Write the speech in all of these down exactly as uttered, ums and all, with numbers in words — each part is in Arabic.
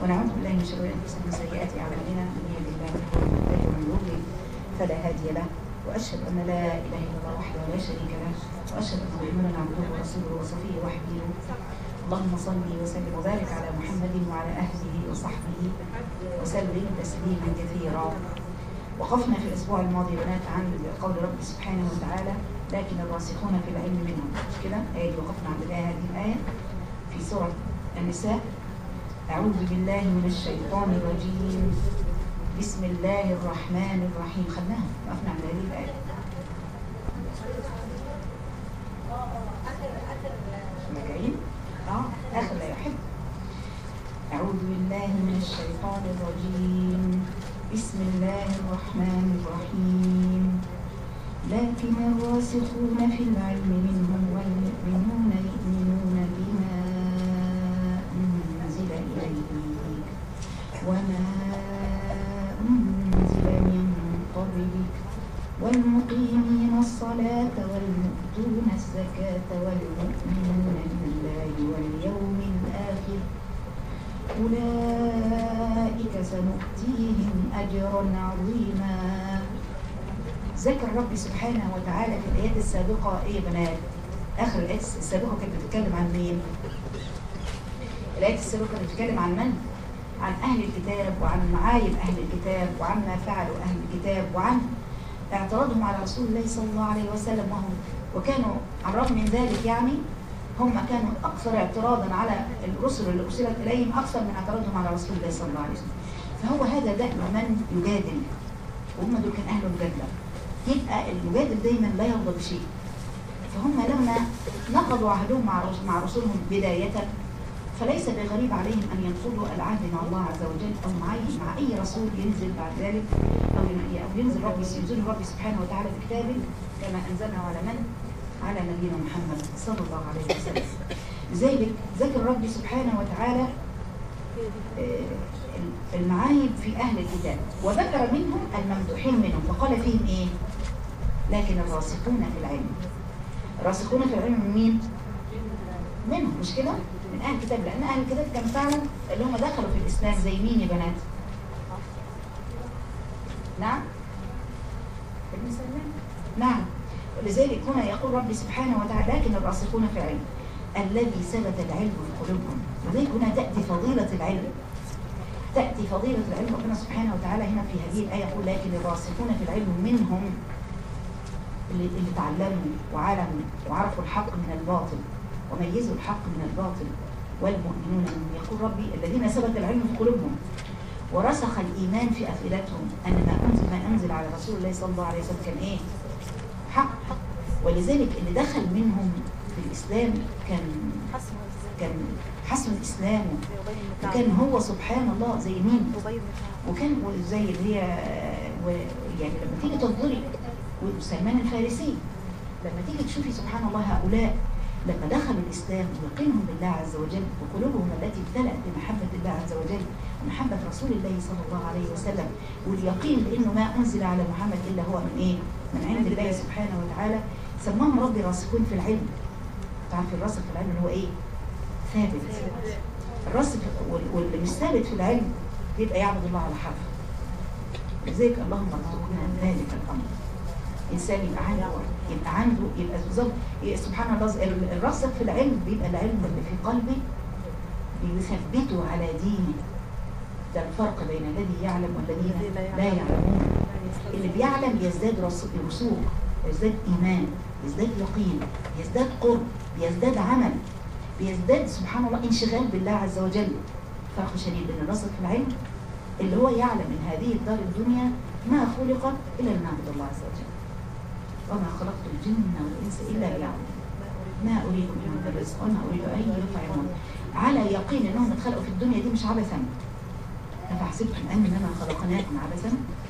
ونعوذ بالله من شرور انفسنا وسيئات اعمالنا، من يهد الله فهو المهتدي ومن يضلل فلا هادي له، واشهد ان لا اله الا الله وحده لا شريك له، واشهد ان محمدا عبده ورسوله وصفيه وحبيبه. اللهم صل وسلم وبارك على محمد وعلى اهله وصحبه وسلم تسليما كثيرا. وقفنا في الاسبوع الماضي بنات عن قول رب سبحانه وتعالى: لكن الراسخون في العلم منهم. مش كده؟ ايه دي وقفنا عند الايه هذه الايه في سوره النساء: أعوذ بالله من الشيطان الرجيم، بسم الله الرحمن الرحيم. خدناها وقفنا عند هذه الآية. راجعين؟ اه آخر لا يحب. أعوذ بالله من الشيطان الرجيم، بسم الله الرحمن الرحيم. لكن الراسخون في العلم منهم والمؤمنون يؤمنون بما أنزل إليك وما أنزل من قبلك والمقيمين الصلاة والمؤتون الزكاة والمؤمنون بالله واليوم الآخر أولئك سنؤتيهم أجرا عظيما. ذكر ربي سبحانه وتعالى في الآيات السابقة إيه يا بنات؟ آخر الآيات السابقة كانت بتتكلم عن مين؟ الآيات السابقة كانت بتتكلم عن من؟ عن أهل الكتاب وعن معايب أهل الكتاب وعن ما فعلوا أهل الكتاب وعن اعتراضهم على رسول الله صلى الله عليه وسلم، وهم وكانوا على الرغم من ذلك يعني هم كانوا أكثر اعتراضا على الرسل اللي أرسلت إليهم أكثر من اعتراضهم على رسول الله صلى الله عليه وسلم. فهو هذا دائما من يجادل، وهم دول كان أهل المجادلة. يبقى المجادل دايما لا يرضى بشيء، فهم لما نقضوا عهدهم مع مع رسولهم بداية فليس بغريب عليهم أن ينقضوا العهد مع الله عز وجل أو مع أي, مع أي رسول ينزل بعد ذلك، أو ينزل ربي ينزل ربي سبحانه وتعالى بكتابه كما أنزلنا على من؟ على نبينا محمد صلى الله عليه وسلم. لذلك ذكر ربي سبحانه وتعالى المعايب في أهل الكتاب، وذكر منهم الممدوحين منهم، فقال فيهم إيه؟ لكن الراسخون في العلم. الراسخون في العلم من مين؟ منهم، مش كده؟ من أهل الكتاب، لأن أهل الكتاب كان فعلا اللي هم دخلوا في الإسلام زي مين يا بنات؟ نعم؟ ابن سلمان؟ نعم. ولذلك هنا يقول ربي سبحانه وتعالى: لكن الراسخون في العلم الذي ثبت العلم في قلوبهم. ولذلك هنا تأتي فضيلة العلم، تأتي فضيلة العلم. ربنا سبحانه وتعالى هنا في هذه الآية يقول: لكن الراسخون في العلم منهم، اللي, اللي تعلموا وعلموا وعرفوا الحق من الباطل وميزوا الحق من الباطل، والمؤمنون منهم. يقول ربي: الذين ثبت العلم في قلوبهم ورسخ الإيمان في أفئدتهم أن ما أنزل, ما أنزل على رسول الله صلى الله عليه وسلم كان إيه؟ حق. ولذلك اللي دخل منهم في الإسلام كان كان حسن إسلامه، وكان هو سبحان الله زي مين؟ وكان زي اللي هي يعني لما تيجي تنظري وسلمان الفارسي، لما تيجي تشوفي سبحان الله هؤلاء لما دخلوا الإسلام ويقينهم بالله عز وجل وقلوبهم التي امتلأت بمحبة الله عز وجل ومحبة رسول الله صلى الله عليه وسلم، واليقين بأنه ما أنزل على محمد إلا هو من إيه؟ من عند الله سبحانه وتعالى. سماهم ربي راسخون في العلم. تعرف الراسخ في العلم هو إيه؟ ثابت. الراسخ واللي مش ثابت في العلم يبقى يعبد الله على حرف. لذلك اللهم ارزقنا ذلك الأمر. إنسان يبقى عنده يبقى عنده يبقى بالظبط سبحان الله. الراسخ في العلم بيبقى العلم اللي في قلبه بيثبته على دينه. ده الفرق بين الذي يعلم والذين لا يعلمون. اللي بيعلم يزداد رسوخ، يزداد إيمان، يزداد يقين، يزداد قرب، يزداد عمل، بيزداد سبحان الله انشغال بالله عز وجل. فرق شديد بين الراسخ في العلم اللي هو يعلم من هذه الدار الدنيا ما خلق إلا لنعبد الله عز وجل، وما خلقت الجن والإنس إلا ليعبدون، ما أريد منهم رزق وما أريد أن يطعمون، على يقين أنهم اتخلقوا في الدنيا دي مش عبثا. أفحسبتم أنما خلقناكم عبثا؟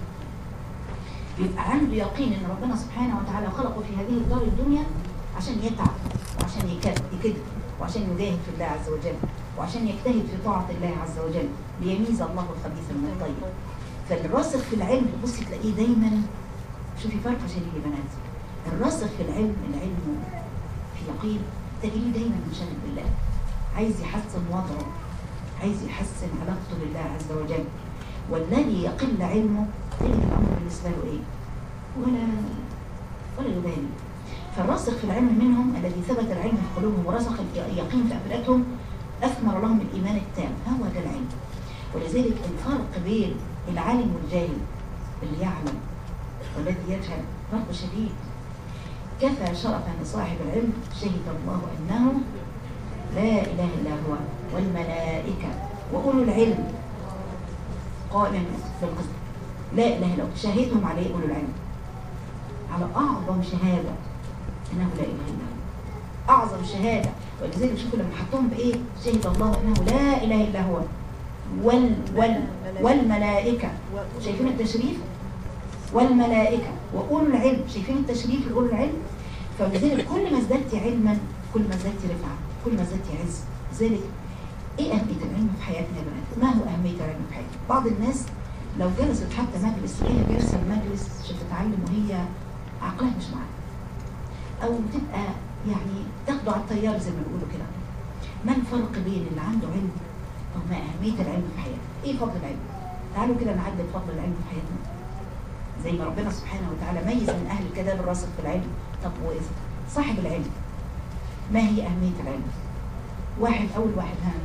يبقى عنده يقين أن ربنا سبحانه وتعالى خلقه في هذه الدار الدنيا عشان يتعب وعشان يكد وعشان يجاهد في الله عز وجل وعشان يجتهد في طاعة الله عز وجل ليميز الله الخبيث من الطيب. فالراسخ في العلم بصي تلاقيه دايما، شوفي فرق شديد يا بنات، الراسخ في العلم العلم في يقين تجريه دايما منشغل بالله، عايز يحسن وضعه، عايز يحسن علاقته بالله عز وجل، والذي يقل علمه تجد الأمر بالنسبة له إيه؟ ولا ولا يبالي. فالراسخ في العلم منهم الذي ثبت العلم في قلوبهم ورسخ اليقين في أفئدتهم أثمر لهم الإيمان التام، هو ده العلم. ولذلك الفرق بين العالم والجاهل، اللي يعلم والذي يجهل فرق شديد. كفى شرفا لصاحب العلم شهد الله أنه لا إله إلا هو والملائكة وأولو العلم قائما بالقسط. لا إله إلا هو، شاهدهم عليه أولو العلم على أعظم شهادة أنه لا إله إلا هو، أعظم شهادة. ولذلك شوفوا لما حطهم بإيه؟ شهد الله أنه لا إله إلا هو وال وال والملائكة، شايفين التشريف؟ والملائكة وأولو العلم، شايفين التشريف لأولو العلم؟ فلذلك كل ما ازددت علما كل ما ازددت رفعة، كل ما ازددت عز. لذلك إيه أهمية العلم في حياتنا يا بنات؟ ما هو أهمية العلم في حياتنا؟ بعض الناس لو جلست حتى مجلس، هي جالسة المجلس عشان تتعلم وهي عقلها مش معاها، أو تبقى يعني تاخده على الطيار زي ما بيقولوا كده. ما الفرق بين اللي عنده علم وما أهمية العلم في حياتنا؟ إيه فضل العلم؟ تعالوا كده نعدل فضل العلم في حياتنا زي ما ربنا سبحانه وتعالى ميز من أهل الكتاب الراسخ في العلم. طب وإذا صاحب العلم ما هي أهمية العلم؟ واحد أول واحد ها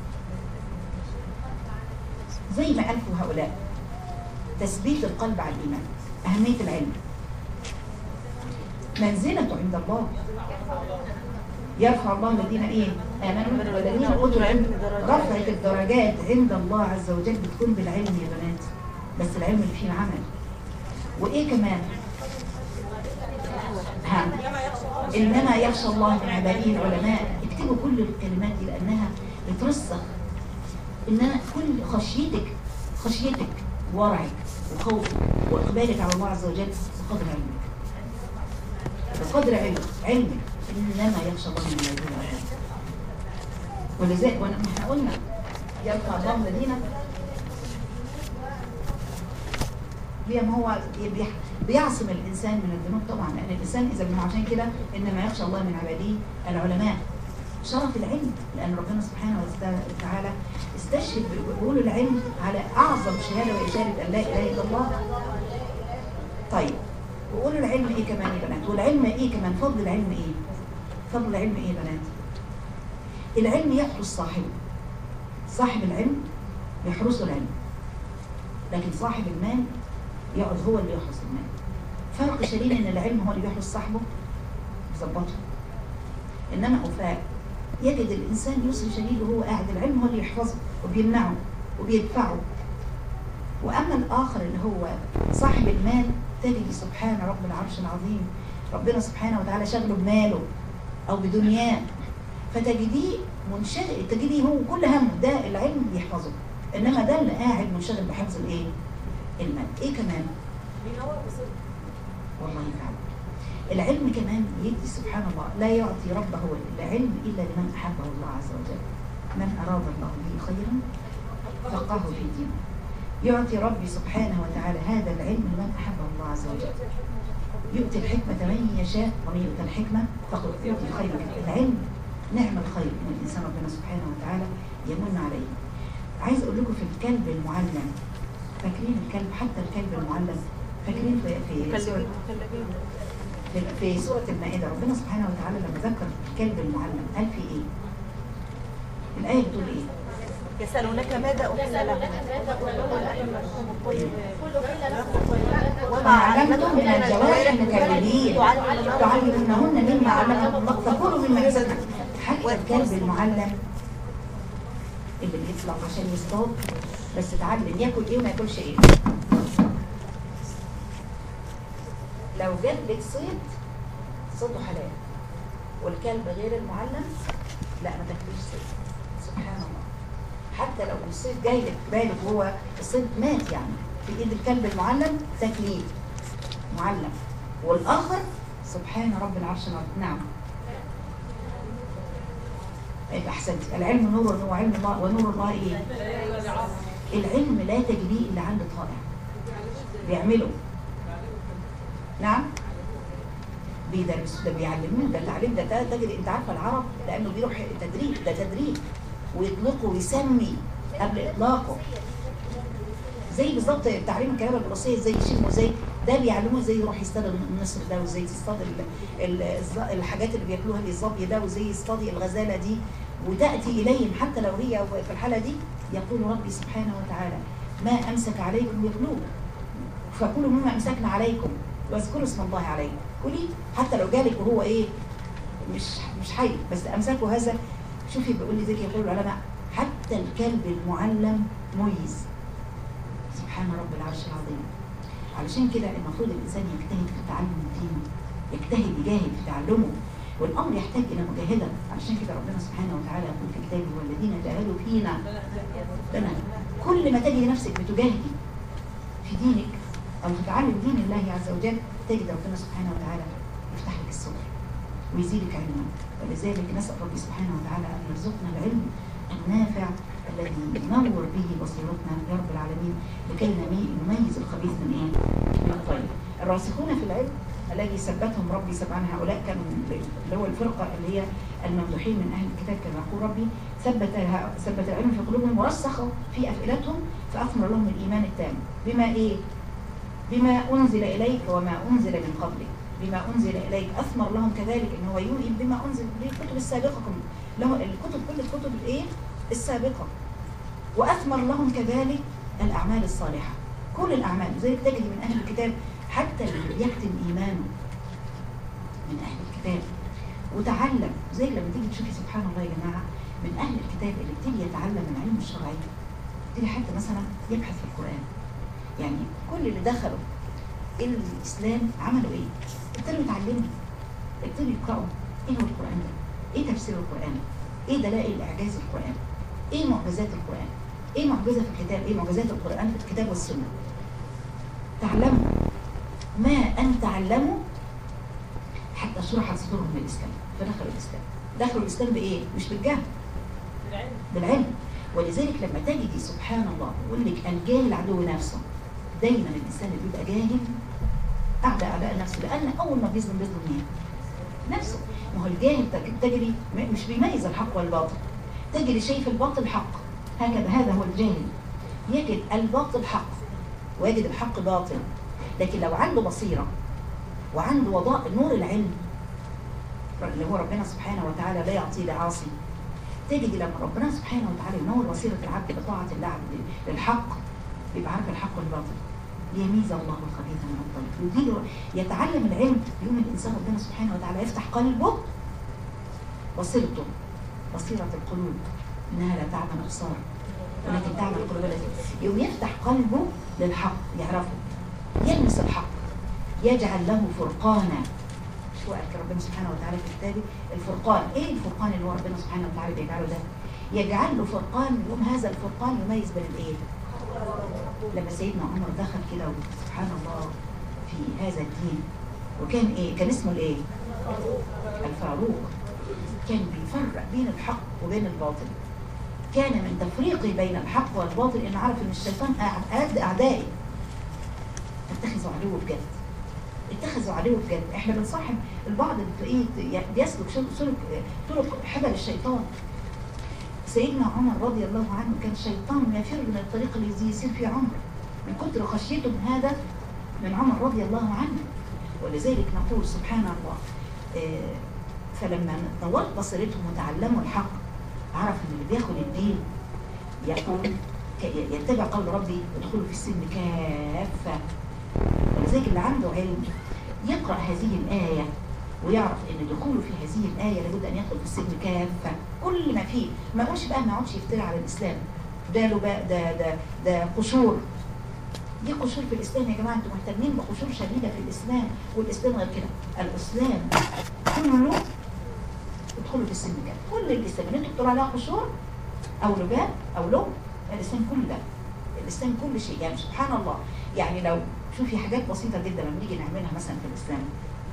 زي ما ألفوا هؤلاء تثبيت القلب على الإيمان. أهمية العلم منزلته عند الله، يرفع الله الذين ايه امنوا والذين اوتوا العلم. رفعت الدرجات عند الله عز وجل بتكون بالعلم يا بنات، بس العلم اللي فيه عمل. وايه كمان؟ ها انما يخشى الله من عباده العلماء. اكتبوا كل الكلمات دي لانها بترسخ انما كل خشيتك خشيتك ورعك وخوفك واقبالك على الله عز وجل بقدر علمك، بقدر علمك علمك انما يخشى الله من عباده العلماء. ولذلك وانا احنا قلنا يرفع الله الذين لما هو بيعصم الانسان من الذنوب طبعا، لان الانسان اذا من عشان كده انما يخشى الله من عباده العلماء. شرف العلم لان ربنا سبحانه وتعالى استشهد بقول العلم على اعظم شهاده واشاره ان لا اله الا الله. طيب وقولوا العلم ايه كمان يا بنات؟ والعلم ايه كمان؟ فضل العلم ايه؟ فضل العلم ايه يا بنات؟ العلم يحرس صاحبه، صاحب العلم يحرسه العلم، لكن صاحب المال يقعد هو اللي يحرس المال. فرق شديد ان العلم هو اللي بيحرس صاحبه يظبطه، انما وفاء يجد الانسان يسر شديد وهو قاعد العلم هو اللي يحفظه وبيمنعه وبيدفعه. واما الاخر اللي هو صاحب المال تجد سبحان رب العرش العظيم ربنا سبحانه وتعالى شغله بماله او بدنياه، فتجديه منشغل، تجديه هو كل همه ده العلم يحفظه، انما ده اللي قاعد منشغل بحفظ الايه؟ المال. ايه كمان؟ والله فعلا العلم كمان يدي سبحان الله لا يعطي ربه العلم الا لمن احبه الله عز وجل. من اراد الله به خيرا فقهه في دينه. يعطي ربي سبحانه وتعالى هذا العلم لمن احبه الله عز وجل. يؤتي الحكمة من يشاء ومن يؤتى الحكمة فقد يؤتي خيرا. العلم نعم الخير من الانسان ربنا سبحانه وتعالى يمن عليه. عايز اقول لكم في الكلب المعلم، فاكرين الكلب؟ حتى الكلب المعلم فاكرين في في سورة في سورة المائدة ربنا سبحانه وتعالى لما ذكر الكلب المعلم قال في ايه؟ الآية بتقول ايه؟ يسألونك ماذا أحل لهم وما علمتم من الجوارح مكلبين تعلمونهن مما علمكم الله فكلوا مما رزقكم. حتى الكلب المعلم اللي بيطلع عشان يصطاد بس اتعلم ياكل ايه وما ياكلش ايه. لو جاب لك صيد صيده حلال والكلب غير المعلم لا ما تاكلوش صيد. سبحان الله. حتى لو الصيد جاي لك بالك وهو الصيد مات يعني في ايد الكلب المعلم تاكليه معلم، والاخر سبحان رب العرش العظيم. نعم يبقى احسنتي. العلم نور هو علم الله ونور الله ايه؟ العلم لا تجليه الا عند طائع بيعمله. نعم بيدرسوا ده بيعلموه ده التعليم ده تجري. انت عارفه العرب لانه بيروح تدريب ده تدريب ويطلقوا ويسمي قبل اطلاقه. زي بالظبط تعليم الكهرباء الوراثيه، ازاي يشموا، ازاي ده بيعلموه ازاي يروح يصطاد النسر ده، وازاي تصطاد الحاجات اللي بياكلوها دي الظبي ده، وازاي يصطاد الغزاله دي، وتاتي اليهم حتى لو هي في الحاله دي يقول ربي سبحانه وتعالى ما امسك عليكم ياكلوه فكلوا مما امسكنا عليكم واذكروا اسم الله عليه، كلي حتى لو جالك وهو ايه مش مش حي بس امسكوا هذا. شوفي بيقول لي زي يقول العلماء حتى الكلب المعلم ميز. سبحان رب العرش العظيم. علشان كده المفروض الانسان يجتهد في تعلم دينه، يجتهد يجاهد في تعلمه، والامر يحتاج الى مجاهده. علشان كده ربنا سبحانه وتعالى يقول في كتابه والذين جاهدوا فينا لنا. كل ما تجد نفسك بتجاهدي في دينك او تتعلم دين الله عز وجل تجد ربنا سبحانه وتعالى يفتح لك الصدر ويزيدك علما. ولذلك نسال ربي سبحانه وتعالى ان يرزقنا العلم النافع الذي ينور به بصيرتنا يا رب العالمين، لكي نميز الخبيث من ايه؟ من الطيب. الراسخون في العلم الذي ثبتهم ربي سبحانه، هؤلاء كانوا اللي هو الفرقه اللي هي الممدوحين من اهل الكتاب، كما يقول ربي ثبت ثبت العلم في قلوبهم ورسخوا في افئدتهم فاثمر لهم الايمان التام بما ايه؟ بما انزل اليك وما انزل من قبلك. بما انزل اليك اثمر لهم كذلك ان هو يؤمن بما انزل بالكتب السابقه له، الكتب كل الكتب الايه؟ السابقه. واثمر لهم كذلك الاعمال الصالحه، كل الاعمال. زي تجد من اهل الكتاب حتى اللي بيكتم ايمانه من اهل الكتاب وتعلم. زي لما تيجي تشوفي سبحان الله يا جماعه من اهل الكتاب اللي بتيجي يتعلم من علم الشرعي، تيجي حتى مثلا يبحث في القران. يعني كل اللي دخلوا الاسلام عملوا ايه؟ ابتدوا يتعلموا، ابتدوا يقراوا ايه هو القران ده؟ ايه تفسير القران؟ ايه دلائل اعجاز القران؟ ايه معجزات القران؟ ايه معجزه في الكتاب؟ ايه معجزات القران في الكتاب والسنه؟ تعلموا ما ان تعلموا حتى شرحت صدورهم للاسلام فدخلوا الاسلام. دخلوا الاسلام بايه؟ مش بالجهل، بالعلم. بالعلم. ولذلك لما تجدي سبحان الله يقول لك الجاهل عدو نفسه. دايما الانسان اللي بيبقى جاهل اعدى اعداء نفسه، لان اول ما بيظلم بيظلم مين؟ نفسه. ما هو الجاهل تجري مش بيميز الحق والباطل، تجري شايف الباطل حق، هكذا هذا هو الجاهل. يجد الباطل حق ويجد الحق باطل. لكن لو عنده بصيره وعنده وضاء نور العلم اللي هو ربنا سبحانه وتعالى لا يعطيه لعاصي، تجد لما ربنا سبحانه وتعالى ينور بصيره العبد بطاعه الله للحق يبقى عارف الحق والباطل، ليميز الله الخبيث من الطيب. ويجي يتعلم العلم يوم الانسان ربنا سبحانه وتعالى يفتح قلبه بصيرته، بصيره القلوب انها لا تعمل ابصار ولكن تعمل القلوب التي، يوم يفتح قلبه للحق يعرفه، يلمس الحق، يجعل له فرقانا. شو قال ربنا سبحانه وتعالى في كتابه؟ الفرقان. ايه الفرقان اللي هو ربنا سبحانه وتعالى بيجعله ده؟ يجعل له فرقان، يوم هذا الفرقان يميز بين الايه؟ لما سيدنا عمر دخل كده سبحان الله في هذا الدين وكان ايه؟ كان اسمه الايه؟ الفاروق. كان بيفرق بين الحق وبين الباطل. كان من تفريقه بين الحق والباطل انه عرف ان الشيطان قاعد اعدائي اتخذوا عدو بجد، اتخذوا عدو بجد. احنا بنصاحب البعض اللي بيسلك سلك طرق حبل الشيطان. سيدنا عمر رضي الله عنه كان الشيطان يفر من الطريق اللي يسير فيه عمر من كتر خشيته من هذا من عمر رضي الله عنه. ولذلك نقول سبحان الله آه فلما نورت بصيرتهم وتعلموا الحق عرف ان اللي بياخد الدين يقول يتبع قول ربي ادخلوا في السلم كافه. ولذلك اللي عنده علم يقرأ هذه الآية ويعرف ان دخوله في هذه الآية لابد ان يدخل في السلم كافة كل ما فيه. ما اقولش بقى ما اقعدش يفتري على الاسلام، ده له بقى ده ده ده قشور. دي قشور في الاسلام يا جماعه، انتم مهتمين بقشور شديده في الاسلام، والاسلام غير كده. الاسلام كله ادخلوا في السلم كافة. كل الاسلام اللي انتم بتقولوا عليها قشور او لباب او لب، الاسلام كله ده. الاسلام كل شيء. يعني سبحان الله، يعني لو شوفي حاجات بسيطه جدا لما نيجي نعملها مثلا في الاسلام.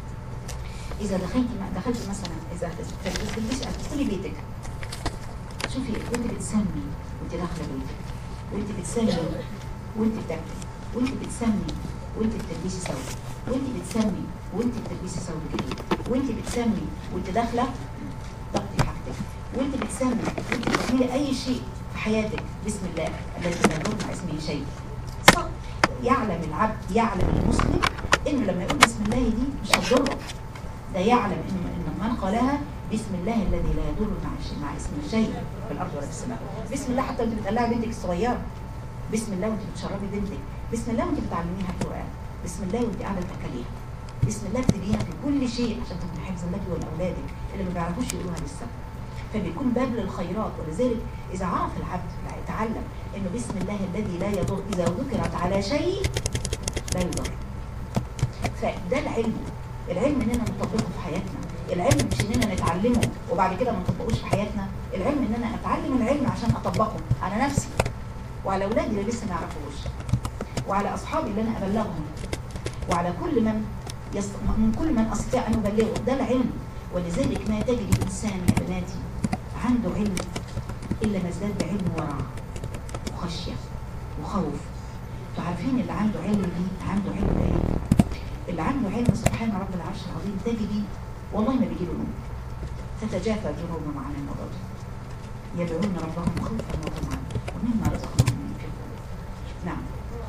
اذا دخلتي دخلتي مثلا اذا تلبسي تدخلي بيتك، شوفي وانت بتسمي وانت داخله بيتك، وانت بتسمي وانت بتاكلي، وانت بتسمي وانت بتلبسي ثوب، وانت بتسمي وانت بتلبسي ثوب جديد، وانت بتسمي وانت داخله تغطي حاجتك، وانت بتسمي وانت بتعملي اي شيء في حياتك بسم الله الذي لا يضر مع اسمه شيء. يعلم العبد، يعلم المسلم انه لما يقول بسم الله دي مش هتضره، ده يعلم انه ان من قالها بسم الله الذي لا يضر مع مع اسمه شيء في الارض ولا في السماء. بسم الله حتى وانت بتقلعي بنتك الصغيره، بسم الله وانت بتشربي بنتك، بسم الله وانت بتعلميها القران، بسم الله وانت قاعده تاكليها، بسم الله اكتبيها في كل شيء عشان تكون حفظا لك ولاولادك اللي ما بيعرفوش يقولوها لسه. فبيكون باب للخيرات. ولذلك اذا عرف العبد يتعلم انه بسم الله الذي لا يضر اذا ذكرت على شيء لا يضر. فده العلم، العلم اننا نطبقه في حياتنا، العلم مش اننا نتعلمه وبعد كده ما نطبقوش في حياتنا، العلم ان انا اتعلم العلم عشان اطبقه على نفسي وعلى اولادي اللي لسه ما يعرفوش، وعلى اصحابي اللي انا ابلغهم، وعلى كل من يست... من كل من استطيع ان ابلغه. ده العلم. ولذلك ما تجد انسان يا بناتي عنده علم الا ما ازداد بعلم ورع وخشيه وخوف. تعرفين اللي عنده علم دي عنده علم ايه؟ اللي عنده علم سبحان رب العرش العظيم تجدي والله ما بيجيله نوم. تتجافى جنوبهم عن المضاجع يدعون ربهم خوفا وطمعا ومما رزقناهم ينفقون. نعم.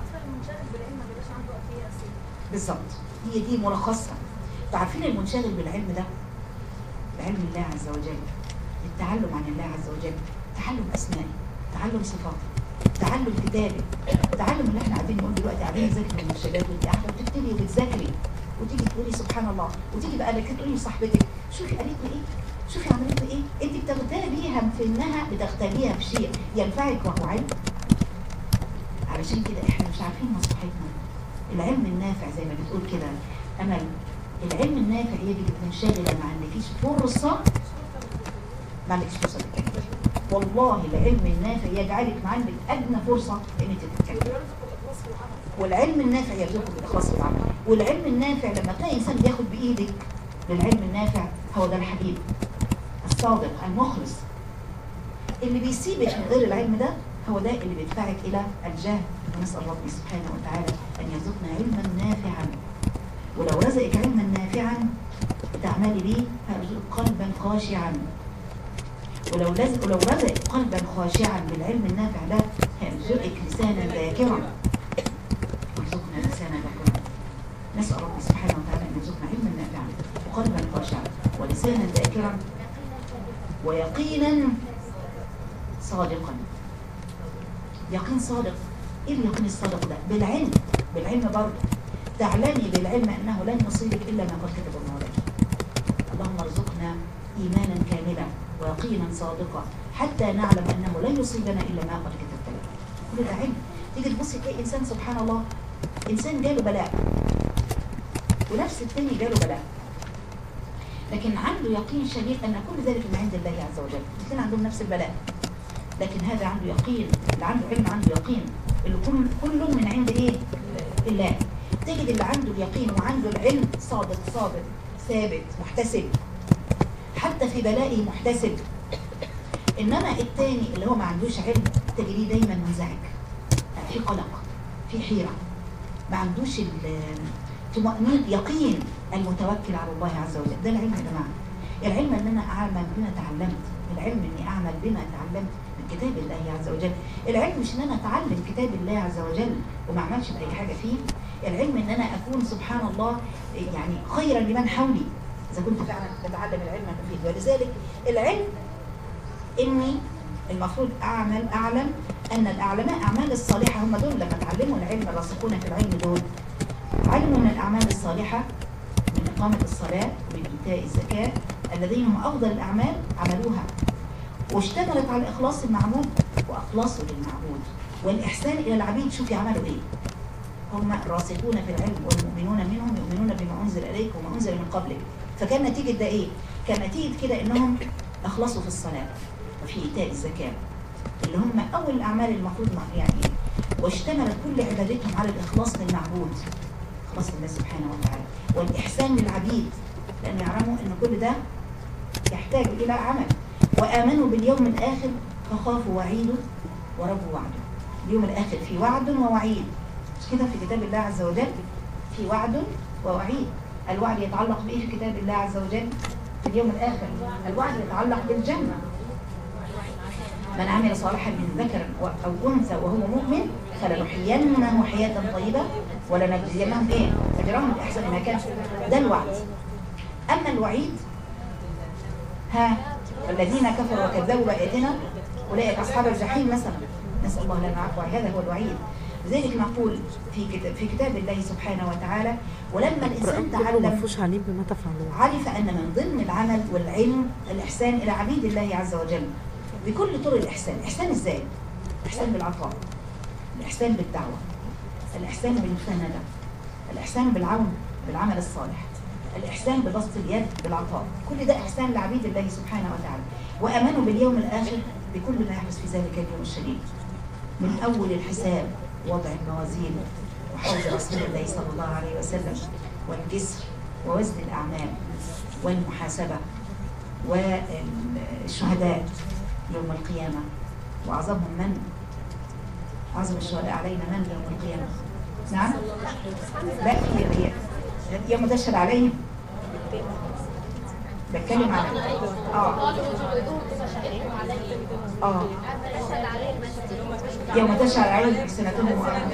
بالظبط، هي دي ملخصها. تعرفين المنشغل بالعلم ده بعلم الله عز وجل، التعلم عن الله عز وجل، تعلم اسمائه، تعلم صفاته، تعلم كتابه، تعلم اللي احنا قاعدين نقول دلوقتي قاعدين نذاكر المنشدات وانت قاعده بتكتبي وبتذاكري وتيجي تقولي سبحان الله، وتيجي بقى لك تقولي لصاحبتك شوفي قالت لي ايه، شوفي عملت لي ايه، انت بتغتابيها في انها بتغتابيها في شيء ينفعك وهو علم. علشان كده احنا مش عارفين مصلحتنا. العلم النافع زي ما بتقول كده امل، العلم النافع يجب منشغله مع ان فيش فرصه ما عندكش فرصه تتكلم. والله العلم النافع يجعلك ما عندك ادنى فرصه ان انت تتكلم. والعلم النافع يرزقك بالاخلاص في العمل. والعلم النافع لما تلاقي انسان بياخد بايدك للعلم النافع هو ده الحبيب الصادق المخلص. اللي بيسيبك من غير العلم ده هو ده اللي بيدفعك الى الجهل. ونسال ربي سبحانه وتعالى ان يرزقنا علما نافعا. ولو رزقك علما نافعا تعملي بيه هيرزقك قلبا خاشعا. ولو لزق ولو رزق قلبا خاشعا بالعلم النافع ده هيرزقك لسانا ذاكرا. يرزقنا لسانا ذاكرا. نسال ربي سبحانه وتعالى ان يرزقنا علما نافعا وقلبا خاشعا ولسانا ذاكرا ويقينا صادقا. يقين صادق. ايه اليقين الصادق ده؟ بالعلم، بالعلم برضه تعلمي بالعلم انه لن يصيبك الا ما قد كتب الله لك. اللهم ارزقنا ايمانا كاملا ويقينا صادقا حتى نعلم انه لن يصيبنا الا ما قد كتبت لنا. كل ده علم. تيجي تبصي تلاقي انسان سبحان الله انسان جاله بلاء ونفس الثاني جاله بلاء، لكن عنده يقين شديد ان كل ذلك من عند الله عز وجل. الاثنين عندهم نفس البلاء لكن هذا عنده يقين، اللي عنده علم عنده يقين، اللي كل كله من عند ايه؟ الله. تجد اللي عنده اليقين وعنده العلم صادق صادق ثابت محتسب حتى في بلائه محتسب. انما الثاني اللي هو ما عندوش علم تجريه دايما منزعج، في قلق، في حيره، ما عندوش الطمأنينة يقين المتوكل على الله عز وجل. ده العلم يا جماعه. العلم ان انا اعمل بما تعلمت، العلم اني اعمل بما تعلمت من كتاب الله عز وجل. العلم مش ان انا اتعلم كتاب الله عز وجل وما اعملش باي حاجه فيه. العلم ان انا اكون سبحان الله يعني خيرا لمن حولي اذا كنت فعلا بتعلم العلم المفيد. ولذلك العلم اني المفروض اعمل اعلم ان الاعلماء اعمال الصالحه هم دول لما تعلموا العلم الراسخون في العلم دول علموا من الاعمال الصالحه من اقامه الصلاه ومن ايتاء الزكاه الذين هم افضل الاعمال عملوها واشتغلت على اخلاص المعبود واخلصوا للمعبود والاحسان الى العبيد. شوفي عملوا ايه؟ هم الراسخون في العلم والمؤمنون منهم يؤمنون بما انزل اليك وما انزل من قبلك. فكان نتيجه ده ايه؟ كان نتيجه كده انهم اخلصوا في الصلاه وفي ايتاء الزكاه اللي هم اول الاعمال المفروض يعني، واشتملت كل عبادتهم على الاخلاص للمعبود، اخلاص لله سبحانه وتعالى، والاحسان للعبيد لان يعلموا ان كل ده يحتاج الى عمل. وامنوا باليوم الاخر فخافوا وعيده وربوا وعده. اليوم الاخر في وعد ووعيد، مش كده في كتاب الله عز وجل؟ في وعد ووعيد. الوعد يتعلق بايه في كتاب الله عز وجل؟ في اليوم الاخر الوعد يتعلق بالجنه من عمل صالحا من ذكر أو أنثى وهو مؤمن فلنحيينه حياة طيبة ولنجزينهم إيه؟ أجرهم بأحسن ما كان. ده الوعد. أما الوعيد ها الذين كفروا وكذبوا بآياتنا أولئك أصحاب الجحيم مثلا، نسأل الله لنا العفو. هذا هو الوعيد. لذلك نقول في كتاب, في كتاب الله سبحانه وتعالى: ولما الإنسان تعلم عرف أن من ضمن العمل والعلم الإحسان إلى عبيد الله عز وجل بكل طرق الإحسان. الإحسان إزاي؟ الإحسان بالعطاء، الإحسان بالدعوة، الإحسان بالمساندة، الإحسان بالعون بالعمل الصالح، الإحسان ببسط اليد بالعطاء. كل ده إحسان لعبيد الله سبحانه وتعالى. وأمنوا باليوم الآخر بكل ما يحدث في ذلك اليوم الشديد، من أول الحساب ووضع الموازين وحوض رسول الله صلى الله عليه وسلم والجسر ووزن الأعمال والمحاسبة والشهداء يوم القيامة. وأعظمهم من؟ أعظم الشهداء علينا من يوم القيامة؟ نعم؟ لا هي يوم تشهد عليهم. بتكلم عن اه اه يوم تشهد عليهم سنتهم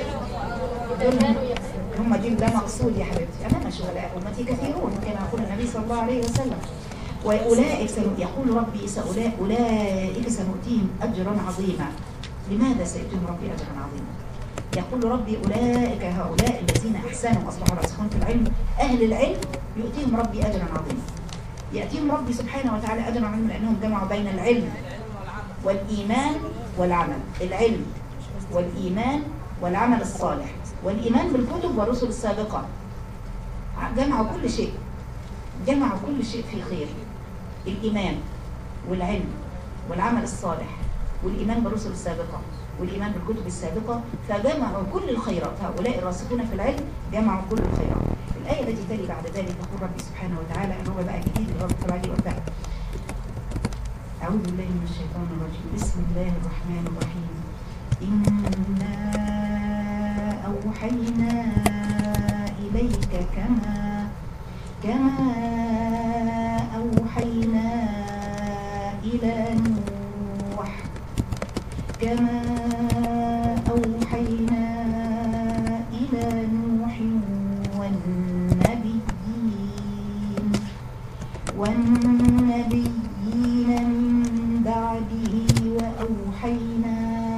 هم دي ده مقصود يا حبيبتي. أمام شهداء أمتي كثيرون كما يقول النبي صلى الله عليه وسلم. وأولئك يقول ربي سأولئك أولئك سنؤتيهم أجرا عظيما. لماذا سيؤتيهم ربي أجرا عظيما؟ يقول ربي أولئك هؤلاء الذين أحسنوا أصبحوا راسخون في العلم، أهل العلم يؤتيهم ربي أجرا عظيما. يأتيهم ربي سبحانه وتعالى أجرا عظيما لأنهم جمعوا بين العلم والإيمان والعمل. العلم والإيمان والعمل الصالح والإيمان بالكتب والرسل السابقة، جمعوا كل شيء، جمعوا كل شيء في خير. الإيمان والعلم والعمل الصالح والإيمان بالرسل السابقة والإيمان بالكتب السابقة، فجمعوا كل الخيرات. هؤلاء الراسخون في العلم جمعوا كل الخيرات. الآية التي تلي بعد ذلك تقول ربي سبحانه وتعالى أن هو بقى جديد الرب العلي والبعد. أعوذ بالله من الشيطان الرجيم. بسم الله الرحمن الرحيم. إنا أوحينا إليك كما كما أوحينا إلى نوح كما أوحينا إلى نوح والنبيين والنبيين من بعده وأوحينا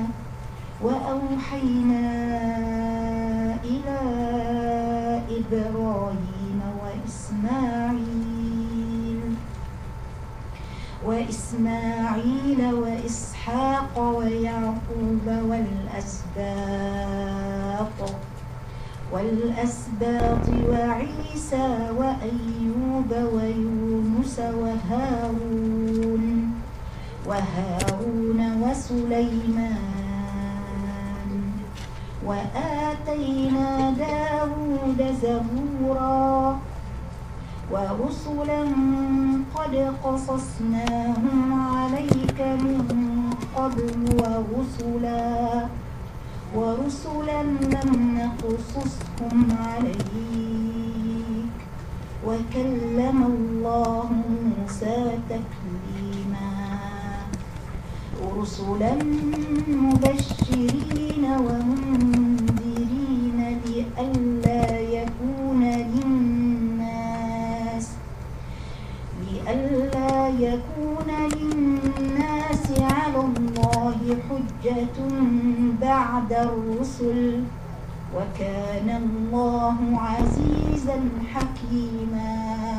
وأوحينا إلى إبراهيم وإسماعيل وإسماعيل وإسحاق ويعقوب والأسباط والأسباط وعيسى وأيوب ويونس وهارون وهارون وسليمان وآتينا داود زبورا ورسلا قد قصصناهم عليك من قبل ورسلا ورسلا لم نقصصهم عليك وكلم الله موسى تكليما رسلا مبشرين ومنذرين لئلا يكون للناس لئلا يكون للناس على الله حجة بعد الرسل وكان الله عزيزا حكيما.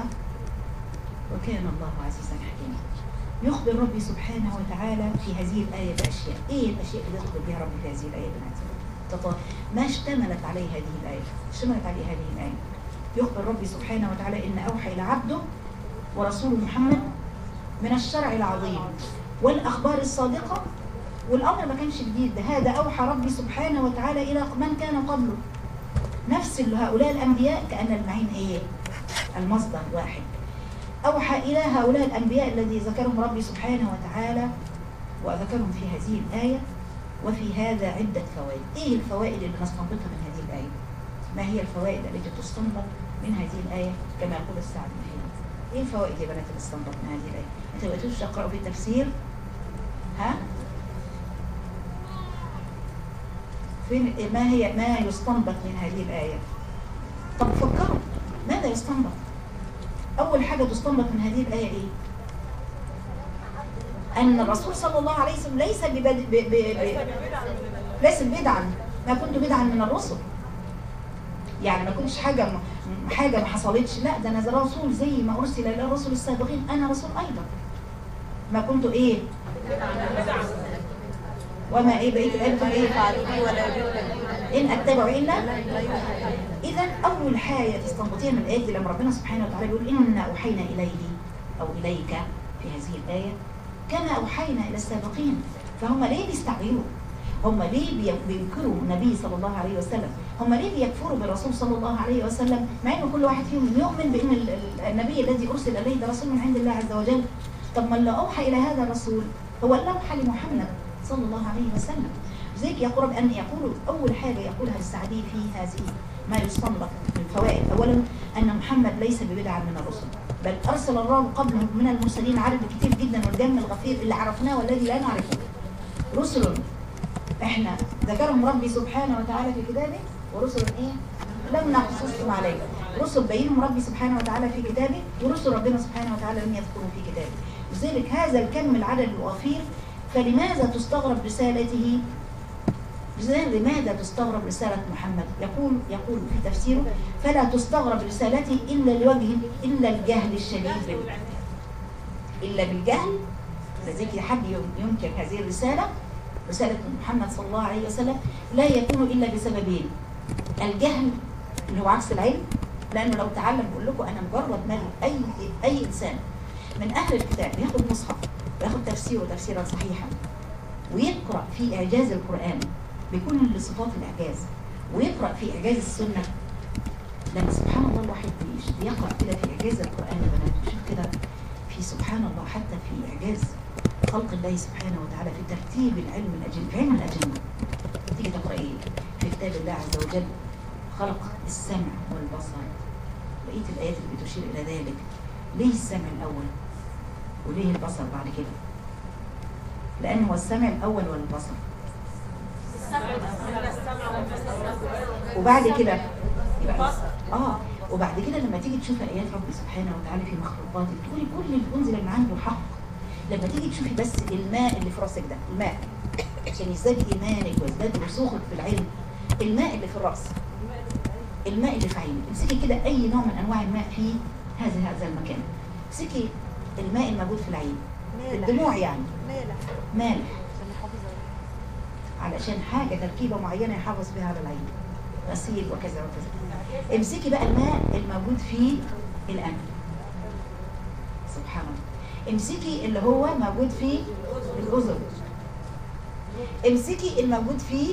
وكان الله عزيزا حكيما. يخبر ربي سبحانه وتعالى في هذه الآية بأشياء. إيه الأشياء اللي يخبر بها ربي في هذه الآية بناتي؟ ما اشتملت عليه هذه الآية؟ اشتملت عليه هذه الآية. يخبر ربي سبحانه وتعالى إن أوحى إلى عبده ورسول محمد من الشرع العظيم والأخبار الصادقة، والأمر ما كانش جديد. ده هذا أوحى ربي سبحانه وتعالى إلى من كان قبله. نفس هؤلاء الأنبياء كأن المعين إيه؟ المصدر واحد. أوحى إلى هؤلاء الأنبياء الذي ذكرهم ربي سبحانه وتعالى وذكرهم في هذه الآية. وفي هذا عدة فوائد. إيه الفوائد اللي نستنبطها من هذه الآية؟ ما هي الفوائد التي تستنبط من هذه الآية كما يقول السعد بن حيان؟ إيه الفوائد يا بنات اللي استنبط من هذه الآية؟ أنتوا بتقولوا تقرأوا في التفسير؟ ها؟ فين ما هي ما يستنبط من هذه الآية؟ طب فكروا ماذا يستنبط؟ أول حاجة تستنبط من هذه الآية إيه؟ أن الرسول صلى الله عليه وسلم ليس ببد... ب... ب... ب... ليس بدعا، ما كنت بدعا من الرسل. يعني ما كنتش حاجة م... حاجة ما حصلتش، لا ده أنا رسول زي ما أرسل إلى الرسل السابقين، أنا رسول أيضا. ما كنت إيه؟ وما إيه بقيت أنتم إيه؟ إن أتبع إلا. إذا أول حاجة تستنبطيها من الآية دي لما ربنا سبحانه وتعالى يقول إنا أوحينا إليه أو إليك في هذه الآية، كما أوحينا إلى السابقين. فهم ليه بيستعجلوا؟ هم ليه بينكروا النبي صلى الله عليه وسلم؟ هم ليه بيكفروا بالرسول صلى الله عليه وسلم مع ان كل واحد فيهم يؤمن بان النبي الذي ارسل اليه ده رسول من عند الله عز وجل؟ طب ما اللي اوحى الى هذا الرسول هو اللي اوحى لمحمد صلى الله عليه وسلم. لذلك يقول ان يقولوا اول حاجه يقولها السعدي في هذه ما يستنبط من فوائد، اولا ان محمد ليس ببدعه من الرسل، بل ارسل الله قبله من المرسلين عدد كتير جدا والجم الغفير اللي عرفناه والذي لا نعرفه. رسل احنا ذكرهم ربي سبحانه وتعالى في كتابه، ورسل ايه لم نقصصهم عليه. رسل بينهم ربي سبحانه وتعالى في كتابه، ورسل ربنا سبحانه وتعالى لم يذكروا في كتابه. لذلك هذا الكم العدد الوفير، فلماذا تستغرب رسالته؟ لماذا تستغرب رسالة محمد؟ يقول يقول في تفسيره: فلا تستغرب رسالته إلا لوجه إلا الجهل الشديد به. إلا بالجهل. لذلك حد ينكر هذه الرسالة، رسالة محمد صلى الله عليه وسلم، لا يكون إلا بسببين: الجهل اللي هو عكس العلم، لأنه لو تعلم، بقول لكم أنا مجرد ما أي أي إنسان من أهل الكتاب ياخد مصحف وياخد تفسيره تفسيرا صحيحا ويقرأ في إعجاز القرآن بكل صفات الإعجاز، ويقرأ في إعجاز السنة، لأن سبحان الله الواحد بيقرأ كده في إعجاز القرآن يا بنات، وشوف كده في سبحان الله حتى في إعجاز خلق الله سبحانه وتعالى، في ترتيب العلم الأجنبي، في علم الأجنبي تيجي تقرأي في كتاب الله عز وجل: خلق السمع والبصر. بقية الآيات اللي بتشير إلى ذلك. ليه السمع الأول وليه البصر بعد كده؟ لأنه هو السمع الأول والبصر، وبعد كده يبقى اه وبعد كده لما تيجي تشوف آيات ربي سبحانه وتعالى في مخلوقاته تقولي كل اللي أنزل من عنده حق. لما تيجي تشوفي بس الماء اللي في راسك ده، الماء عشان يزداد ايمانك ويزداد رسوخك في العلم، الماء اللي في الراس، الماء اللي في عينك، امسكي كده اي نوع من انواع الماء في هذا هذا المكان، امسكي الماء الموجود في العين، الدموع يعني مالح مالح علشان حاجه تركيبه معينه يحافظ بها على العين، غسيل وكذا وكذا. امسكي بقى الماء الموجود في الانف، سبحان الله. امسكي اللي هو موجود في الأذن، امسكي الموجود في،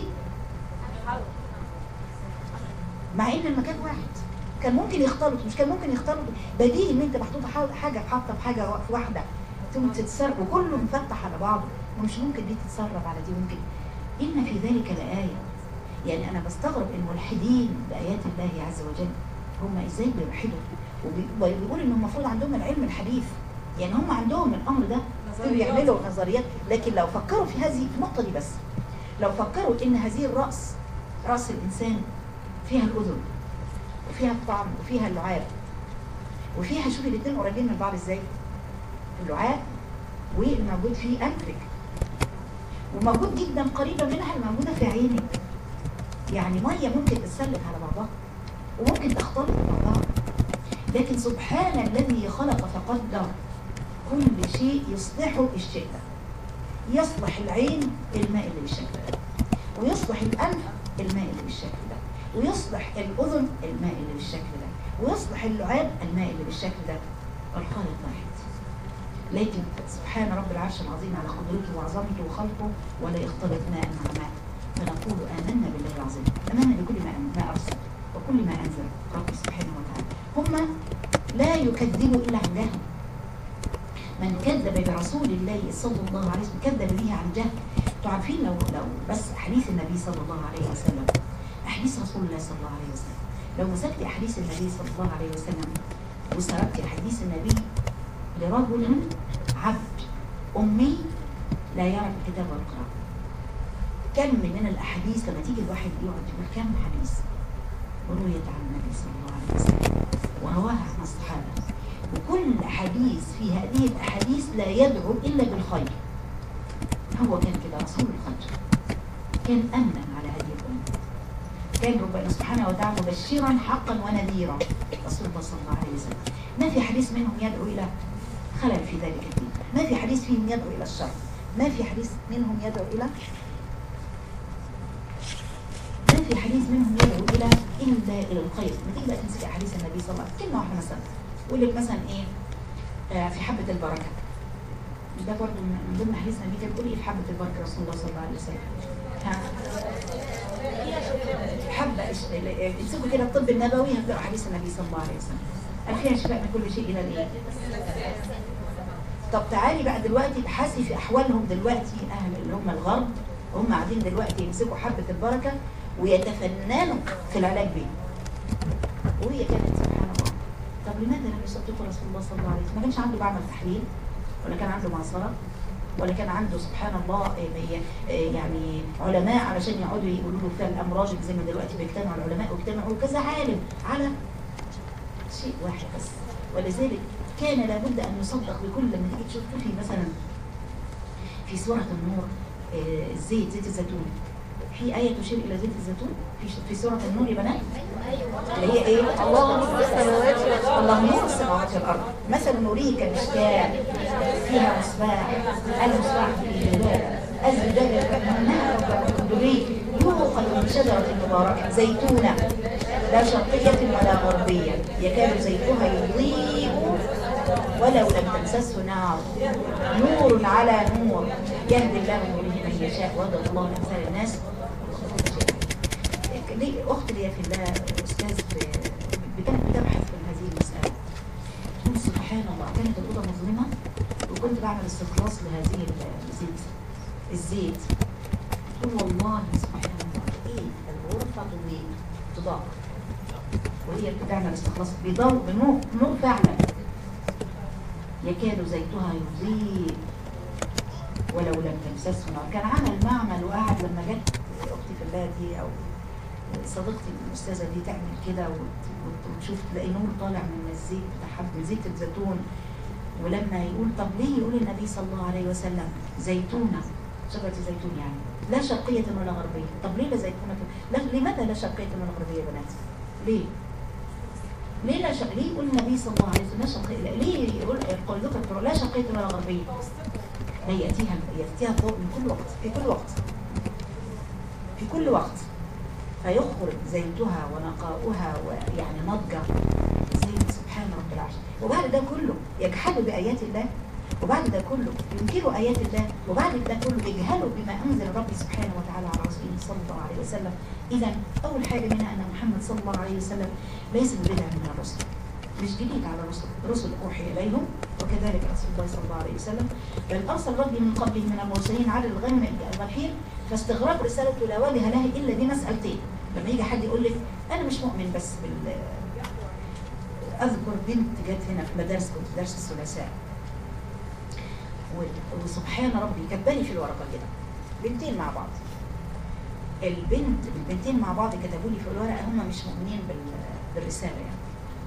مع ان المكان واحد كان ممكن يختلط، مش كان ممكن يختلط، بديهي ان انت محطوطه حاجه حاطه في حاجه في واحده ثم تتسرب وكله مفتح على بعضه، ومش ممكن دي تتسرب على دي. ممكن ان في ذلك لآية. يعني انا بستغرب الملحدين بآيات الله عز وجل، هم ازاي بيلحدوا وبيقولوا ان المفروض عندهم العلم الحديث، يعني هم عندهم الامر ده بيعملوا نظريات. لكن لو فكروا في هذه النقطه دي بس، لو فكروا ان هذه الراس، راس الانسان فيها الاذن وفيها الطعم وفيها اللعاب وفيها، شوفي الاثنين قريبين من بعض ازاي، اللعاب والموجود فيه انفك، وموجود جدا قريبه منها الموجوده في عينك. يعني ميه ممكن تتسلك على بعضها وممكن تختلط ببعضها، لكن سبحان الذي خلق فقدر كل شيء يصلحه الشيء ده. يصلح العين الماء اللي بالشكل ده، ويصلح الأنف الماء اللي بالشكل ده، ويصلح الأذن الماء اللي بالشكل ده، ويصلح اللعاب الماء اللي بالشكل ده. الخالق واحد، لكن سبحان رب العرش العظيم على قدرته وعظمته وخلقه، ولا يختلط ماء مع ماء. فنقول آمنا بالله العظيم، آمنا بكل ما ما أرسل وكل ما أنزل ربي سبحانه وتعالى. هم لا يكذبوا إلا عن جهل. من كذب برسول الله صلى الله عليه وسلم كذب به عن جهل. انتوا عارفين لو لو بس حديث النبي صلى الله عليه وسلم، احاديث رسول الله صلى الله عليه وسلم، لو مسكت احاديث النبي صلى الله عليه وسلم وسردت حديث النبي لرجل عبد أمي لا يعرف الكتاب والقراءة، كم من الاحاديث لما تيجي الواحد يقعد يقول كم حديث رويت عن النبي صلى الله عليه وسلم ورواها عن الصحابه، وكل حديث في هذه الاحاديث لا يدعو الا بالخير. هو كان كده رسول الخير، كان امنا على هذه الامه، كان ربنا سبحانه وتعالى مبشرا حقا ونذيرا رسول الله صلى الله عليه وسلم. ما في حديث منهم يدعو الى خلل في ذلك الدين، ما في حديث فيهم يدعو الى الشر، ما في حديث منهم يدعو الى ما في حديث منهم يدعو الى الا الى الخير. ما تيجي بقى تمسك احاديث النبي صلى الله عليه وسلم كلمه واحده مثلا، يقول لك مثلا ايه آه في حبه البركه، ده برضه من ضمن حديث النبي كان بيقول ايه في حبه البركه رسول الله صلى الله عليه وسلم؟ ها حبه امسكوا كده الطب النبوي هتلاقوا حديث النبي صلى الله عليه وسلم قال فيها شفاء من كل شيء الى الايه؟ طب تعالي بقى دلوقتي ابحثي في احوالهم دلوقتي، اهل اللي هم الغرب هم قاعدين دلوقتي يمسكوا حبه البركه ويتفننوا في العلاج بيه. وهي كانت سبحان الله. طب لماذا لم يصدقوا رسول الله صلى الله عليه وسلم؟ ما كانش عنده بعمل تحليل، ولا كان عنده معصره، ولا كان عنده سبحان الله يعني علماء علشان يقعدوا يقولوا له فيها الامراض زي ما دلوقتي بيجتمعوا العلماء واجتمعوا كذا عالم على شيء واحد بس. ولذلك كان لابد ان يصدق بكل. لما تيجي تشوف في مثلا في سوره النور الزيت زيت الزيتون، في آية تشير إلى زيت الزيتون في في سورة النور يا بنات، اللي هي إيه؟ الله نور السماوات والأرض، الله نور السماوات والأرض، مثل نوره كمشكاة فيها مصباح، المصباح في زجاجة، الزجاجة كأنها دري يوقد من شجرة مباركة زيتونة لا شرقية ولا غربية يكاد زيتها يضيء ولو لم تمسسه نار نور على نور يهدي الله نوره من يشاء ويضرب الله لأمثال الناس. ليه اخت ليا في الله استاذ بتبحث في هذه المساله، تقول سبحان الله كانت الاوضه مظلمه وكنت بعمل استخلاص لهذه الزيت الزيت تقول والله سبحان الله ايه الغرفه تضيء تضاء وهي بتعمل استخلاص بضوء بنور نور فعلا يكاد زيتها يضيء ولو لم تمسسه نار. كان عمل معمل وقعد لما جت اختي في الله دي او صديقتي الاستاذه دي تعمل كده وتشوف تلاقي نور طالع من الزيت بتاع من زيت الزيتون، ولما يقول طب ليه يقول النبي صلى الله عليه وسلم زيتونه شجره الزيتون يعني لا شرقيه ولا غربيه، طب ليه لا زيتونه لا لماذا لا شرقيه ولا غربيه يا بنات؟ ليه؟ ليه لا شرقيه؟ ليه يقول النبي صلى الله عليه وسلم لا شرقيه؟ ليه يقول يقول ذكر لا شرقيه ولا غربيه؟ لا ياتيها ياتيها الضوء من كل وقت في كل وقت في كل وقت فيخرج زيتها ونقاؤها ويعني نضجة زي سبحان رب العرش. وبعد ده كله يجحدوا بآيات الله، وبعد ده كله ينكروا آيات الله، وبعد ده كله يجهلوا بما أنزل ربي سبحانه وتعالى على رسوله صلى الله عليه وسلم. إذا أول حاجة منها أن محمد صلى الله عليه وسلم ليس ببدع من الرسل، مش جديد على الرسل، الرسل أوحي إليهم وكذلك رسول الله صلى الله عليه وسلم، بل أرسل ربي من قبله من المرسلين على الغنم الغفير، فاستغراب رسالته لا وجه لها إلا بمسألتين. لما يجي حد يقول لك انا مش مؤمن بس بال اذكر بنت جت هنا في مدارس كنت درس الثلاثاء وسبحان ربي كتباني في الورقه كده بنتين مع بعض، البنت البنتين مع بعض كتبوا لي في الورقه هم مش مؤمنين بالرساله يعني.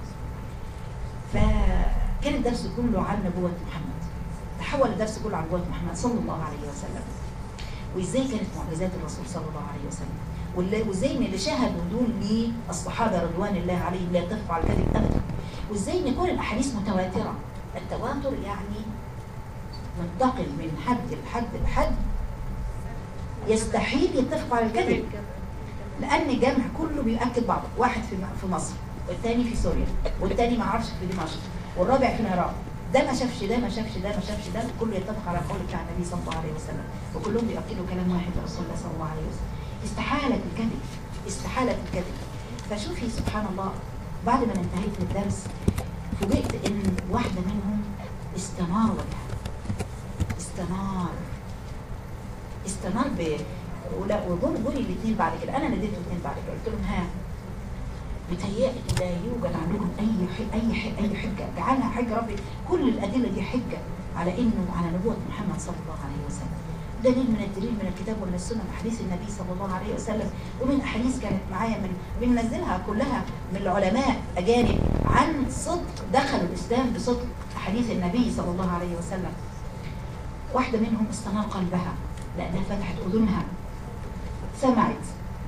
فكان الدرس كله عن نبوه محمد، تحول الدرس كله عن نبوه محمد صلى الله عليه وسلم، وازاي كانت معجزات الرسول صلى الله عليه وسلم، وازاي ان اللي شاهدوا دول للصحابه رضوان الله عليهم لا يتفقوا على الكذب ابدا، وازاي ان كل الاحاديث متواتره. التواتر يعني منتقل من حد لحد لحد يستحيل يتفقوا على الكذب، لان الجمع كله بيؤكد بعضه، واحد في في مصر والثاني في سوريا والثاني ما اعرفش في دمشق والرابع في العراق، ده ما شافش ده ما شافش ده ما شافش ده، كله يتفق على القول بتاع النبي صلى الله عليه وسلم، وكلهم بيؤكدوا كلام واحد لرسول الله صلى الله عليه وسلم. استحالة الكذب، استحالة الكذب. فشوفي سبحان الله بعد ما انتهيت من الدرس فوجئت ان واحدة منهم استنار وجهها، استنار استنار ب ولا وجم جولي الاثنين بعد كده، انا ناديت الاثنين بعد كده قلت لهم ها بتهيألي لا يوجد عندكم اي حي اي حي اي حجه، جعلها حجه ربي، كل الادله دي حجه على انه على نبوه محمد صلى الله عليه وسلم. دليل من الدليل من الكتاب ومن السنة، من أحاديث النبي صلى الله عليه وسلم، ومن أحاديث كانت معايا من بننزلها كلها من العلماء أجانب عن صدق دخلوا الإسلام بصدق أحاديث النبي صلى الله عليه وسلم. واحدة منهم استنار قلبها لأنها فتحت أذنها سمعت،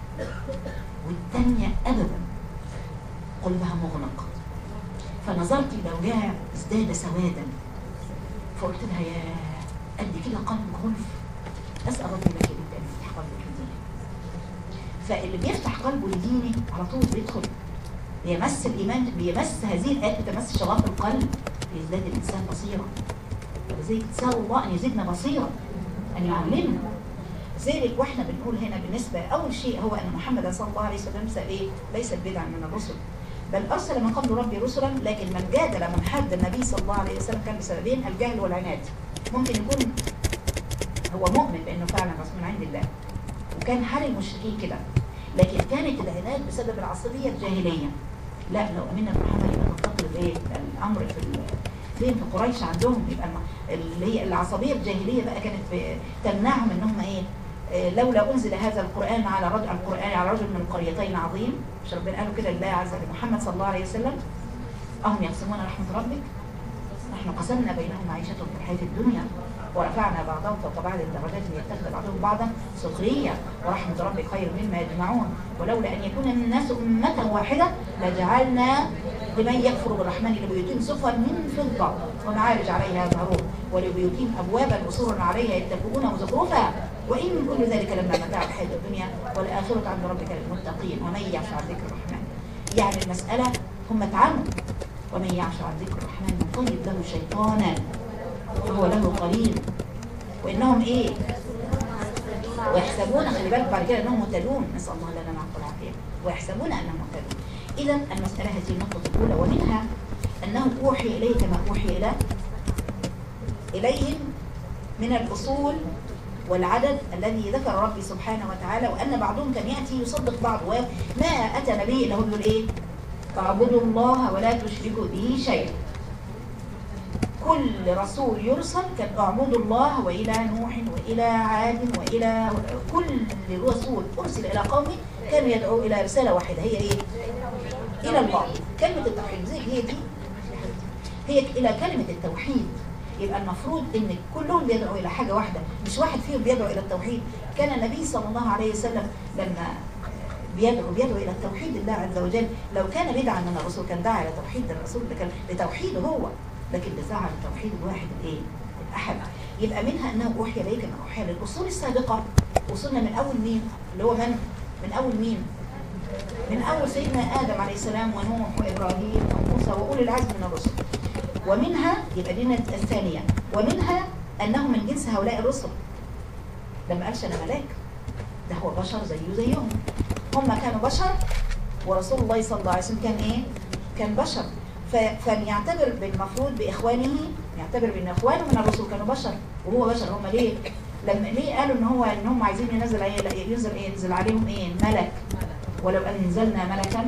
والثانية أبدا قلبها مغلق، فنظرت إلى وجهها ازداد سوادا، فقلت لها يا قد كده قلبك غلف، أسأل ربي لك أنت أن يفتح قلبك لديني. فاللي بيفتح قلبه لديني على طول بيدخل بيمس الإيمان، بيمس هذه الآيات بتمس شغاف القلب، بيزداد الإنسان بصيرة. ولذلك تسأل الله أن يزيدنا بصيرة، أن يعلمنا. ذلك واحنا بنقول هنا بالنسبة أول شيء هو أن محمد صلى الله عليه وسلم إيه؟ ليس بدعا من الرسل، بل أرسل من قبل ربي رسلا، لكن من جادل من حد النبي صلى الله عليه وسلم كان بسببين: الجهل والعناد. ممكن يكون هو مؤمن بأنه فعلا رسول من عند الله وكان حال المشركين كده، لكن كانت العناد بسبب العصبية الجاهلية. لا، لو أمنا محمد يبقى تنتقل إيه؟ الأمر في فين في قريش عندهم يبقى اللي هي العصبية الجاهلية بقى كانت تمنعهم إنهم إيه؟ لولا أنزل هذا القرآن على رجل القرآن على رجل من القريتين عظيم. مش ربنا قالوا كده لله عز وجل محمد صلى الله عليه وسلم: أهم يقسمون رحمة ربك نحن قسمنا بينهم معيشتهم في الحياة الدنيا ورفعنا بعضهم فوق بعض الدرجات ليتخذ بعضهم بعضا سخريا ورحمة ربك خير مما يجمعون ولولا أن يكون الناس أمة واحدة لجعلنا لمن يكفر بالرحمن لبيوتهم سقفا من فضة ومعارج عليها يظهرون ولبيوتهم أبوابا وسررا عليها يتكئون وزخرفا وإن من كل ذلك لما متاع الحياة الدنيا والآخرة عند ربك للمتقين ومن يعش عن ذكر الرحمن. يعني المسألة هم اتعاموا: ومن يعش عن ذكر الرحمن نقيض له شيطانا وهو له قرين وإنهم إيه؟ ويحسبون، خلي بالك بعد كده أنهم مهتدون، نسأل الله لنا معكم العافية، ويحسبون أنهم مهتدون. إذا المسألة هذه النقطة الأولى، ومنها أنه أوحي إليه كما أوحي إلى إليهم من الأصول والعدد الذي ذكر ربي سبحانه وتعالى، وأن بعضهم كان يأتي يصدق بعض، وما أتى نبي إلا هو يقول إيه؟ تعبدوا الله ولا تشركوا به شيئا. كل رسول يرسل كان اعبدوا الله، وإلى نوح وإلى عاد وإلى كل رسول أرسل إلى قومه كانوا يدعوا إلى رسالة واحدة، هي إيه؟ إلى الله. كلمة التوحيد زي هي دي، هي إلى كلمة التوحيد. يبقى المفروض إن كلهم بيدعوا إلى حاجة واحدة، مش واحد فيهم بيدعو إلى التوحيد. كان النبي صلى الله عليه وسلم لما بيدعو بيدعو إلى التوحيد الله عز وجل. لو كان بدعا من الرسول كان دعا إلى توحيد الرسول، لكن لتوحيده هو، لكن دعا لتوحيد الواحد الإيه؟ الأحد. يبقى منها أنه أوحي إليك كما أوحي للأصول السابقة. وصلنا من أول مين؟ اللي هو من؟ من أول مين؟ من أول سيدنا آدم عليه السلام ونوح وإبراهيم وموسى وأولي العزم من الرسل. ومنها يبقى دينا الثانية، ومنها أنه من جنس هؤلاء الرسل. لما قالش أنا ملاك، ده هو بشر زيه زيهم. هم كانوا بشر ورسول الله صلى الله عليه وسلم كان إيه؟ كان بشر. فليعتبر بالمفروض بإخوانه، يعتبر بأن إخوانه من الرسل كانوا بشر وهو بشر. هم ليه؟ لما ليه قالوا إن هو إن هم عايزين ينزل إيه؟ ينزل إيه؟ ينزل عليهم إيه؟ ملك. ولو أنزلنا ملكا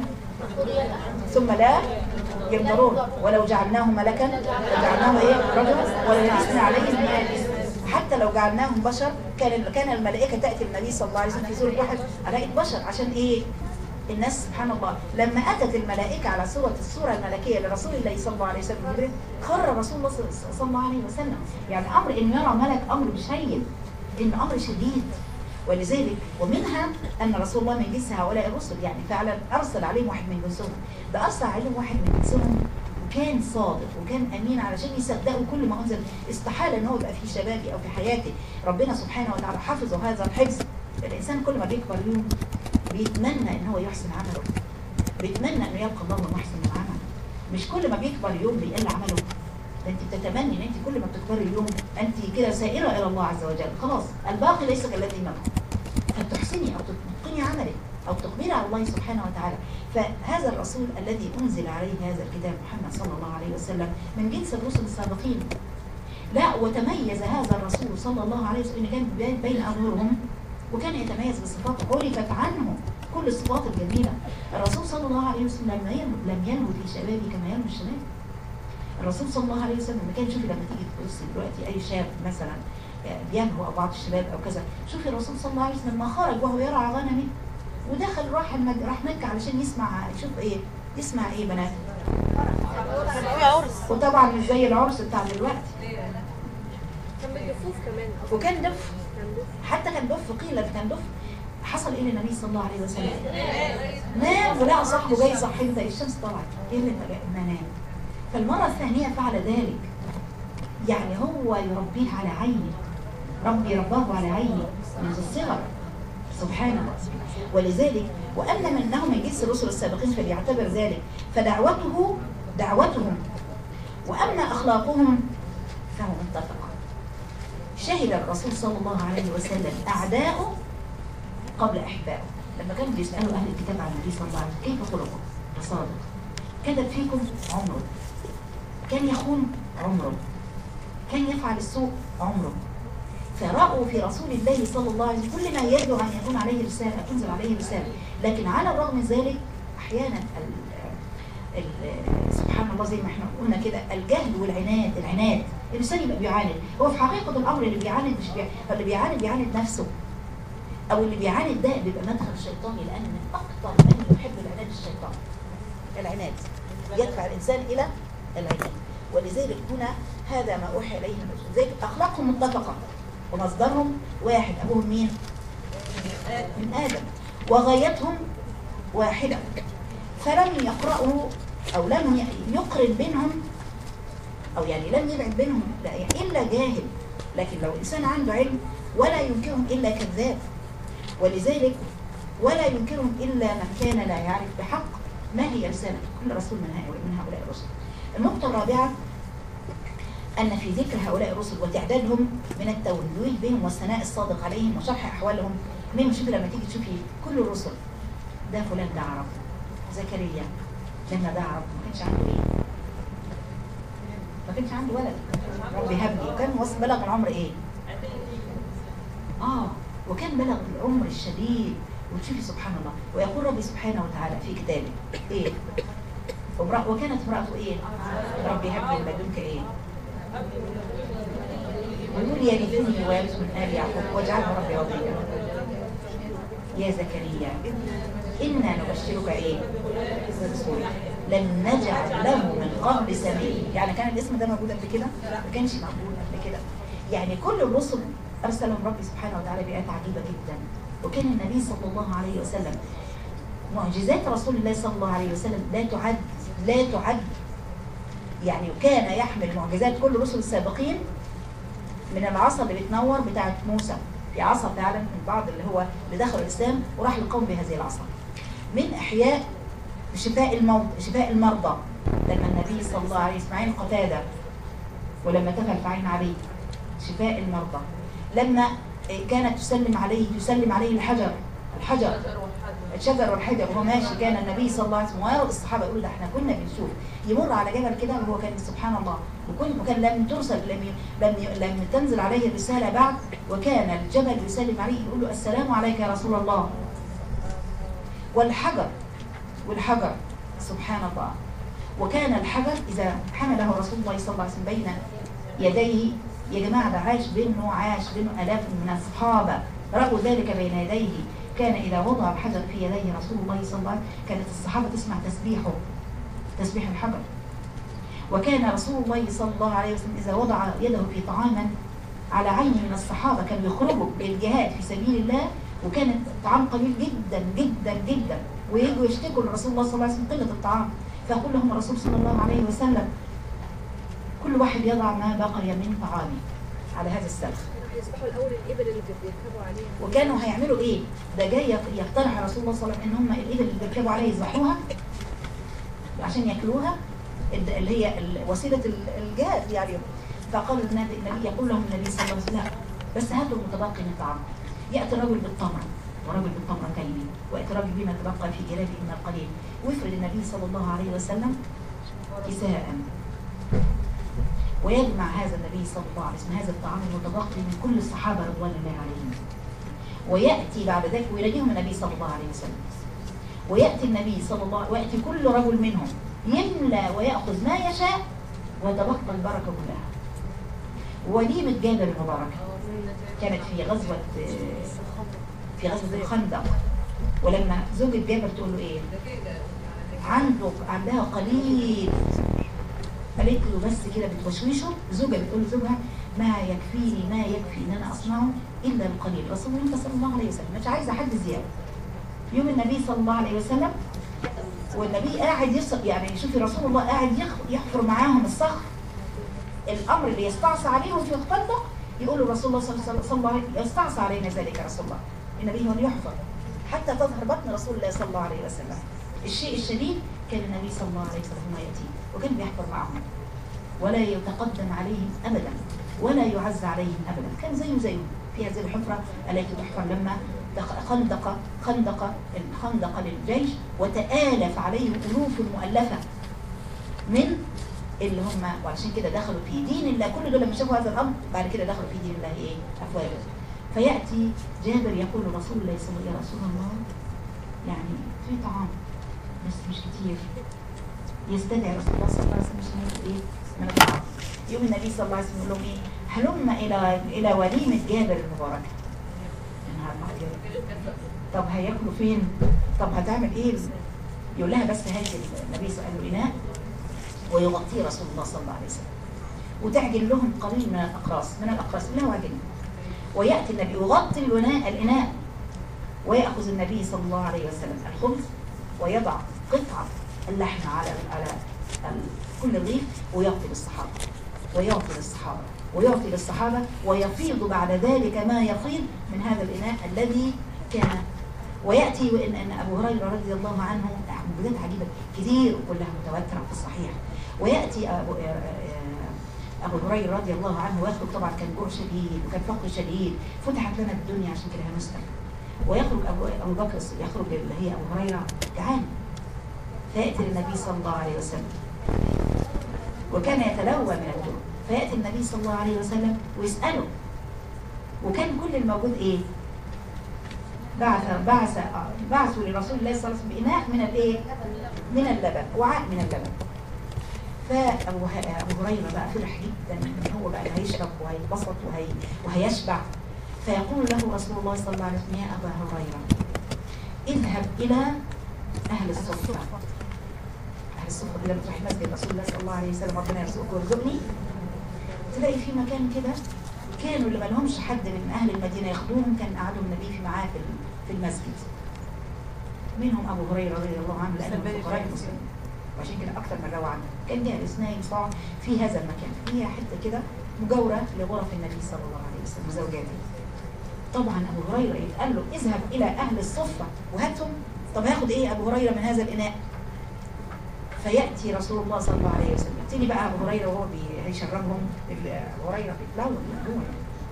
ثم لا ينظرون ولو جعلناه ملكا لجعلناه إيه؟ رجلا وللبسنا عليهم ملائكة. حتى لو جعلناهم بشر كان كان الملائكة تأتي النبي صلى الله عليه وسلم في سورة واحد على بشر. عشان إيه؟ الناس سبحان الله لما أتت الملائكة على صورة الصورة الملكية لرسول الله صلى الله عليه وسلم خر رسول الله صلى الله عليه وسلم. يعني أمر إن يرى ملك أمر شيء، إن أمر شديد. ولذلك ومنها أن رسول الله من جنس هؤلاء الرسل، يعني فعلا أرسل عليهم واحد من جنسهم. ده أرسل عليهم واحد من جنسهم وكان صادق وكان أمين علشان يصدقوا كل ما أنزل. استحالة أنه يبقى في شبابي أو في حياتي ربنا سبحانه وتعالى حافظه هذا الحفظ. الإنسان كل ما بيكبر يوم بيتمنى ان هو يحسن عمله، بيتمنى انه يلقى الله محسن العمل. مش كل ما بيكبر يوم بيقل عمله، ده انت بتتمني ان انت كل ما بتكبري اليوم انت كده سائره الى الله عز وجل. خلاص الباقي ليس كالذي مضى، فتحسني او تتقني عملك او تقبلي على الله سبحانه وتعالى. فهذا الرسول الذي انزل عليه هذا الكتاب محمد صلى الله عليه وسلم من جنس الرسل السابقين. لا، وتميز هذا الرسول صلى الله عليه وسلم كان بين اظهرهم، وكان يتميز بصفات عرفت عنه كل الصفات الجميلة. الرسول صلى الله عليه وسلم لم ينمو في شبابه كما ينمو الشباب. الرسول صلى الله عليه وسلم ما كان، شوفي لما تيجي تبصي دلوقتي أي شاب مثلا بينهوا او بعض الشباب او كذا. شوفي الرسول صلى الله عليه وسلم لما خرج وهو يرعى غنمه ودخل راح المد... راح مكه علشان يسمع، يشوف ايه؟ يسمع ايه بنات؟ كان في عرس، وطبعا مش زي العرس بتاع دلوقتي، كان بالدفوف كمان، وكان دف، حتى كان دف، قيل كان دف. حصل ايه للنبي صلى الله عليه وسلم؟ نام ولقى صاحبه جاي صحي، ده الشمس طلعت، ايه اللي ما نام؟ فالمره الثانيه فعل ذلك، يعني هو يربيه على عينه، ربي رباه على عينه منذ الصغر سبحان الله. ولذلك وأما من أنه من جنس الرسل السابقين فليعتبر ذلك، فدعوته دعوتهم وأما أخلاقهم فهو متفق. شهد الرسول صلى الله عليه وسلم أعداؤه قبل أحبائه. لما كانوا بيسألوا أهل الكتاب عن النبي صلى الله عليه وسلم كيف خلقه؟ صادق، كذب فيكم عمره، كان يخون عمره، كان يفعل السوء عمره. فرأوا في رسول الله صلى الله عليه وسلم كل ما يدعو أن يكون عليه رسالة، تنزل عليه رسالة، لكن على الرغم من ذلك أحيانا ال ال سبحان الله زي ما احنا قلنا كده الجهل والعناد، العناد الإنسان يبقى بيعاند. هو في حقيقة الأمر اللي بيعاند مش بيعاند، اللي بيعاند بيعاند نفسه، أو اللي بيعاند ده بيبقى مدخل الشيطاني، لأن أكثر من يحب العناد الشيطان. العناد يدفع الإنسان إلى العناد، ولذلك هنا هذا ما أوحي إليه من الرسول. لذلك أخلاقهم متفقة ومصدرهم واحد، أبوهم مين؟ من آدم، وغايتهم واحدة، فلم يقرأوا أو لم يقرن بينهم، أو يعني لم يبعد بينهم إلا جاهل. لكن لو الإنسان عنده علم ولا ينكرهم إلا كذاب، ولذلك ولا ينكرهم إلا من كان لا يعرف بحق ما هي رسالة كل رسول من هؤلاء الرسل. النقطة الرابعة أن في ذكر هؤلاء الرسل وتعدادهم من التوليه بهم والثناء الصادق عليهم وشرح أحوالهم منهم. شوفي لما تيجي تشوفي كل الرسل، ده فلان ده عرب، زكريا لما ده عرب ما كانش عنده إيه؟ ما كانش عنده ولد، ربي هب لي، وكان وصل بلغ العمر إيه؟ آه وكان بلغ العمر الشديد. وتشوفي سبحان الله، ويقول ربي سبحانه وتعالى في كتابه إيه؟ وكانت امرأته إيه؟ ربي هب لي من لدنك إيه؟ ويقول يرثني ويرث من آل يعقوب واجعله ربي رضيا. يا زكريا إنا نبشرك إيه؟ برسول لن نجعل له من قبل سميا. يعني كان الاسم ده موجود قبل كده؟ ما كانش موجود قبل كده. يعني كل الرسل أرسلهم ربي سبحانه وتعالى بآيات عجيبة جدا. وكان النبي صلى الله عليه وسلم معجزات رسول الله صلى الله عليه وسلم لا تعد لا تعد يعني كان يحمل معجزات كل الرسل السابقين، من العصا اللي بتنور بتاعت موسى، في عصا فعلا من بعض اللي هو اللي دخل الإسلام وراح للقوم بهذه العصا، من إحياء شفاء الموت شفاء المرضى لما النبي صلى الله عليه وسلم عين قتادة، ولما تفل في عين علي شفاء المرضى، لما كانت تسلم عليه تسلم عليه الحجر الحجر الشجر والحجر وهو ماشي، كان النبي صلى الله عليه وسلم ويرى الصحابه يقول ده احنا كنا بنشوف يمر على جبل كده وهو كان سبحان الله، وكن وكان لم ترسل لم لم لم تنزل عليه الرساله بعد، وكان الجبل يسلم عليه يقول له السلام عليك يا رسول الله. والحجر والحجر سبحان الله، وكان الحجر اذا حمله رسول الله صلى الله عليه وسلم بين يديه، يا جماعه ده عاش بينه عاش بينه الاف من الصحابه رأوا ذلك بين يديه. كان إذا وضع الحجر في يديه رسول الله صلى الله عليه وسلم كانت الصحابة تسمع تسبيحه تسبيح الحجر. وكان رسول الله صلى الله عليه وسلم إذا وضع يده في طعاما على عين من الصحابة كانوا يخرجوا للجهاد في سبيل الله، وكان الطعام قليل جدا جدا جدا، ويجوا يشتكوا لرسول الله صلى الله عليه وسلم قلة الطعام، فيقول لهم الرسول صلى الله عليه وسلم كل واحد يضع ما بقي من طعامه على هذا السلف. يذبحوا الاول الابل اللي بيركبوا عليها، وكانوا هيعملوا ايه؟ ده جاي يقترح رسول الله صلى الله عليه وسلم ان هم الابل اللي بيركبوا عليها يذبحوها عشان ياكلوها، اللي هي وسيله الجهاد يعني. فقال النبي يقول لهم النبي صلى الله عليه وسلم بس هاتوا المتبقي من طعام. ياتي الرجل بالتمر ورجل بالتمرتين، وياتي الرجل بما تبقى في جلابه من القليل، ويفرد النبي صلى الله عليه وسلم كساء، ويجمع هذا النبي صلى الله عليه وسلم هذا الطعام المتبقي من كل الصحابة رضوان الله عليهم، ويأتي بعد ذلك ويلاقيهم النبي صلى الله عليه وسلم، ويأتي النبي صلى الله ويأتي كل رجل منهم يملى ويأخذ ما يشاء ويتبقى البركة كلها. وليمة جابر المباركة كانت في غزوة في غزوة الخندق، ولما زوجة جابر تقول له ايه؟ عنده عندها قليل، قالت له بس كده بتوشوشه، زوجة بتقول لزوجها ما يكفيني ما يكفي ان انا اصنعه الا القليل، رسول الله صلى الله عليه وسلم مش عايزه حد زياده. يوم النبي صلى الله عليه وسلم والنبي قاعد يصف، يعني شوفي رسول الله قاعد يحفر معاهم الصخر، الامر اللي يستعصى عليهم في الخندق يقول رسول الله صلى الله عليه وسلم يستعصى علينا ذلك يا رسول الله، النبي هو اللي يحفر حتى تظهر بطن رسول الله صلى الله عليه وسلم. الشيء الشديد كان النبي صلى الله عليه وسلم ما يأتي وكان بيحفر معهم ولا يتقدم عليهم أبدا ولا يعز عليهم أبدا، كان زيه زيهم في هذه الحفرة التي تحفر لما خندق خندق خندق للجيش وتآلف عليهم ألوف مؤلفة من اللي هم، وعشان كده دخلوا في دين الله. كل دول لما شافوا هذا الأمر بعد كده دخلوا في دين الله ايه؟ أفواجا. فيأتي جابر يقول رسول الله صلى الله عليه وسلم يا رسول الله يعني في طعام بس مش كتير، يستدعي رسول الله صلى الله عليه وسلم عشان ايه؟ من الطعام. يوم النبي صلى الله عليه وسلم يقول لهم ايه؟ هلم الى الى وليمه جابر المباركه. يا نهار ابيض، طب هياكلوا فين؟ طب هتعمل ايه؟ يقول لها بس هات النبي صلى الله عليه وسلم اناء ويغطيه رسول الله صلى الله عليه وسلم وتعجن لهم قليل من الاقراص من الاقراص اللي هو عجن، وياتي النبي يغطي الاناء الاناء وياخذ النبي صلى الله عليه وسلم الخبز ويضع قطعه اللحم على على كل الرغيف ويعطي للصحابه ويعطي للصحابه ويعطي للصحابه ويفيض بعد ذلك ما يفيض من هذا الاناء الذي كان. وياتي وان ان ابو هريره رضي الله عنه معجزات عجيبه كثير كلها متواتره في الصحيح. وياتي ابو ابو هريره رضي الله عنه ويخرج، طبعا كان جوع شديد وكان فقر شديد، فتحت لنا الدنيا عشان كده هنسال. ويخرج ابو ابو بكر يخرج اللي هي ابو هريره جعان، فياتي النبي صلى الله عليه وسلم وكان يتلوى من الجوع، فياتي النبي صلى الله عليه وسلم ويساله، وكان كل الموجود ايه؟ بعث بعث بعثوا لرسول الله صلى الله عليه وسلم بإناء من الايه؟ من اللبن، وعاء من اللبن. فابو ابو هريره بقى فرح جدا ان هو بقى هيشرب وهيتبسط وهي وهيشبع، فيقول له رسول الله صلى الله عليه وسلم يا ابا هريره اذهب الى اهل الصفه. اهل الصفه لما تروح مسجد رسول الله صلى الله عليه وسلم ربنا يرزقك ويرزقني، تلاقي في مكان كده كانوا اللي ما لهمش حد من اهل المدينه ياخدوهم، كان قعدوا النبي في معاه في المسجد، منهم ابو هريره رضي الله عنه لانه من فقراء المسلمين، وعشان كده اكثر من روى عنه كان جالس نايم صاع في هذا المكان، هي حته كده مجاوره لغرف النبي صلى الله عليه وسلم وزوجاته. طبعا ابو هريره يتقال له اذهب الى اهل الصفه وهاتهم، طب هاخد ايه ابو هريره من هذا الاناء؟ فياتي رسول الله صلى الله عليه وسلم، يبتدي بقى ابو هريره وهو هيشربهم، ابو هريره بيتلون من جوه،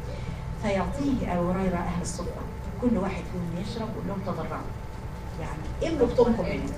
فيعطيه ابو هريره اهل الصفه، كل واحد فيهم يشرب ويقول لهم تضرعوا، يعني املوا بطونكم منه،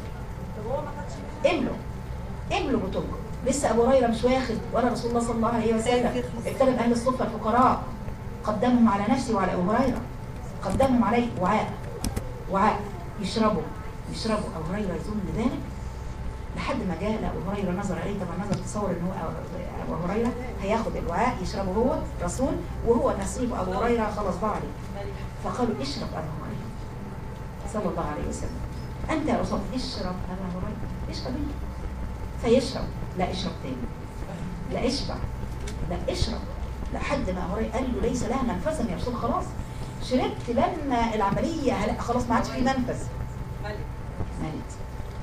املوا املوا بطونكم. لسه ابو هريره مش واخد ولا رسول الله صلى الله عليه وسلم ابتلم اهل الصفه الفقراء، قدمهم على نفسه وعلى ابو هريره، قدمهم عليه وعاء وعاء يشربوا يشربوا ابو هريره يظن ذلك لحد ما جاء ابو هريره نظر عليه، طبعا نظر تصور ان هو ابو هريره هياخد الوعاء يشربه هو رسول وهو نصيب ابو هريره خلاص ضاع عليه، فقالوا اشرب ابو هريره صلى الله عليه وسلم، انت يا رسول اشرب ابو هريره اشرب انت، فيشرب لا اشرب تاني لا اشبع لا اشرب لحد ما ابو هريره قال له ليس لها منفذا يا رسول، خلاص شربت لما العمليه خلاص ما عادش في منفذ، مالت.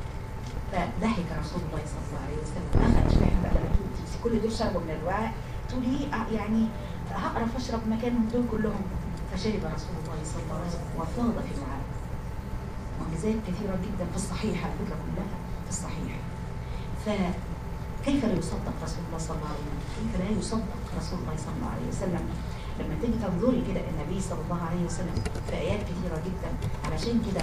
فضحك رسول الله صلى الله عليه وسلم، اخذ شبعها بقى لما تقولي كل دول شربوا من الوعاء تقولي يعني هقرف اشرب مكانهم دول كلهم، فشرب رسول الله صلى الله عليه وسلم وفاض في الوعاء. معجزات كثيره جدا في الصحيح على فكره كلها في الصحيح. فكيف لا يصدق رسول الله صلى الله عليه وسلم؟ كيف لا يصدق رسول الله صلى الله عليه وسلم لما تيجي تنظري كده النبي صلى الله عليه وسلم في ايات كثيره جدا. علشان كده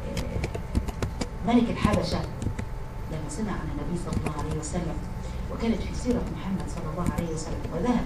ملك الحبشه لما سمع عن النبي صلى الله عليه وسلم وكانت في سيرة محمد صلى الله عليه وسلم، وذهب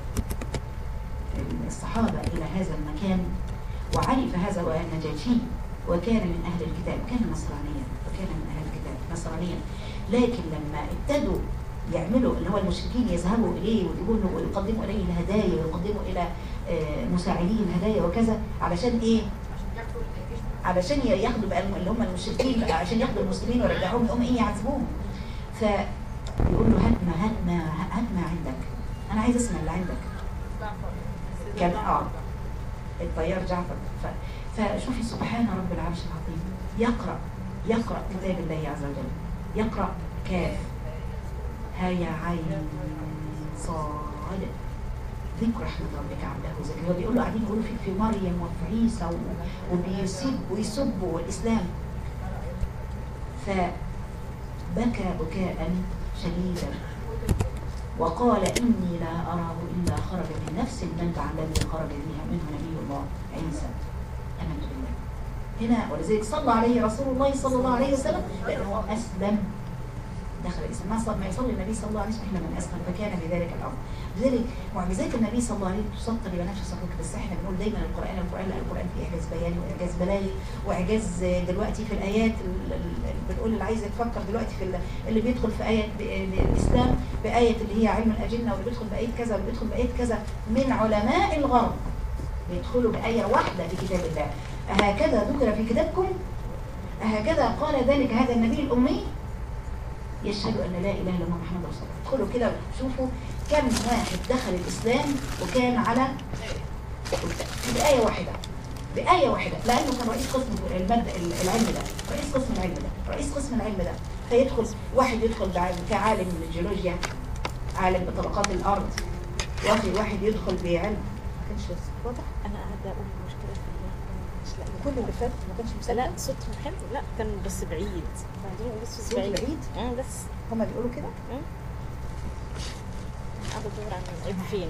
الصحابة إلى هذا المكان وعرف هذا النجاشي وكان من أهل الكتاب، كان نصرانيا وكان من أهل الكتاب نصرانيا، لكن لما ابتدوا يعملوا اللي هو المشركين يذهبوا إليه ويجيبوا له ويقدموا إليه الهدايا ويقدموا إلى مساعدين هدايا وكذا، علشان إيه؟ علشان ياخدوا بقى اللي هم المشركين عشان ياخدوا المسلمين ويرجعوهم يقوم إيه يعذبوهم. فيقول له هات ما هات ما هات ما عندك، أنا عايز أسمع اللي عندك. كان آه الطيار جعفر. فشوفي سبحان رب العرش العظيم، يقرأ يقرأ كتاب الله عز وجل، يقرأ كاف هيا عين صاد ذكر رحمة ربك عبده زكريا. هو بيقول له قاعدين يقولوا في, في مريم وفي عيسى وبيسب ويسبوا الإسلام. فبكى بكاء شديدا وقال إني لا أراه إلا خرج من نفس المنبع الذي خرج بها منه نبي الله عيسى. آمنت بالله. هنا ولذلك صلى عليه رسول الله صلى الله عليه وسلم لأنه أسلم دخل الإسلام. ما ما يصلي النبي صلى الله عليه وسلم من أسلم، فكان بذلك الأمر. لذلك معجزات النبي صلى الله عليه وسلم تسطر بنفس صفوك، بس احنا بنقول دايما القرآن القرآن لا، القرآن فيه إعجاز بياني وإعجاز بلاغي وإعجاز دلوقتي في الآيات. بنقول اللي عايز يتفكر دلوقتي في اللي بيدخل في آية الإسلام بآية اللي هي علم الأجنة، واللي بيدخل بآية كذا واللي بيدخل بآية كذا من علماء الغرب بيدخلوا بآية واحدة في كتاب الله. أهكذا ذكر في كتابكم؟ أهكذا قال ذلك هذا النبي الأمي يشهد أن لا إله إلا الله محمد رسول الله. ادخلوا كده وشوفوا كم واحد دخل الإسلام وكان على بآية واحدة، بآية واحدة، لأنه كان رئيس قسم المادة العلم ده، رئيس قسم العلم ده، رئيس قسم العلم ده. فيدخل واحد يدخل كعالم من الجيولوجيا، عالم بطبقات الأرض، واحد واحد يدخل بعلم. ما كانش واضح؟ أنا قاعدة أقول مشكلة في كل اللي فات ما كانش مسلم. لا صوتهم حلو، لا كان بس بعيد. بعدين بس صوت بعيد. بعيد؟ اه بس هما بيقولوا كده؟ امم قاعدة أدور عن العيب فين.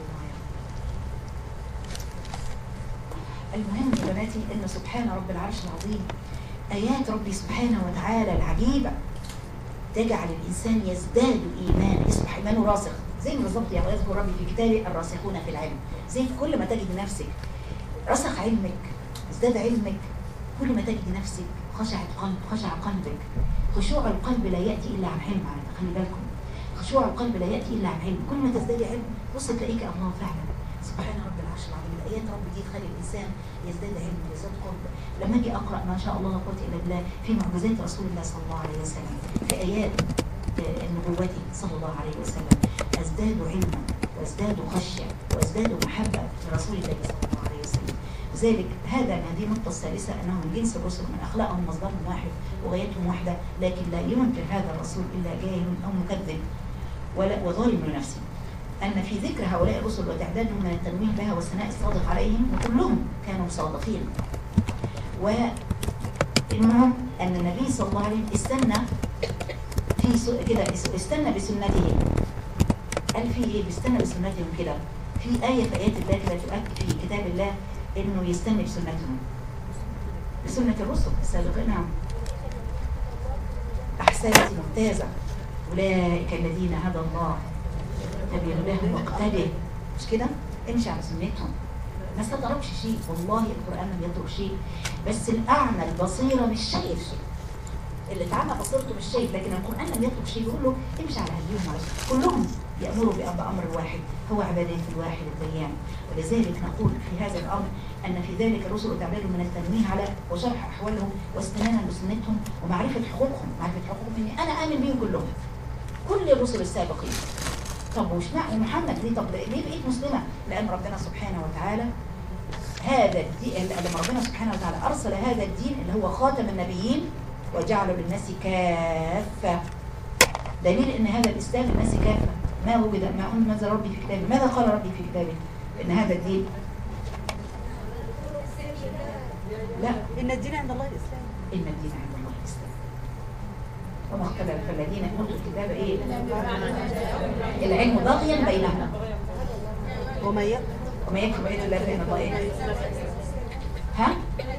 المهم يا بناتي ان سبحان رب العرش العظيم ايات ربي سبحانه وتعالى العجيبه تجعل الانسان يزداد ايمان، يصبح ايمانه راسخ. زي بالظبط يعني يذكر ربي في كتابه الراسخون في العلم. زي كل ما تجد نفسك رسخ علمك، ازداد علمك، كل ما تجد نفسك خشعت قلب خشع قلبك. خشوع القلب لا ياتي الا عن علم، خلي بالكم. خشوع القلب لا ياتي الا عن علم. كل ما تزداد علم بص تلاقيك الله فعلا سبحان رب العرش العظيم. الايات رب دي تخلي الانسان يزداد علم ويزداد قرب. لما اجي اقرا ما شاء الله لا قوه الا بالله في معجزات رسول الله صلى الله عليه وسلم، في ايات نبوته صلى الله عليه وسلم، ازداد علما وازداد خشيه وازداد محبه لرسول الله صلى الله عليه وسلم. لذلك هذا هذه النقطه الثالثه انهم من جنس الرسل، من اخلاقهم مصدرهم واحد وغايتهم واحده، لكن لا ينكر هذا الرسول الا جاهل او مكذب ولا وظالم لنفسه. أن في ذكر هؤلاء الرسل وتعدادهم من التنويه بها والثناء الصادق عليهم، وكلهم كانوا صادقين. وإنهم أن النبي صلى الله عليه وسلم استنى في كده استنى بسنتهم. قال في إيه؟ بيستنى بسنتهم كده. في آية في آيات الله كده تؤكد في كتاب الله إنه يستنى بسنتهم، بسنة الرسل السابقين. نعم. أحسنت ممتازة. أولئك الذين هدى الله فبهداهم واقتدي. مش كده؟ امشي على سنتهم. ما استغربش شيء، والله القرآن ما بيترك شيء، بس الأعمى البصيرة مش شايف شيء. اللي اتعمى بصيرته مش شايف، لكن القرآن لم يترك شيء، يقول له امشي على هديهم. كلهم يأمروا بأمر واحد هو عبادة الواحد الديان. ولذلك نقول في هذا الأمر أن في ذلك الرسل وتعبيرهم من التنويه على وشرح أحوالهم واستنانا بسنتهم ومعرفة حقوقهم، معرفة حقوقهم إني أنا آمن بهم كلهم، كل الرسل السابقين. طب وش معنى محمد ليه؟ طب ليه بقيت مسلمة؟ لأن ربنا سبحانه وتعالى هذا الدين، لما ربنا سبحانه وتعالى أرسل هذا الدين اللي هو خاتم النبيين وجعله للناس كافة. دليل أن هذا الإسلام للناس كافة. ما وجد ما أنزل ربي في كتابه، ماذا قال ربي في كتابه؟ أن هذا الدين لا، إن الدين عند الله الإسلام. إن الدين عند الله الإسلام. وما اختلف الذين أوتوا الكتاب إيه؟ العلم بغيا بينهم. وما يكفر وما يكفر بآيات الله فإن الله إيه؟ ها؟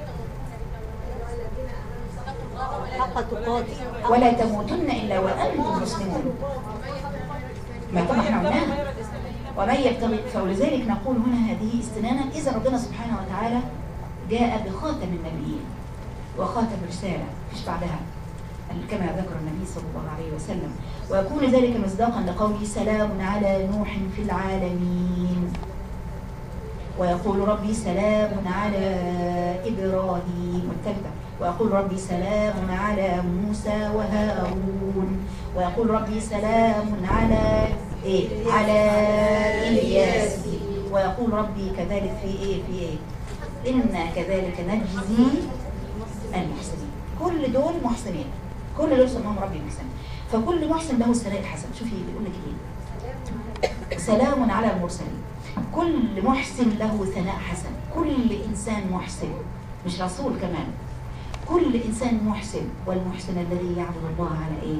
حق تقاتل ولا تموتن إلا وأنتم مسلمون. ما طبعا احنا قلناها. ومن يبتغي، فلذلك نقول هنا هذه استنانا. إذا ربنا سبحانه وتعالى جاء بخاتم النبيين وخاتم الرسالة، مش بعدها كما ذكر النبي النبي صلى الله عليه وسلم، ويكون ذلك مصداقا لقوله سلام على نوح في العالمين. ويقول ربي سلام على إبراهيم والثالثة، ويقول ربي سلام على موسى وهارون، ويقول ربي سلام على إيه؟ على إلياس، ويقول ربي كذلك في إيه؟ في إيه؟ إنا كذلك نجزي المحسنين. كل دول محسنين، كل دول سماهم ربي محسن، فكل محسن له الثناء الحسن. شوفي بيقول لك إيه؟ سلام على المرسلين. كل محسن له ثناء حسن، كل إنسان محسن، مش رسول كمان، كل إنسان محسن. والمحسن الذي يعبد الله على إيه؟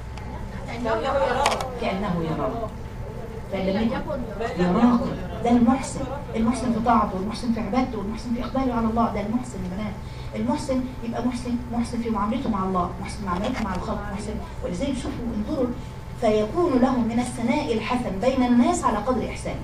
كأنه يراه، فلم يكن يراقب. ده المحسن، المحسن في طاعته، والمحسن في عبادته، والمحسن في إقباله على الله. ده المحسن يا بنات. المحسن يبقى محسن، محسن في معاملته مع الله، محسن معاملته مع الخلق، محسن. ولذلك شوفوا انظروا، فيكون له من الثناء الحسن بين الناس على قدر إحسانه.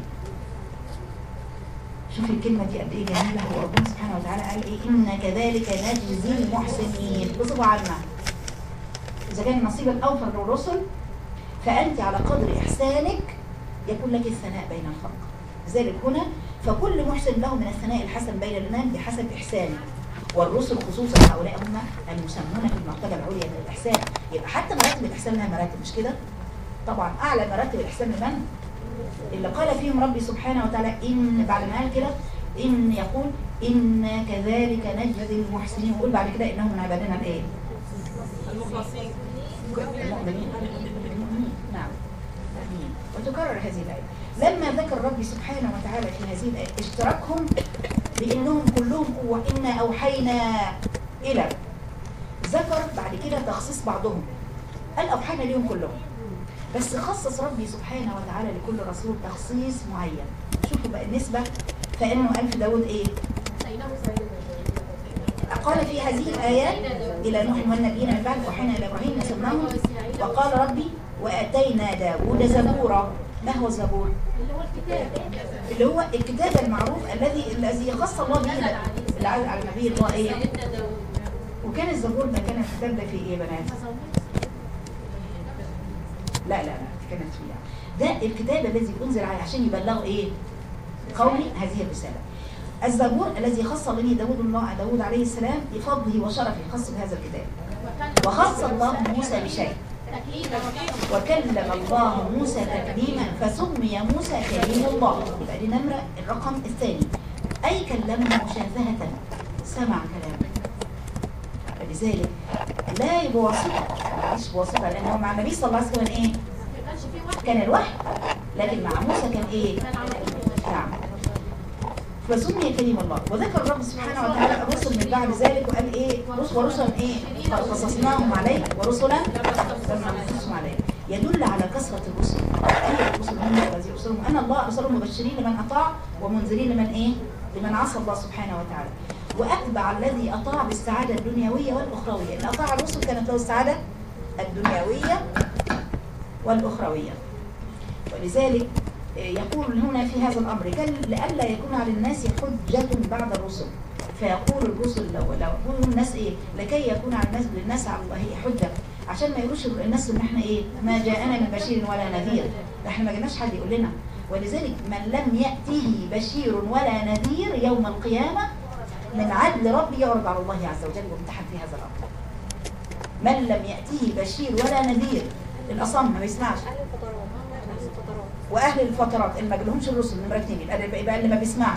شوفي الكلمة دي قد إيه جميلة. هو ربنا سبحانه وتعالى قال إيه؟ إن كذلك نجزي المحسنين بصفة عامة. إذا كان النصيب الأوفر للرسل فأنت على قدر إحسانك يكون لك الثناء بين الخلق. لذلك هنا فكل محسن له من الثناء الحسن بين الناس بحسب إحسانه. والرسل خصوصا هؤلاء هم المسمون في المرتبة العليا من الإحسان. يبقى حتى مراتب الإحسان لها مراتب، مش كده؟ طبعا أعلى مراتب الإحسان لمن؟ اللي قال فيهم ربي سبحانه وتعالى إن بعد ما قال كده إن يقول إن كذلك نجزي المحسنين، ويقول بعد كده إنهم من عبادنا الإيه؟ المخلصين المؤمنين. نعم. آمين. وتكرر هذه الآية لما ذكر ربي سبحانه وتعالى في هذه الآية اشتراكهم بأنهم كلهم قوة. إنا أوحينا إلى، ذكر بعد كده تخصيص بعضهم، قال أوحينا ليهم كلهم، بس خصص ربي سبحانه وتعالى لكل رسول تخصيص معين. شوفوا بقى النسبة، فإنه قال في داود إيه؟ قال في هذه الآيات إلى نوح والنبيين من بعد وحينا إلى إبراهيم نسبناهم. وقال ربي وآتينا داود زبورا. ما هو الزبور؟ اللي هو الكتاب المعروف الذي الذي خص الله به اللي على النبي الله إيه؟ وكان الزبور ده كان الكتاب ده في إيه يا بنات؟ لا لا لا كانت فيها. ده الكتاب الذي أنزل عليه عشان يبلغوا إيه؟ قومي هذه الرسالة. الزبور الذي خص به داود الله داود عليه السلام بفضله وشرفه، خص بهذا الكتاب. وخص الله موسى بشيء، وكلم الله موسى تكليما فسمي موسى كليم الله. يبقى دي نمرة الرقم الثاني، أي كلمه مشافهة، سمع كلامه. فلذلك لا بواسطة، مش بواسطة، لأنه مع النبي صلى الله عليه وسلم إيه؟ كان الوحي، لكن مع موسى كان إيه؟ نعم. فسمي كليم الله. وذكر الرب سبحانه وتعالى الرسل من بعد ذلك وقال ايه؟ ورسلا ايه؟ قصصناهم عليك ورسلا لم نقصصهم عليك. يدل على كثرة الرسل. اي الرسل هم الذي ارسلهم، انا الله ارسلهم مبشرين لمن اطاع ومنذرين لمن ايه؟ لمن عصى الله سبحانه وتعالى. واتبع الذي اطاع بالسعادة الدنيوية والاخروية. اللي اطاع الرسل كانت له السعادة الدنيوية والاخروية. ولذلك يقول هنا في هذا الأمر لئلا يكون على الناس حجة بعد الرسل. فيقول الرسل لو لو يقول الناس إيه؟ لكي يكون على الناس للناس على الله حجة، عشان ما يقولوش الناس إن إحنا إيه؟ ما جاءنا من بشير ولا نذير. إحنا ما جناش حد يقول لنا. ولذلك من لم يأته بشير ولا نذير يوم القيامة من عدل ربي يعرض على الله عز وجل وامتحن في هذا الأمر. من لم يأته بشير ولا نذير، الأصم ما بيسمعش، واهل الفترات اللي ما جالهمش الرسل نمره اثنين، يبقى اللي ما بيسمعش،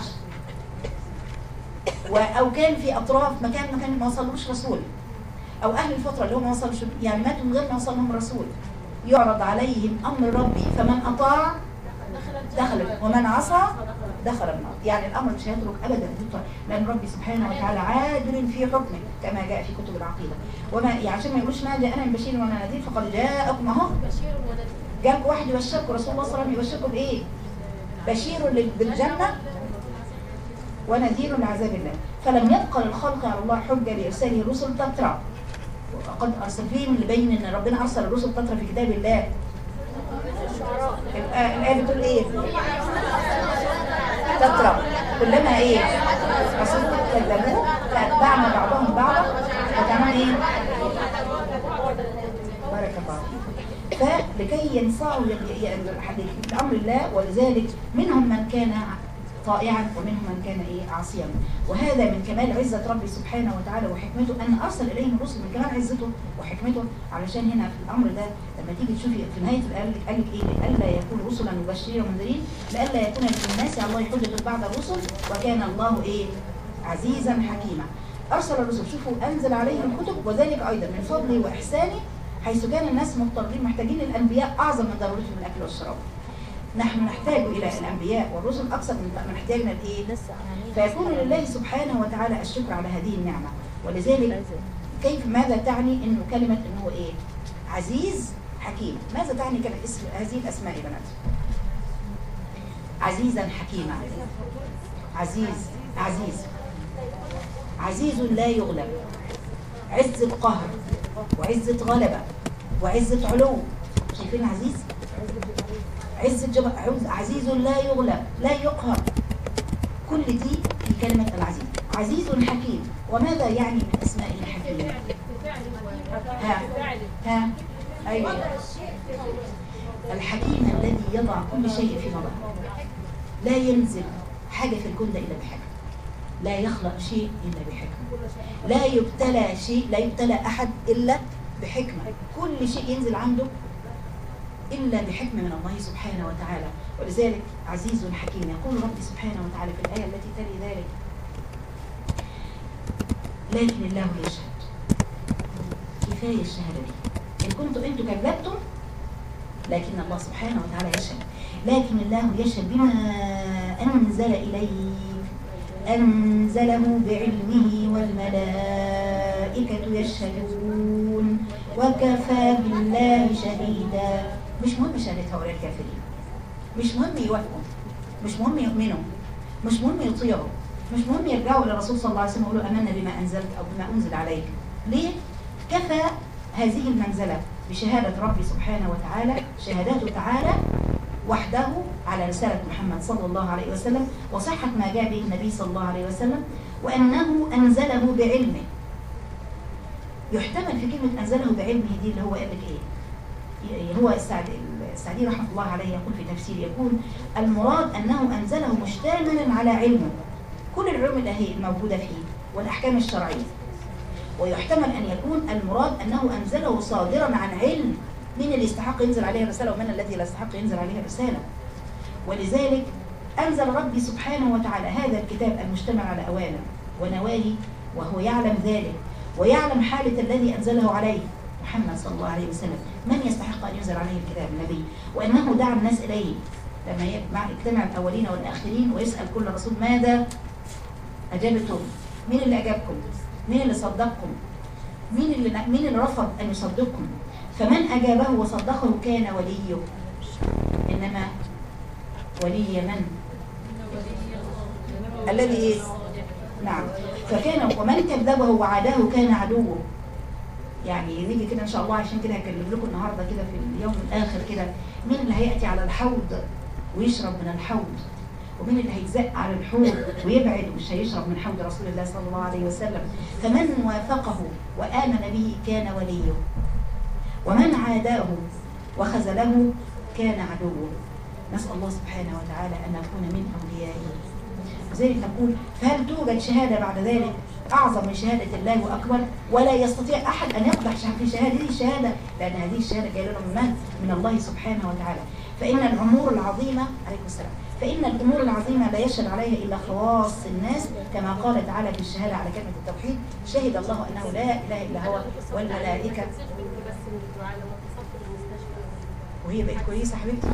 او كان في اطراف مكان ما كان ما وصلوش رسول، او اهل الفتره اللي هم ما وصلوش يعني ماتوا من غير ما وصلهم الرسول، يعرض عليهم امر ربي فمن اطاع دخل ومن عصى دخل النار. يعني الامر مش هيترك ابدا، لان ربي سبحانه وتعالى عادل في حكمه كما جاء في كتب العقيده. وما يعني عشان ما يقولوش ما جاءنا من بشير ولا نذير، فقد جاءكم اهو جاءك واحد يبشركم، رسول الله صلى الله عليه وسلم يبشركم بايه؟ بشير بالجنه ونذير لعذاب الله. فلم يبقى للخلق على الله حجه لارساله الرسل تترى. وقد ارسل فيهم اللي بين ان ربنا ارسل الرسل تترى في كتاب الله. الايه بتقول ايه؟ تترى كلما ايه؟ رسول كذبوه فاتبعنا بعضهم بعضا وكمان ايه؟ بارك الله فيكم. فلكي ينصاعوا لأمر الله، ولذلك منهم من كان طائعا ومنهم من كان ايه عاصيا. وهذا من كمال عزة ربي سبحانه وتعالى وحكمته ان ارسل اليهم الرسل، من كمال عزته وحكمته. علشان هنا في الامر ده لما تيجي تشوفي في نهايه الايه قال لك ايه؟ الا يكون رسلا مبشرين ومنذرين، لئلا يكون للناس على الله حجة بعد الرسل، وكان الله ايه عزيزا حكيما. ارسل الرسل، شوفوا انزل عليهم كتب، وذلك ايضا من فضله واحسانه، حيث كان الناس مضطرين محتاجين الانبياء اعظم من ضرورتهم الاكل والشراب. نحن نحتاج إلى الأنبياء والرسل أكثر من احتياجنا لإيه؟ فيكون لله سبحانه وتعالى الشكر على هذه النعمة. ولذلك كيف ماذا تعني إنه كلمة إنه إيه؟ عزيز حكيم. ماذا تعني كلمة اسم هذه الأسماء يا بنات؟ عزيزا حكيما. عزيز عزيز عزيز لا يغلب، عزة قهر وعزة غلبة وعزة علو. شايفين عزيز؟ عزة جبل، عزيز لا يغلب لا يقهر. كل دي في كلمة العزيز. عزيز حكيم. وماذا يعني من اسماء الحكيم؟ ها ها أيوة. الحكيم الذي يضع كل شيء في موضعه، لا ينزل حاجة في الكون إلا بحكمة، لا يخلق شيء إلا بحكمة، لا يبتلى شيء لا يبتلى أحد إلا بحكمة. كل شيء ينزل عنده إلا بحكمة من الله سبحانه وتعالى. ولذلك عزيز حكيم. يقول ربي سبحانه وتعالى في الآية التي تلي ذلك: لكن الله يشهد. كفاية الشهادة دي. إن كنتم أنتم كذبتم لكن الله سبحانه وتعالى يشهد. لكن الله يشهد بما أنزل إليك، أنزله بعلمه والملائكة يشهدون وكفى بالله شهيدا. مش مهم شهادة هؤلاء الكافرين، مش مهم يوافقوا، مش مهم يؤمنوا، مش مهم يطيعوا، مش مهم يرجعوا للرسول صلى الله عليه وسلم ويقولوا آمنا بما أنزلت أو بما أنزل عليك. ليه؟ كفى هذه المنزلة بشهادة ربي سبحانه وتعالى، شهادته تعالى وحده على رسالة محمد صلى الله عليه وسلم وصحة ما جاء به النبي صلى الله عليه وسلم، وأنه أنزله بعلمه. يحتمل في كلمة أنزله بعلمه دي اللي هو قال لك إيه؟ هو السعدي رحمة الله عليه يقول في تفسير، يقول المراد أنه أنزله مشتملا على علمه، كل العلوم الإلهية الموجودة فيه والأحكام الشرعية. ويحتمل أن يكون المراد أنه أنزله صادرا عن علم مين اللي يستحق ينزل عليه الرسالة ومن الذي لا يستحق ينزل عليه الرسالة. ولذلك أنزل ربي سبحانه وتعالى هذا الكتاب المشتمل على أوامر ونواهي، وهو يعلم ذلك ويعلم حالة الذي أنزله عليه محمد صلى الله عليه وسلم، من يستحق أن ينزل عليه الكتاب النبي، وأنه دعا الناس إليه لما يجتمع الأولين والآخرين ويسأل كل رسول ماذا أجابتم؟ مين اللي أجابكم؟ مين اللي صدقكم؟ مين اللي مين اللي رفض أن يصدقكم؟ فمن أجابه وصدقه كان وليه. إنما ولي من؟ الذي إيه؟ نعم. فكان ومن كذبه وعاداه كان عدوه. يعني نيجي كده إن شاء الله، عشان كده هكلم لكم النهارده كده في اليوم الآخر كده مين اللي هيأتي على الحوض ويشرب من الحوض، ومين اللي هيتزق على الحوض ويبعد ومش هيشرب من حوض رسول الله صلى الله عليه وسلم. فمن وافقه وآمن به كان وليه، ومن عاداه وخذله كان عدوه. نسأل الله سبحانه وتعالى أن نكون من أوليائه. لذلك نقول فهل توجد شهادة بعد ذلك أعظم من شهادة الله وأكبر؟ ولا يستطيع أحد أن يقدح في شهادة هذه الشهادة، لأن هذه الشهادة جاية لنا من من الله سبحانه وتعالى. فإن الأمور العظيمة عليكم السلام فإن الأمور العظيمة لا يشهد عليها إلا خواص الناس، كما قال تعالى في الشهادة على كلمة التوحيد: شهد الله أنه لا إله إلا هو والملائكة. وهي بقت كويسة حبيبتي؟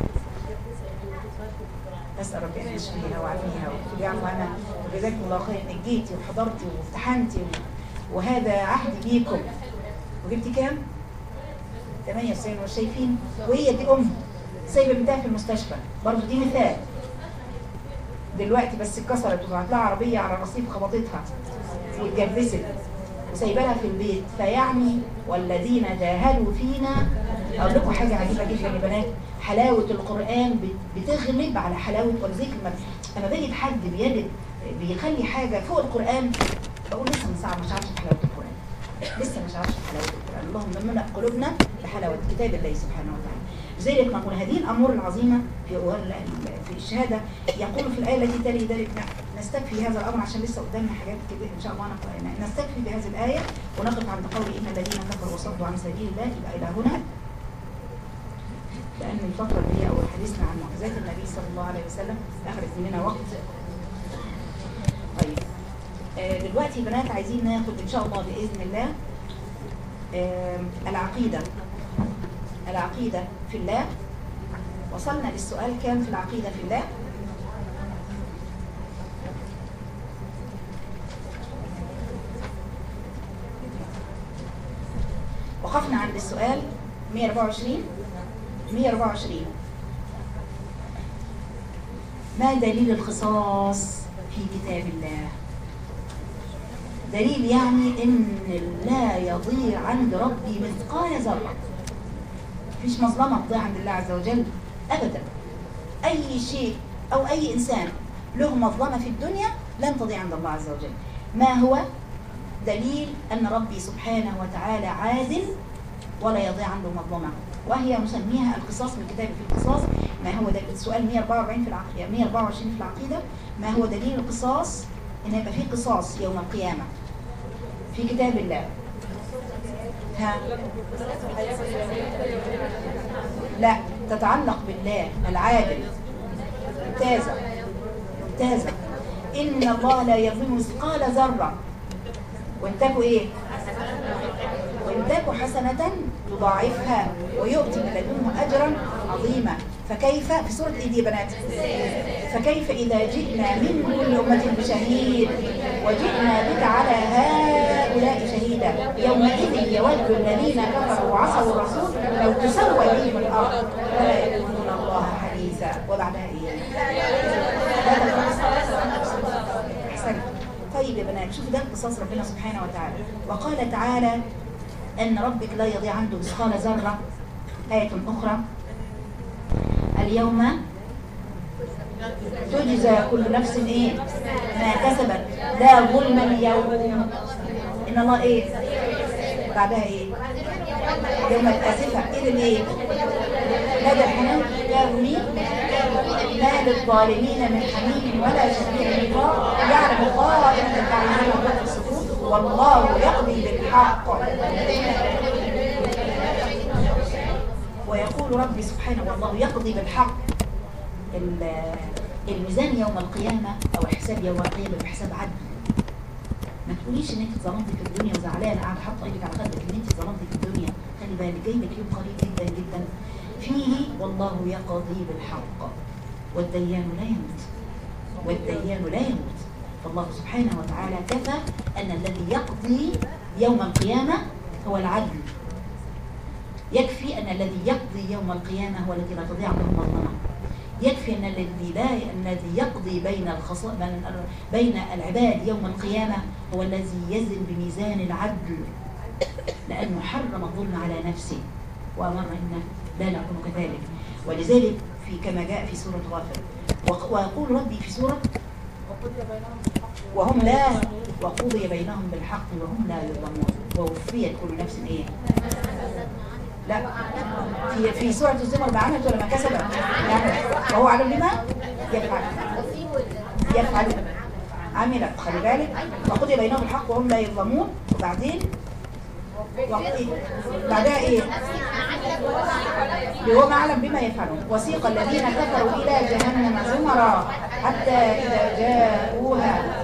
أسأل ربي أن يشفيها ويعافيها ويعفو عنها، وجزاكم الله خير إنك جيتي وحضرتي وامتحنتي، وهذا عهدي بيكم. وجبتي كام؟ ثمانية وتسعين. وشايفين؟ وهي دي أم سايبة بنتها في المستشفى، برضه دي مثال. دلوقتي بس اتكسرت وبعت لها عربية على الرصيف خبطتها واتجبست وسايبها في البيت. فيعني والذين جاهدوا فينا. أقول لكم حاجة عجيبة جدا يا بنات، حلاوة القرآن بتغلب على حلاوة. ولذلك لما بجد حد بيجد بيخلي حاجة فوق القرآن بقول لسه من ساعة ما شعرش حلاوة القرآن، لسه ما شعرش حلاوة القرآن. اللهم املأ قلوبنا بحلاوة كتاب الله سبحانه وتعالى. لذلك نقول هذه الأمور العظيمة في في الشهادة. يقول في الآية التي تلي ذلك نستكفي هذا الأمر عشان لسه قدامنا حاجات كده إن شاء الله نقرأ. نستكفي بهذه الآية ونقف عند قول إن الذين كفروا وصدوا عن سبيل الله. يبقى إلى هنا، لأن الفترة اللي هي أول حديثنا عن معجزات النبي صلى الله عليه وسلم أخذت مننا وقت. طيب آه دلوقتي بنات عايزين ناخد إن شاء الله بإذن الله آه العقيدة. العقيدة في الله. وصلنا للسؤال كام في العقيدة في الله؟ وقفنا عند السؤال مئة وأربعة وعشرين. مئة وأربعة وعشرين ما دليل الخصاص في كتاب الله؟ دليل يعني ان لا يضيع عند ربي مثقال ذرة. مفيش مظلمة تضيع عند الله عز وجل ابدا. اي شيء او اي انسان له مظلمة في الدنيا لن تضيع عند الله عز وجل. ما هو دليل ان ربي سبحانه وتعالى عادل ولا يضيع عنده مظلمة؟ وهي نسميها القصاص من كتاب في القصاص. ما هو دليل السؤال مئة وأربعة وأربعين في العقيدة، مئة وأربعة وعشرين في العقيدة. ما هو دليل القصاص؟ ان يبقى فيه قصاص يوم القيامة في كتاب الله. ها لا، تتعلق بالله العادل. ممتازة ممتازة. ان الله لا يظلم مثقال ذرة وان تكو ايه؟ وان تكو حسنة يضاعفها ويؤتي من لدنه اجرا عظيما. فكيف في سورة ايه دي يا بنات؟ فكيف اذا جئنا من كل امة بشهيد وجئنا بك على هؤلاء شهيدا يومئذ يود الذين كفروا وعصوا الرسول لو تسوى بهم الارض ولا يكونون الله حديثا. وبعدها ايه؟ احسنت. طيب يا بنات شوفوا ده قصاص ربنا سبحانه وتعالى. وقال تعالى ان ربك لا يضيع عنده مثقال ذرة. آية أخرى اليوم تجزى كل نفس ايه ما كسبت لا ظلم اليوم. ان الله ايه بعدها ايه؟ يوم الآسفة. اذن ايه؟ هذا الحنان يرمي ما للظالمين من حميم ولا شفيع يطاع يعلم خائنة الأعين وما الصدور والله يقضي بالحق. ويقول ربي سبحانه والله يقضي بالحق. الميزان يوم القيامة أو الحساب يوم القيامة بحساب عدل. ما تقوليش ان انت ظلمتي في الدنيا وزعلانه قاعده حاطه ايدك على خدك ان انت ظلمتي في الدنيا. خلي بالك جاي لك يوم قريب جدا جدا فيه والله يقضي بالحق والديان لا يموت. والديان لا يموت. فالله سبحانه وتعالى كفى ان الذي يقضي يوم القيامة هو العدل. يكفي ان الذي يقضي يوم القيامة هو الذي لا تضيع عنده مظلمة. يكفي ان الذي لا الذي يقضي بين الخص بين العباد يوم القيامة هو الذي يزن بميزان العدل، لانه حرم الظلم على نفسه وامرنا لا نكون كذلك. ولذلك في كما جاء في سورة غافر ويقول ربي في سورة وهم لا وقضي بينهم بالحق وهم لا يظلمون ووفيت كل نفس ايه. لا في في سورة الزمر ما عملت ولا ما كسبت يعني وهو علم لما يفعل يفعل عملت. خلي بالك وقضي بينهم بالحق وهم لا يظلمون. وبعدين وقضي بعدها ايه؟ هو ما علم بما يفعلون. وسيق الذين كفروا الى جهنم زمرا حتى اذا جاءوها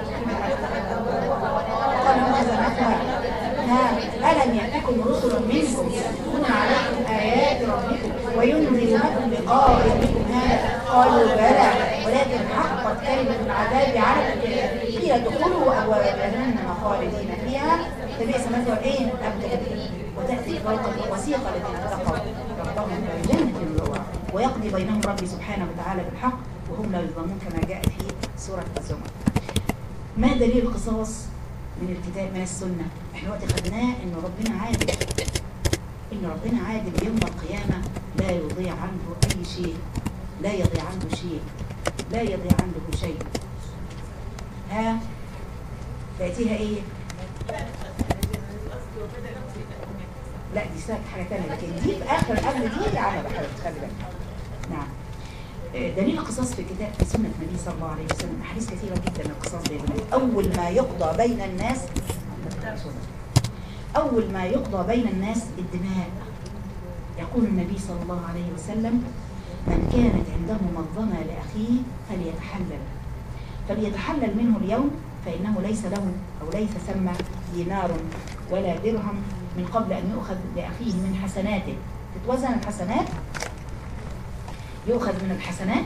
قالوا خزنتها ألم يأتكم رسل منكم يتلون عليكم آيات ربكم وينذرونكم لقاء يومكم هذا قالوا بلى ولكن حقت كلمة العذاب على الكافرين قيل ادخلوا أبواب جهنم خالدين فيها فبئس مثوى الايه أبدا. وتأتي فوق وسيق الذين اتقوا ربهم إلى جنة الرضوان ويقضي بينهم ربي سبحانه وتعالى بالحق وهم لا يظلمون كما جاء في سورة الزمر. ما دليل القصاص من الكتاب من السنة؟ احنا وقت خدناه ان ربنا عادل، ان ربنا عادل يوم القيامة لا يضيع عنه اي شيء، لا يضيع عنه شيء، لا يضيع عنه شيء. ها تأتيها ايه؟ لا دي سنة حاجة تانية، لكن دي في آخر قبل دي على بحر، خلي بالك. نعم. دليل القصاص في كتاب في سنة النبي صلى الله عليه وسلم، أحاديث كثيرة جدا القصاص ده. أول ما يقضى بين الناس أول ما يقضى بين الناس الدماء، يقول النبي صلى الله عليه وسلم: من كانت عنده مظلمة لأخيه فليتحلل فليتحلل منه اليوم، فإنه ليس له أو ليس ثم دينار ولا درهم من قبل أن يؤخذ لأخيه من حسناته. تتوزن الحسنات، يؤخذ من الحسنات،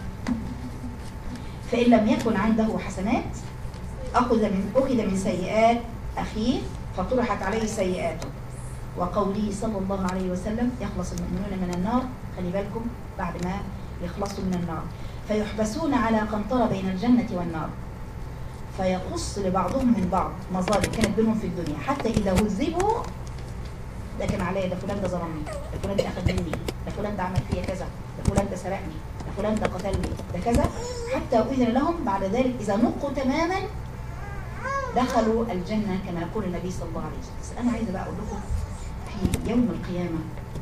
فإن لم يكن عنده حسنات أخذ من أخذ من سيئات أخيه فطرحت عليه سيئاته. وقوله صلى الله عليه وسلم: يخلص المؤمنون من النار، خلي بالكم بعد ما يخلصوا من النار، فيحبسون على قنطرة بين الجنة والنار، فيقص لبعضهم من بعض مظالم كانت بينهم في الدنيا، حتى إذا هذبوا: ده كان عليا، ده فلان ده ظلمني، ده فلان ده أخذ مني، ده فلان ده عمل فيا كذا، ده فلان ده سرقني، ده فلان ده قتلني، ده كذا، حتى أذن لهم بعد ذلك إذا نقوا تماما دخلوا الجنة كما يقول النبي صلى الله عليه وسلم. بس أنا عايزة بقى أقول لكم في يوم القيامة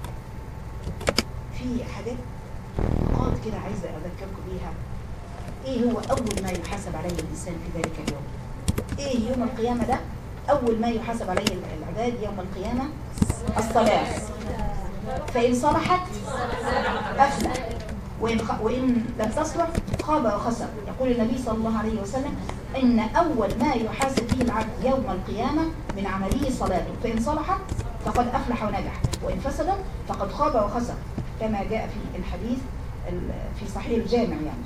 في حاجات نقاط كده عايزة أذكركم بيها. إيه هو أول ما يحاسب عليه الإنسان في ذلك اليوم؟ إيه يوم القيامة ده؟ أول ما يحاسب عليه العباد يوم القيامة الصلاة، فإن صلحت أفلح، وإن, خ... وإن لم تصلح خاب وخسر. يقول النبي صلى الله عليه وسلم: إن أول ما يحاسب فيه العبد يوم القيامة من عمله صلاته، فإن صلحت فقد أفلح ونجح، وإن فسد فقد خاب وخسر، كما جاء في الحديث في صحيح الجامع يعني.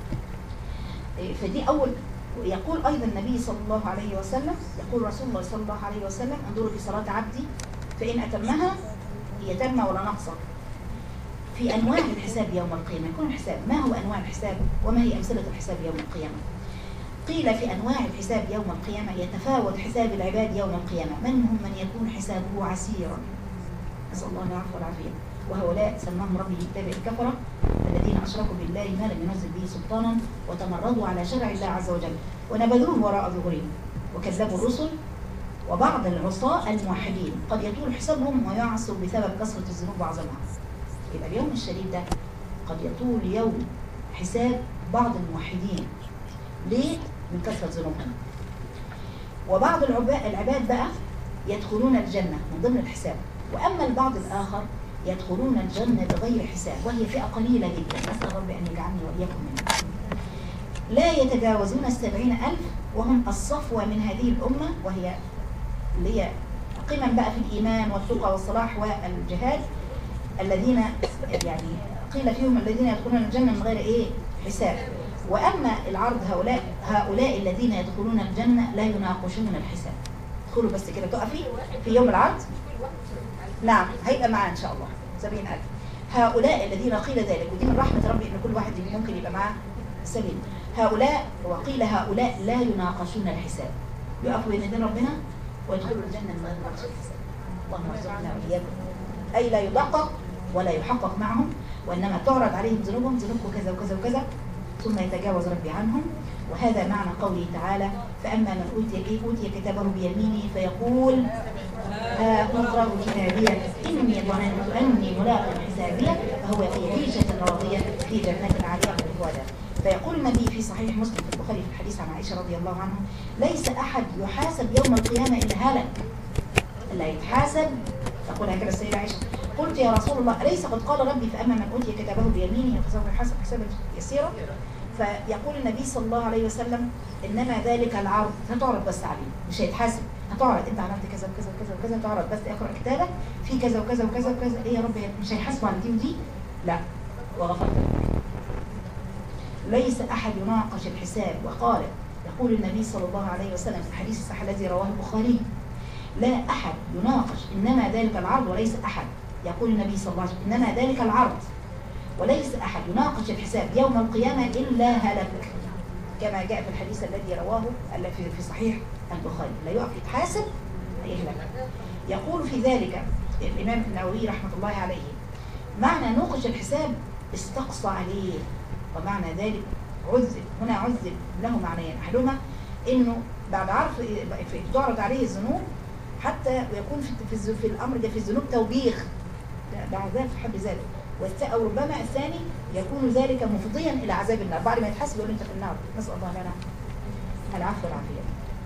فدي أول. يقول أيضا النبي صلى الله عليه وسلم، يقول رسول الله صلى الله عليه وسلم: انظروا في صلاة عبدي فإن أتمها هي تامة ولا نقصة. في أنواع الحساب يوم القيامة، يكون الحساب، ما هو أنواع الحساب وما هي أمثلة الحساب يوم القيامة؟ قيل في أنواع الحساب يوم القيامة: يتفاوت حساب العباد يوم القيامة، منهم من يكون حسابه عسيرا، نسأل الله العفو والعافية، وهؤلاء سماهم ربي بالتابع الكفرة الذين أشركوا بالله ما لم ينزل به سلطانا وتمردوا على شرع الله عز وجل ونبذوه وراء ظهورهم وكذبوا الرسل. وبعض العصاة الموحدين قد يطول حسابهم ويعصوا بسبب كثرة الذنوب وعظمها. يبقى اليوم الشريف ده قد يطول يوم حساب بعض الموحدين، ليه؟ من كثرة ذنوبهم. وبعض العباد بقى يدخلون الجنة من ضمن الحساب، وأما البعض الآخر يدخلون الجنة بغير حساب، وهي فئة قليلة جدا، نسأل ربي أن يجعلني وإياكم منهم. لا يتجاوزون السبعين ألف، وهم الصفوة من هذه الأمة، وهي اللي هي قمم بقى في الإيمان والتقى والصلاح والجهاد، الذين يعني قيل فيهم الذين يدخلون الجنة من غير إيه؟ حساب. وأما العرض هؤلاء هؤلاء الذين يدخلون الجنة لا يناقشون الحساب. ادخلوا بس كده تقفي في يوم العرض. نعم هيبقى معاه إن شاء الله سبعين ألف. هؤلاء الذين قيل ذلك، ودي من رحمة ربي إن كل واحد ممكن يبقى معاه سبيل. هؤلاء وقيل هؤلاء لا يناقشون الحساب، يقفوا بين يدين ربنا ويدخلوا الجنة من غير نقاش الحساب. اللهم ارزقنا وإياكم. أي لا يدقق ولا يحقق معهم، وإنما تعرض عليهم ذنوبهم، ذنوبكم كذا وكذا وكذا، ثم يتجاوز ربي عنهم. وهذا معنى قوله تعالى: فأما من أوتي أوتي كتابه بيمينه فيقول ها اقرأوا كتابيه إني ظننت أني ملاق حسابيه فهو في عيشة راضية في جنة عالية مثواها. فيقول النبي في صحيح مسلم في البخاري في الحديث عن عائشة رضي الله عنها: ليس أحد يحاسب يوم القيامة إلا هلك. اللي يتحاسب، تقول هكذا السيدة عائشة: قلت يا رسول الله أليس قد قال ربي فأما من أوتي كتابه بيمينه فسوف يحاسب حسابا يسيرا؟ فيقول النبي صلى الله عليه وسلم: إنما ذلك العرض، هتعرض بس عليه، مش هيتحاسب، هتعرض أنت عملت كذا وكذا وكذا وكذا، تعرض بس اقرأ كتابك في كذا وكذا وكذا وكذا. إيه يا رب، مش هيحاسبوا على دي ودي؟ لا، وغفرت لك. ليس أحد يناقش الحساب. وقال يقول النبي صلى الله عليه وسلم في الحديث الصحيح الذي رواه البخاري: لا أحد يناقش، إنما ذلك العرض وليس أحد. يقول النبي صلى الله عليه وسلم: إنما ذلك العرض وليس أحد يناقش الحساب يوم القيامة إلا هلك، كما جاء في الحديث الذي رواه في صحيح البخاري: لا يقف يتحاسب هيهلك. يقول في ذلك الإمام النووي رحمة الله عليه: معنى نوقش الحساب استقصى عليه، ومعنى ذلك عذب. هنا عذب له معنيين: أحدهما إنه بعد عرض تعرض عليه الذنوب حتى ويكون في في, في الامر ده في الذنوب توبيخ، ده عذاب في حد ذاته. او ربما الثاني يكون ذلك مفضيا الى عذاب النار، بعد ما يتحاسب يقول انت في النار، نسال الله لنا العفو والعافيه.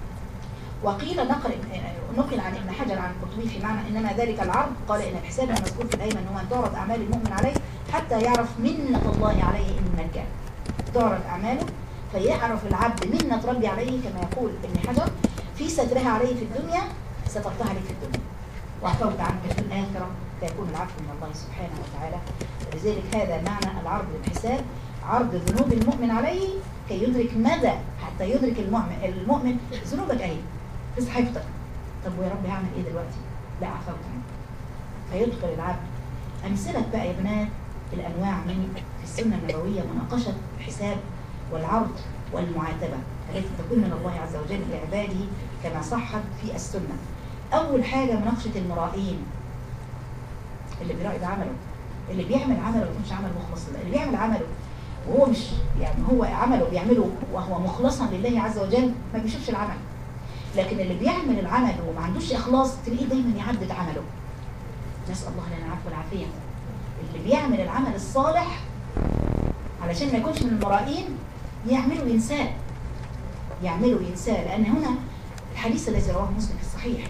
وقيل نقل نقل عن ابن حجر عن القرطبي في معنى انما ذلك العرض، قال ان الحساب المذكور في الايمن هو ان تعرض اعمال المؤمن عليه حتى يعرف منة الله عليه ان من كان. تعرض اعماله فيعرف العبد منة ربي عليه، كما يقول ابن حجر في سترها عليه في الدنيا سترتها عليه في الدنيا وعفوت عنك في الاخره، فيكون العفو من الله سبحانه وتعالى. ولذلك هذا معنى العرض للحساب، عرض ذنوب المؤمن عليه كي يدرك مدى، حتى يدرك المؤمن المؤمن ذنوبك اهي في صحيفتك. طب ويا رب هعمل ايه دلوقتي؟ لا عفوت عنك. فيدخل العبد. امثله بقى يا بنات الانواع من السنه النبويه مناقشه الحساب والعرض والمعاتبه التي تكون من الله عز وجل لعباده كما صحت في السنه. اول حاجه مناقشه المرائين، اللي بيراعي بعمله، اللي بيعمل عمله ومش عمل مخلص لله، اللي بيعمل عمله وهو مش يعني هو عمله بيعمله وهو مخلصا لله عز وجل ما بيشوفش العمل. لكن اللي بيعمل العمل وما عندوش اخلاص تلاقيه دايما يعدد عمله. نسال الله لنا العفو والعافيه. اللي بيعمل العمل الصالح علشان ما يكونش من المرائين يعمله وينساه، يعمله وينساه. لان هنا الحديث الذي رواه مسلم في الصحيح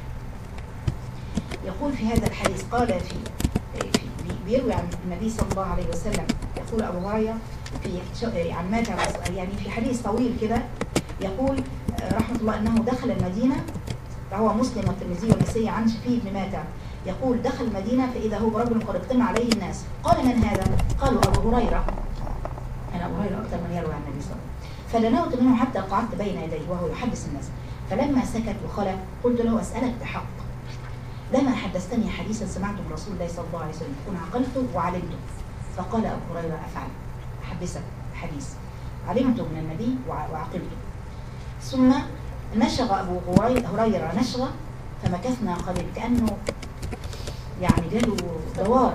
يقول في هذا الحديث، قال في, في بيروي عن النبي صلى الله عليه وسلم، يقول ابو هريره في عن مات يعني في حديث طويل كده، يقول رحمه الله انه دخل المدينه، رواه مسلم والترمذي والنسائي عن شفيع بن ماتع، يقول دخل المدينه فاذا هو برجل قد اجتمع عليه الناس، قال من هذا؟ قالوا ابو هريره. انا ابو هريره اكثر من يروي عن النبي صلى الله عليه وسلم. فدنوت منه حتى قعدت بين يديه وهو يحدث الناس، فلما سكت وخلى قلت له اسالك بحق، لما حدثتني حديثا سمعته من رسول الله صلى الله عليه وسلم تكون عقلته وعلمته؟ فقال ابو هريره افعل، احدثك حديث علمته من النبي وعقلته. ثم نشغ ابو هريره نشغه فمكثنا قليل كانه يعني جاله دوار،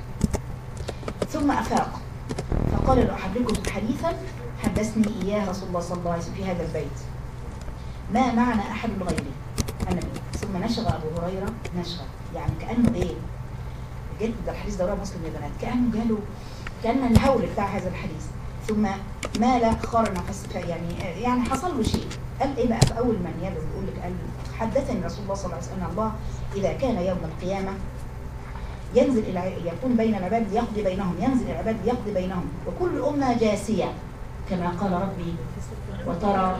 ثم افاق فقال له احدثكم حديثا حدثني اياه رسول الله صلى الله عليه وسلم في هذا البيت ما معنى احد غيري النبي. ثم نشغ ابو هريره نشغه، يعني كانه ايه؟ جد ده الحديث ده رواه مسلم يا بنات، كانه جاله كان الهول بتاع هذا الحديث. ثم مال خار نفس، يعني يعني حصل له شيء. قال ايه بقى في اول من يدعو يقول لك؟ قال حدثني رسول الله صلى الله عليه وسلم ان الله اذا كان يوم القيامه ينزل الى يكون بين العباد يقضي بينهم، ينزل العباد يقضي بينهم وكل امه جاسيه كما قال ربي وترى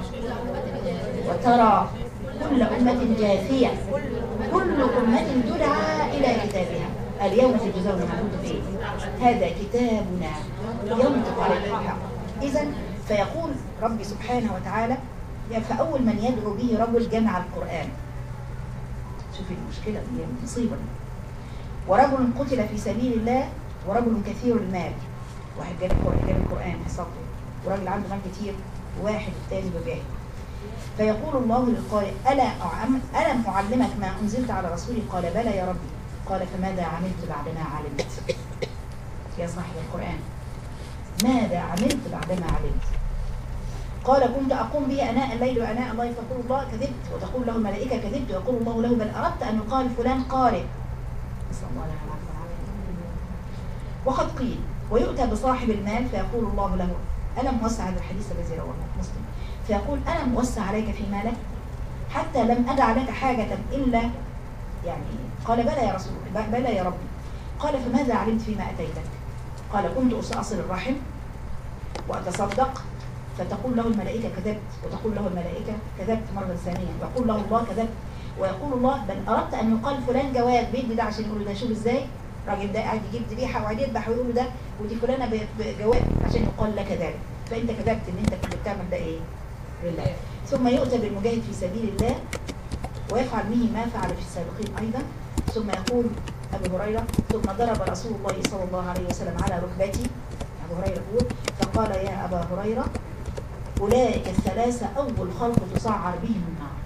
وترى كل أمة جاثية كل أمة تدعى إلى كتابها اليوم تجزون ما كنتم فيه هذا كتابنا ينطق على الحق. إذن فيقول ربي سبحانه وتعالى فأول من يدعو به رجل جمع القرآن. شوفي المشكلة دي مصيبة. ورجل قتل في سبيل الله ورجل كثير المال، واحد جاب القرآن حصته وراجل عنده مال كتير وواحد الثاني ببيعه. فيقول الله للقارئ ألا ألم أعلمك ما أنزلت على رسولي؟ قال بلى يا ربي. قال فماذا عملت بعدما علمت؟ يا صاحب القرآن ماذا عملت بعدما علمت؟ قال كنت أقوم به أناء الليل وأناء الله فيقول الله كذبت وتقول له الملائكة كذبت ويقول الله له بل أردت أن يقال فلان قارئ. نسأل الله لنا وقد قيل ويؤتى بصاحب المال فيقول الله له ألم وسع هذا الحديث الذي رواه مسلم فيقول ألم وسع عليك في مالك حتى لم أدع لك حاجة إلا يعني قال بلى يا رسول الله بلى يا ربي. قال فماذا علمت فيما أتيتك؟ قال كنت أصل الرحم وأتصدق فتقول له الملائكة كذبت وتقول له الملائكة كذبت مرة ثانية ويقول له الله كذبت ويقول الله بل أردت أن يقال فلان جواد بيدي ده عشان يقول ده شوف إزاي راجل ده قاعد يجيب ذبيحة وقاعد يذبح ويقول ده ودي فلانة بجواد عشان يقال لك ذلك فأنت كذبت إن أنت كنت بتعمل ده إيه؟ لله. ثم يؤتى بالمجاهد في سبيل الله ويفعل به ما فعل في السابقين أيضا. ثم يقول أبو هريرة ثم ضرب رسول الله صلى الله عليه وسلم على ركبتي أبو هريرة يقول فقال يا أبا هريرة أولئك الثلاثة أول خلق تسعر بهم النار.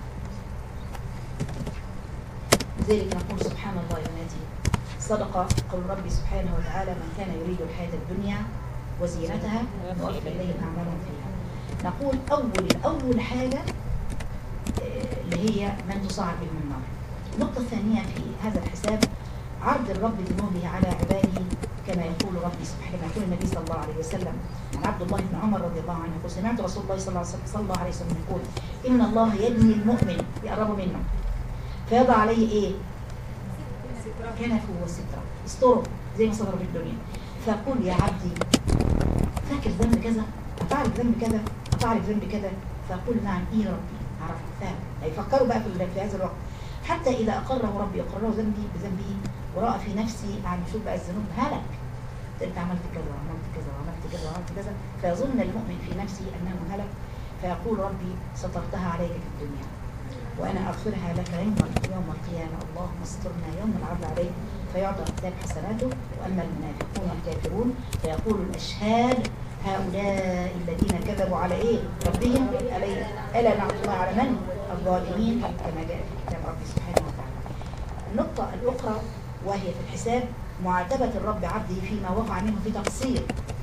لذلك نقول سبحان الله يا بناتي صدق قول ربي سبحانه وتعالى من كان يريد الحياة الدنيا وزينتها نوفي إليهم أعمالهم فيها. نقول أول أول حاجة اللي هي من تسعر بهم النار النقطة الثانية في هذا الحساب عرض الرب ذنوبه على عباده كما يقول ربي سبحانه، كما يقول النبي صلى الله عليه وسلم عن عبد الله بن عمر رضي الله عنه يقول سمعت رسول الله صلى الله عليه وسلم, صلى الله عليه وسلم يقول إن الله يدني المؤمن يقرب منه فيضع عليه إيه؟ كنفه وستره استره زي ما صدر في الدنيا، فيقول يا عبدي فاكر ذنب كذا؟ أتعرف ذنب كذا؟ أتعرف ذنب كذا؟ فيقول نعم إيه ربي عرفت فاهم. هيفكروا بقى في هذا الوقت حتى إذا أقره ربي أقره ذنبي بذنبه ورأى في نفسي يعني شوف بقى الذنوب هلك، أنت عملت كذا وعملت كذا وعملت كذا وعملت كذا، فيظن المؤمن في نفسه أنه هلك، فيقول ربي سترتها عليك في الدنيا وأنا أغفرها لك يوم يوم القيامة، اللهم استرنا يوم العرض عليك، فيعطى كتاب حسناته. وأما المنافقون والكافرون فيقول الأشهاد هؤلاء الذين كذبوا على إيه؟ ربهم ألي ألا نعمة الله على من؟ الظالمين كما جاء في كتاب ربي سبحانه وتعالى. النقطة الأخرى وهي في الحساب معاتبة الرب عبده فيما وقع منه في تقصير.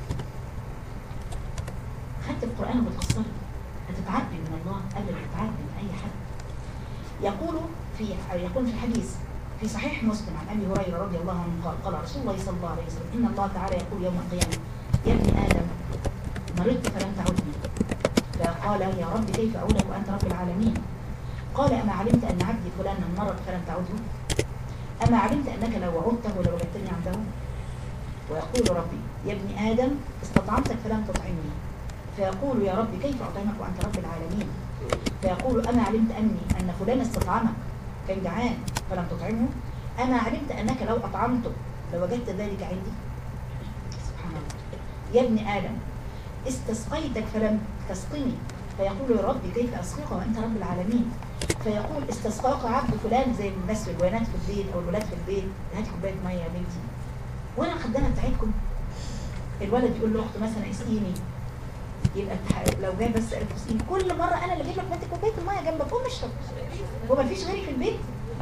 خدت القرآن وبتقصري هتتعبي من الله قبل ما تتعبي من أي حد. يقول في يقول في الحديث في صحيح مسلم عن أبي هريرة رضي الله عنه قال قال رسول الله صلى الله عليه وسلم إن الله تعالى يقول يوم القيامة يا ابن آدم مرضت فلم تعدني، فقال يا رب كيف أعودك وأنت رب العالمين؟ قال أما علمت أن عبدي فلان مرض فلم تعده؟ أما علمت أنك لو عدته لو وجدتني عنده؟ ويقول ربي يا ابن آدم استطعمتك فلم تطعمني، فيقول يا رب كيف أطعمك وأنت رب العالمين؟ فيقول أما علمت أني أن فلان استطعمك كان جعان فلم تطعمه؟ أما علمت أنك لو أطعمته لو وجدت ذلك عندي؟ سبحان الله. يا ابن آدم استسقيتك فلم تسقني، فيقول يا رب كيف أسقيك وأنت رب العالمين؟ فيقول استسقاك عبد فلان زي الناس في البنات في البيت أو الولاد في البيت، هات كوباية مية يا بنتي وأنا الخدامة بتاعتكم. الولد يقول له أخته مثلا اسقيني، يبقى لو جاي بس قالت اسقيني كل مرة أنا اللي أجيب لك انت كوباية المية جنبك قوم اشرب، هو ما فيش غيري في البيت؟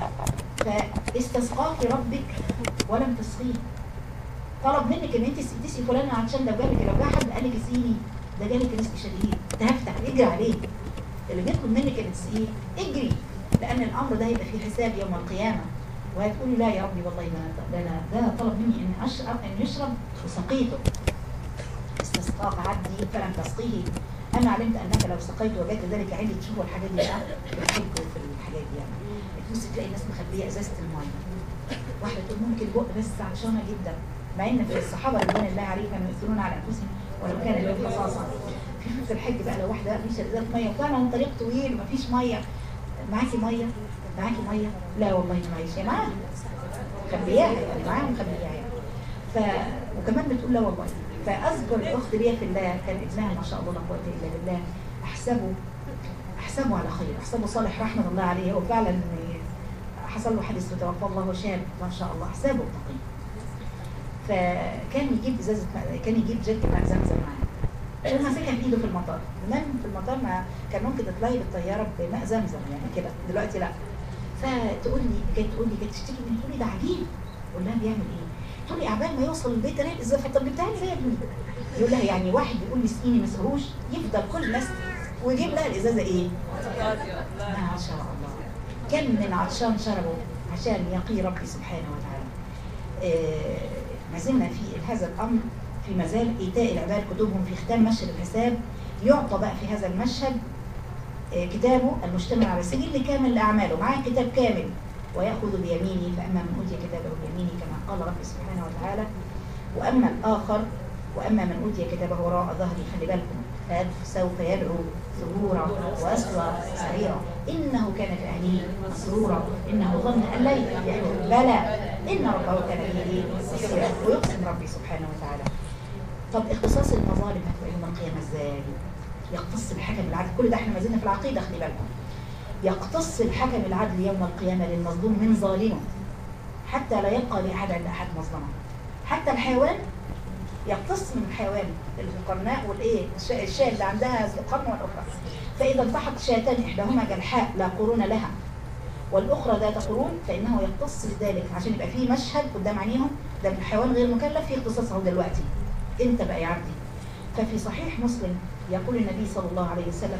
فاستسقاك ربك ولم تسقيه، طلب منك ان انت تسقي فلان عشان لو جالك لو جه حد قال لك اسقيني ده جالك رزق شديد تهفتح اجري عليه، اللي بيطلب منك ان تسقيه اجري، لان الامر ده هيبقى فيه حساب يوم القيامه، وهتقولي لا يا ربي والله ده انا ده, ده طلب مني ان اشرب ان يشرب وسقيته. استسقاك عبدي فلم تسقيه، انا علمت انك لو سقيت وجدت ذلك عندي. تشوفوا الحاجات دي في الحج وفي الحاجات دي يعني تبص تلاقي الناس مخبيه ازازه الميه، واحده تقول ممكن بق بس عطشانه جدا، مع ان في الصحابه رضوان الله عليهم كانوا يؤثرون على انفسهم ولو كان لهم خصاصه. في في الحج بقى لو واحده مش ازازه ميه وفعلا طريق طويل ومفيش ميه، معاكي ميه؟ معاكي ميه؟ لا والله ما معيش، يا معاها مخبياها يعني معاها مخبياها يعني. ف وكمان بتقول لا والله. فاذكر الاخت ليا في الله كان ابنها ما شاء الله لا قوه الا بالله، احسبه احسبه على خير، احسبه صالح رحمه الله عليه، هو فعلا حصل له حادث وتوفى الله شاب ما شاء الله، احسبه تقي. فكان يجيب ازازه كان يجيب جيرك ماء زمزم معاه وماسكها بايده في المطار، زمان في المطار ما كان ممكن تطلعي بالطياره بماء زمزم يعني كده، دلوقتي لا. فتقول لي كانت تقول لي كانت تشتكي مني تقول لي ده عجيب، اقول لها بيعمل ايه؟ تقول لي عبال ما يوصل البيت الاقي الازازه، طب جبتها لي ليه يا ابني؟ يقول لها يعني واحد بيقول لي اسقيني ما اسقيهوش، يفضل كل الناس ويجيب لها الازازه ايه؟ ما شاء الله. كم من عطشان شربوا عشان يقي ربي سبحانه وتعالى. آه ما زلنا في هذا الامر في مزال ايتاء العباد كتبهم في ختام مشهد الحساب. يعطى بقى في هذا المشهد آه كتابه المشتمل على سجل كامل لاعماله، معاه كتاب كامل ويأخذ بيمينه، فأما من أوتي كتابه بيمينه كما قال ربي سبحانه وتعالى. وأما الآخر وأما من أوتي كتابه وراء ظهره خلي بالكم فسوف يدعو ثبورا ويصلى سعيرا إنه كان في أهله مسرورا إنه ظن أن لا يفلح بلى إن ربه كان به بصيرا. ويقسم ربي سبحانه وتعالى. طب اختصاص المظالم هتبقى يوم القيامة ازاي؟ يقتص الحكم العدل، كل ده احنا ما زلنا في العقيدة خلي بالكم. يقتص الحكم العدل يوم القيامة للمظلوم من ظالمه حتى لا يبقى لأحد عند أحد مظلمة. حتى الحيوان يقتص من الحيوان القرناء والايه الشاة اللي عندها القرن والأخرى، فإذا التحق شاتان إحداهما جلحاء لا قرون لها والأخرى ذات قرون فإنه يقتص بذلك عشان يبقى فيه مشهد قدام عينيهم، ده الحيوان غير مكلف في اختصاصه دلوقتي انت بقى يا عبدي. ففي صحيح مسلم يقول النبي صلى الله عليه وسلم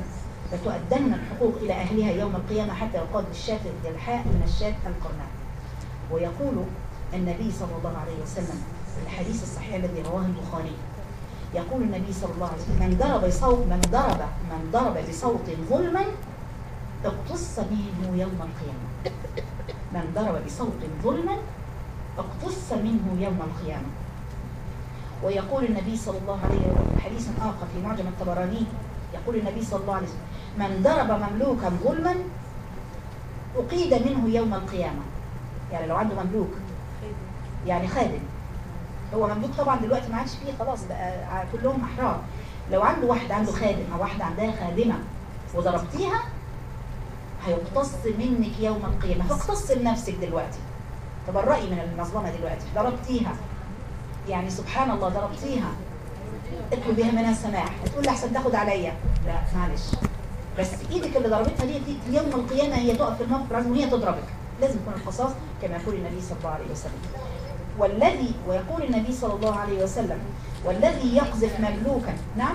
لتؤدن الحقوق إلى أهلها يوم القيامة حتى يقاد الشاة الجلحاء من الشاة القرناء. ويقول النبي صلى الله عليه وسلم في الحديث الصحيح الذي رواه البخاري، يقول النبي صلى الله عليه وسلم: من ضرب بصوت من ضرب من ضرب بصوت ظلما اقتص منه يوم القيامة. من ضرب بصوت ظلما اقتص منه يوم القيامة. ويقول النبي صلى الله عليه وسلم حديث آخر في معجم الطبراني، يقول النبي صلى الله عليه وسلم: من ضرب مملوكا ظلما أقيد منه يوم القيامة. يعني لو عنده مملوك يعني خادم، هو مملوك طبعا دلوقتي ما عادش فيه خلاص بقى كلهم أحرار. لو عنده واحد عنده خادم أو واحدة عندها خادمة وضربتيها هيقتص منك يوم القيامة، فاقتص لنفسك دلوقتي، تبرئي من المظلمة دلوقتي. ضربتيها يعني سبحان الله ضربتيها، اطلبيها منها السماح، تقول لي احسن تاخد عليا، لا معلش، بس ايدك اللي ضربتها دي يوم القيامة هي تقف في الموقف لازم وهي تضربك، لازم يكون القصاص كما يقول النبي صلى الله عليه وسلم. والذي ويقول النبي صلى الله عليه وسلم: والذي يقذف مملوكا، نعم،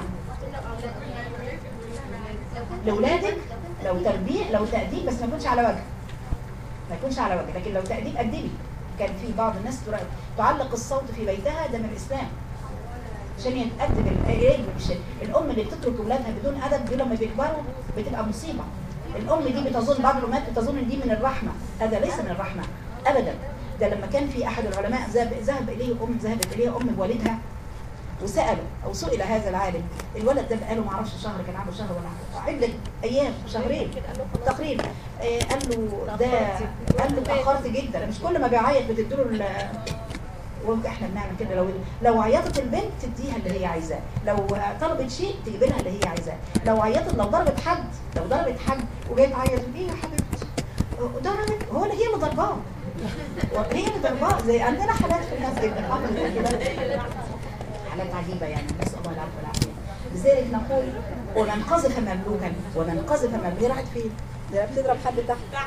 لاولادك لو تربيه لو تأديب، بس ما يكونش على وجه، ما يكونش على وجه، لكن لو تأديب أدبي. كان في بعض الناس تعلق الصوت في بيتها، ده من الإسلام عشان يتأدب الابن. الأم اللي بتترك أولادها بدون أدب دول لما بيكبروا بتبقى مصيبة. الأم دي بتظن، بعض الأمهات بتظن إن دي من الرحمة، هذا ليس من الرحمة أبدا. ده لما كان في أحد العلماء ذهب إليه أم ذهبت إليه أم بوالدها وسأله أو سئل هذا العالم، الولد ده بقاله ما اعرفش شهر، كان عنده شهر ولا عدة أيام، شهرين تقريبا. آه قال له ده قال له تأخرت جدا، مش كل ما بيعيط بتديله. واحنا بنعمل كده، لو لو عيطت البنت تديها اللي هي عايزاه، لو طلبت شيء تجيب لها اللي هي عايزاه، لو عيطت لو ضربت حد لو ضربت حد وجايه تعيط ايه يا حبيبتي ضربت، هو اللي هي اللي ضرباه، هي اللي ضرباه. زي عندنا حالات في الناس جدا حالات عجيبه يعني، نسال الله العافيه والعافيه. لذلك نقول: ومن قذف مملوكا ومن قذف مملوكا، راحت فين؟ ده بتضرب حد تحت.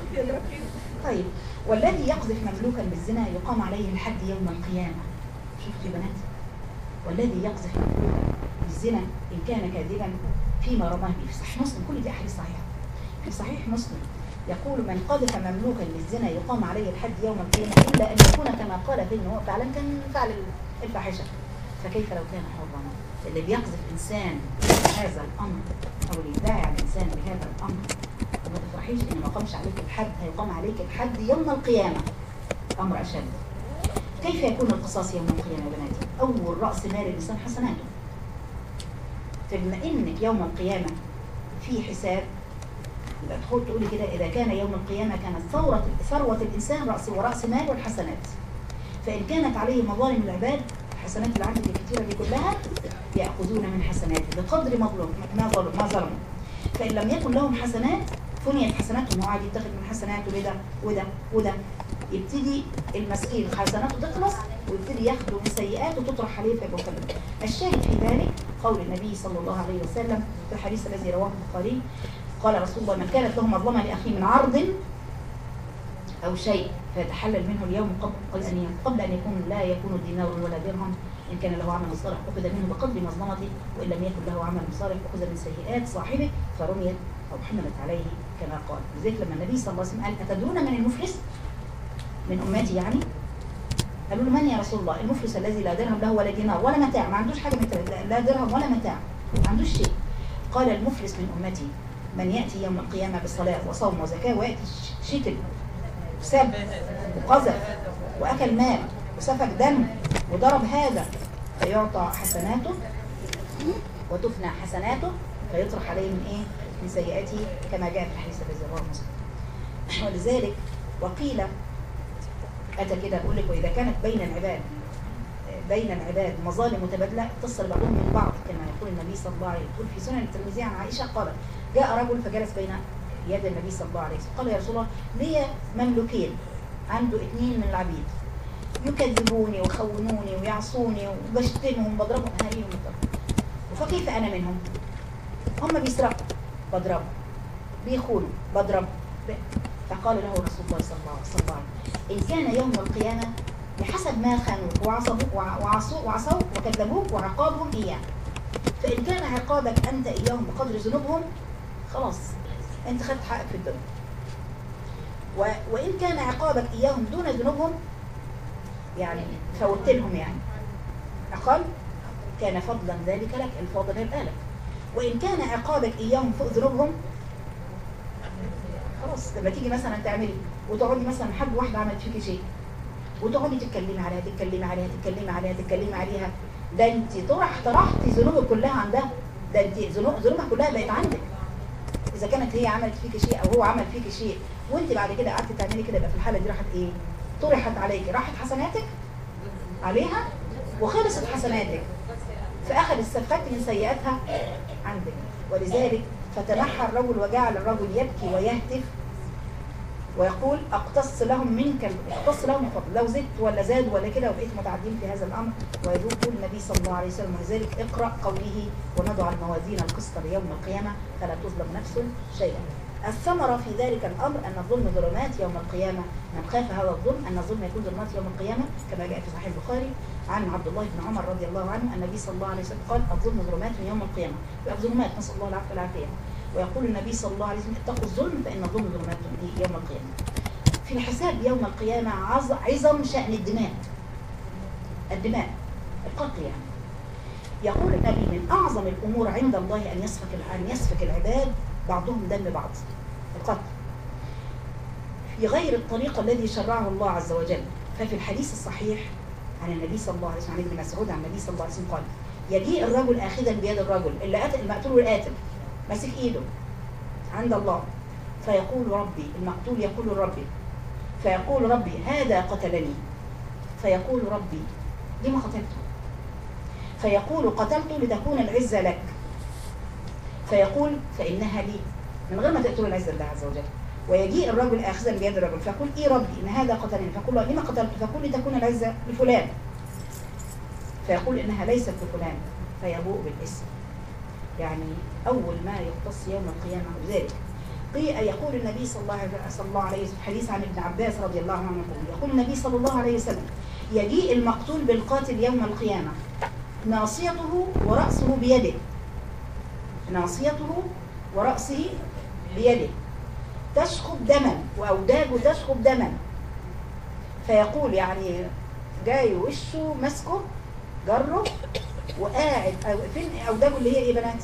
طيب، والذي يقذف مملوكا بالزنا يقام عليه الحد يوم القيامة. شفتوا يا بنات؟ والذي يقذف مملوكا بالزنا إن كان كاذبا فيما رماه به. في صحيح مسلم، كل دي أحاديث صحيحة. في صحيح مسلم يقول: من قذف مملوكا بالزنا يقام عليه الحد يوم القيامة إلا أن يكون كما قال فيه إنه فعلا كان فعل الفاحشة، فكيف لو كان حرا؟ اللي بيقذف إنسان بهذا الأمر أو اللي يدعي على الإنسان بهذا الأمر، وما تفرحيش ان ما قامش عليك الحد، هيقام عليك الحد يوم القيامة، امر اشد. كيف يكون القصاص يوم القيامة يا بناتي؟ اول رأس مال الانسان حسناته. فبما انك يوم القيامة في حساب، يبقى تدخل تقولي كده: اذا كان يوم القيامة كانت ثورة ثروة الانسان رأس ورأس مال والحسنات، فان كانت عليه مظالم العباد، الحسنات اللي عندك الكثيرة دي كلها يأخذون من حسناته بقدر مظلوم ما ظلم ما ظلموا. فإن لم يكن لهم حسنات فنيت حسناتهم، هو عادي يتخذ من حسناته وده وده وده، يبتدي المسكين حسناته تخلص ويبتدي ياخده من سيئاته وتطرح عليه فيبقى كذب. الشاهد في ذلك قول النبي صلى الله عليه وسلم في الحديث الذي رواه البخاري، قال رسول الله: من كانت له مظلمة لأخيه من عرض أو شيء فيتحلل منه اليوم قبل أن قبل أن يكون لا يكون دينار ولا درهم، إن كان له عمل صالح أخذ منه بقدر مظلمته، وإن لم يكن له عمل صالح أخذ من سيئات صاحبه فرميت أو حملت عليه كما قال. لذلك لما النبي صلى الله عليه وسلم قال: أتدرون من المفلس من أمتي؟ يعني قالوا له: من يا رسول الله؟ المفلس الذي لا درهم له ولا دينار ولا متاع، ما عندوش حاجة من لا درهم ولا متاع، ما عندوش شيء. قال: المفلس من أمتي من يأتي يوم القيامة بالصلاة وصوم وزكاة ويأتي شتم وسب وقذف وأكل مال وسفك دم وضرب هذا، فيعطى حسناته وتفنى حسناته فيطرح عليه من ايه؟ من سيئاته، كما جاء في الحديث الذي رواه مسلم. ولذلك وقيل اتى كده بقول لك: واذا كانت بين العباد بين العباد مظالم متبادله اتصل بعضهم من بعض، كما يقول النبي صلى الله عليه وسلم. يقول في سنن الترمذي عن عائشه قالت: جاء رجل فجلس بين يد النبي صلى الله عليه وسلم، قال: يا رسول الله، لي مملوكين، عنده اثنين من العبيد يكذبوني ويخونوني ويعصوني وبشتمهم وبضربهم، هاريهم الضرب، فكيف انا منهم؟ هم بيسرقوا بضرب، بيخونوا بضرب. فقال له رسول الله صلى الله عليه وسلم: ان كان يوم القيامه بحسب ما خانوك وعصبوك وعصوا وعصوك وكذبوك وعقابهم اياه، فان كان عقابك انت اياهم بقدر ذنوبهم خلاص انت خدت حقك في الدنيا. و... وان كان عقابك اياهم دون ذنوبهم، يعني فوت لهم يعني اقل، كان فضلا ذلك لك، الفضل هيبقى لك. وان كان عقابك اياهم فوق ذنوبهم، خلاص لما تيجي مثلا تعملي وتقعدي مثلا حد واحده عملت فيكي شيء وتقعدي تتكلمي عليها تتكلمي عليها تتكلمي عليها تتكلمي عليها، ده انت طرح طرحتي ذنوبك كلها عندها، ده انت ذنوب ذنوبها كلها بقت عندك. اذا كانت هي عملت فيكي شيء او هو عمل فيكي شيء وانت بعد كده قعدتي تعملي كده، يبقى في الحاله دي راحت ايه؟ طرحت عليكي، راحت حسناتك عليها وخلصت حسناتك، فاخذ استفدت من سيئاتها عندك. ولذلك فتنحى الرجل وجعل الرجل يبكي ويهتف ويقول اقتص لهم منك، اقتص لهم الفضل، لو زدت ولا زاد ولا كده وبقيت متعدين في هذا الامر. ويقول النبي صلى الله عليه وسلم ولذلك اقرا قوله ونضع الموازين القسط ليوم القيامه فلا تظلم نفس شيئا. الثمره في ذلك الامر ان الظلم ظلمات يوم القيامه، من خاف هذا الظلم ان الظلم يكون ظلمات يوم القيامه، كما جاء في صحيح البخاري عن عبد الله بن عمر رضي الله عنه النبي صلى الله عليه وسلم قال الظلم ظلمات يوم القيامه، الظلمات نسال الله العافيه والعافيه. ويقول النبي صلى الله عليه وسلم اتقوا الظلم فان الظلم ظلمات يوم القيامه. في الحساب يوم القيامه عظم شأن الدماء، الدماء القتل يعني. يقول النبي من اعظم الامور عند الله ان يسفك ان يسفك العباد بعضهم دم بعض، القتل في غير الطريقه الذي شرعه الله عز وجل. ففي الحديث الصحيح عن النبي صلى الله عليه وسلم عن ابن مسعود عن النبي صلى الله عليه وسلم قال يجيء الرجل اخذا بيد الرجل اللي قتل المقتول والقاتل ماسك ايده عند الله، فيقول ربي، المقتول يقول ربي، فيقول ربي هذا قتلني، فيقول ربي لما قتلته؟ فيقول قتلته لتكون العزة لك، فيقول فإنها لي، من غير ما تقتل العزة لله عز وجل. ويجيء الرجل آخذا بيد الرجل فيقول إيه ربي إن هذا قتلني، فيقول له لما قتلته؟ فيقول لتكون العزة لفلان، فيقول إنها ليست لفلان، فيبوء بالاسم. يعني أول ما يقتص يوم القيامة ذلك. يقول النبي صلى الله عليه وسلم حديث عن ابن عباس رضي الله عنه يقول النبي صلى الله عليه وسلم يجيء المقتول بالقاتل يوم القيامة ناصيته ورأسه بيده، ناصيته ورأسه بيده تشخب دما وأوداجه تشخب دما، فيقول يعني جاي وشه مسكه جره وقاعد أو فين أوداجه اللي هي إيه بنات؟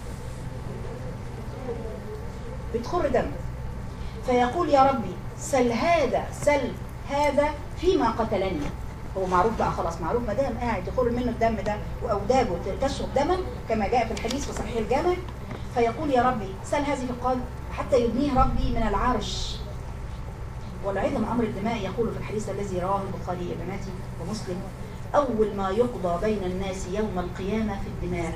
بتخر دم، فيقول يا ربي سل هذا سل هذا فيما قتلني. هو معروف بقى خلاص، معروف ما دام قاعد يخر منه الدم ده واوداجه تشرب دما كما جاء في الحديث في صحيح الجامع، فيقول يا ربي سل هذه في القلب حتى يدنيه ربي من العرش. والعظم امر الدماء يقول في الحديث الذي رواه البخاري يا بناتي ومسلم اول ما يقضى بين الناس يوم القيامه في الدماء.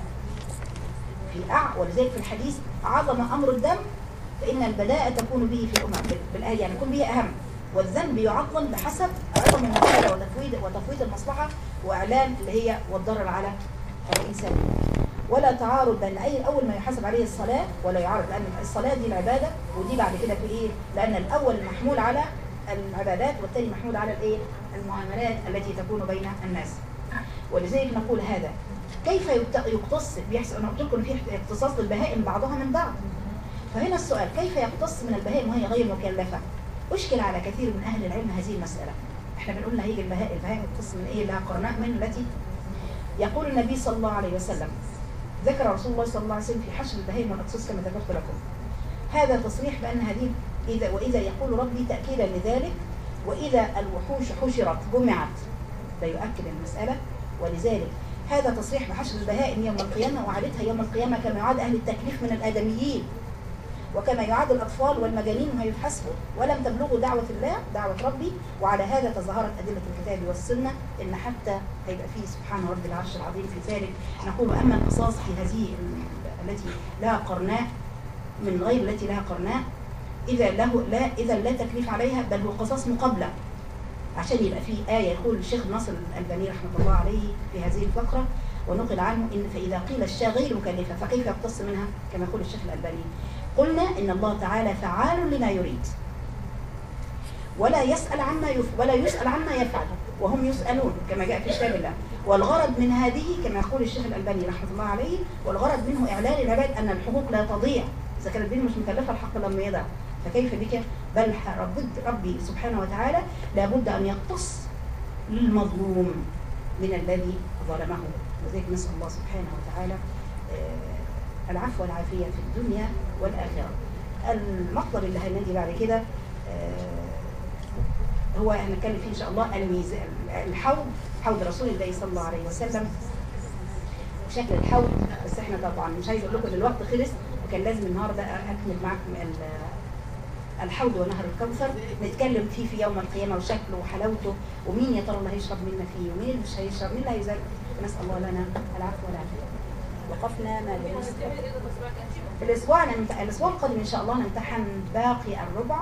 في أع ولذلك في الحديث عظم امر الدم فإن البلاء تكون به في الأمم بالآية، يعني يكون به أهم، والذنب يعظم بحسب عظم المسألة وتفويض وتفويض المصلحة وإعلان اللي هي والضرر على الإنسان. ولا تعارض بين أي أول ما يحاسب عليه الصلاة ولا يعارض، لأن الصلاة دي العبادة ودي بعد كده في إيه؟ لأن الأول محمول على العبادات والثاني محمول على الإيه؟ المعاملات التي تكون بين الناس. ولذلك نقول هذا كيف يقتص بيحصل؟ أنا قلت لكم في اختصاص للبهائم بعضها من بعض. فهنا السؤال كيف يقتص من البهائم وهي غير مكلفة؟ أشكل على كثير من أهل العلم هذه المسألة. احنا بنقول هيجي البهائم، البهائم تقتص من ايه؟ لها قرناء من التي يقول النبي صلى الله عليه وسلم ذكر رسول الله صلى الله عليه وسلم في حشر البهائم والأقصاص كما ذكرت لكم. هذا تصريح بأن هذه إذا وإذا يقول ربي تأكيدا لذلك، وإذا الوحوش حشرت جمعت، ده يؤكد المسألة. ولذلك هذا تصريح بحشر البهائم يوم القيامة وعادتها يوم القيامة كما يعاد أهل التكليف من الآدميين وكما يعاد الأطفال والمجانين وهيحاسبوا، ولم تبلغوا دعوة الله دعوة ربي. وعلى هذا تظاهرت أدلة الكتاب والسنة إن حتى هيبقى فيه سبحان رب العرش العظيم في ذلك. نقول أما القصاص في هذه التي لها قرناء من غير التي لها قرناء إذا له لا إذا لا تكليف عليها بل هو قصاص مقابلة، عشان يبقى فيه آية. يقول الشيخ ناصر الألباني رحمة الله عليه في هذه الفقرة ونقل عنه إن فإذا قيل الشاة غير مكلفة فكيف يقتص منها كما يقول الشيخ الألباني؟ قلنا إن الله تعالى فعال لما يريد ولا يسأل عما يف... ولا يسأل عما يفعل وهم يسألون كما جاء في كتاب الله. والغرض من هذه كما يقول الشيخ الألباني رحمة الله عليه، والغرض منه إعلان العباد أن الحقوق لا تضيع اذا كانت الدنيا مش مكلفه الحق لما يضع، فكيف بك؟ بل رب ربي سبحانه وتعالى لابد ان يقتص للمظلوم من الذي ظلمه. وذلك نسال الله سبحانه وتعالى آه العفو والعافيه في الدنيا والاخره. المطلب اللي هننادي بعد كده آه هو هنتكلم فيه ان شاء الله الميزان، الحوض، حوض رسول الله صلى الله عليه وسلم، شكل الحوض. بس احنا طبعا مش عايز اقول لكم ان الوقت خلص، وكان لازم النهارده اكمل معاكم الحوض ونهر الكوثر، نتكلم فيه في يوم القيامه وشكله وحلاوته، ومين يا ترى اللي هيشرب منا فيه ومين اللي مش هيشرب، مين اللي هيزال. نسال الله لنا العفو والعافيه. وقفنا ما الاسبوع الاسبوع القادم ان شاء الله نمتحن باقي الربع.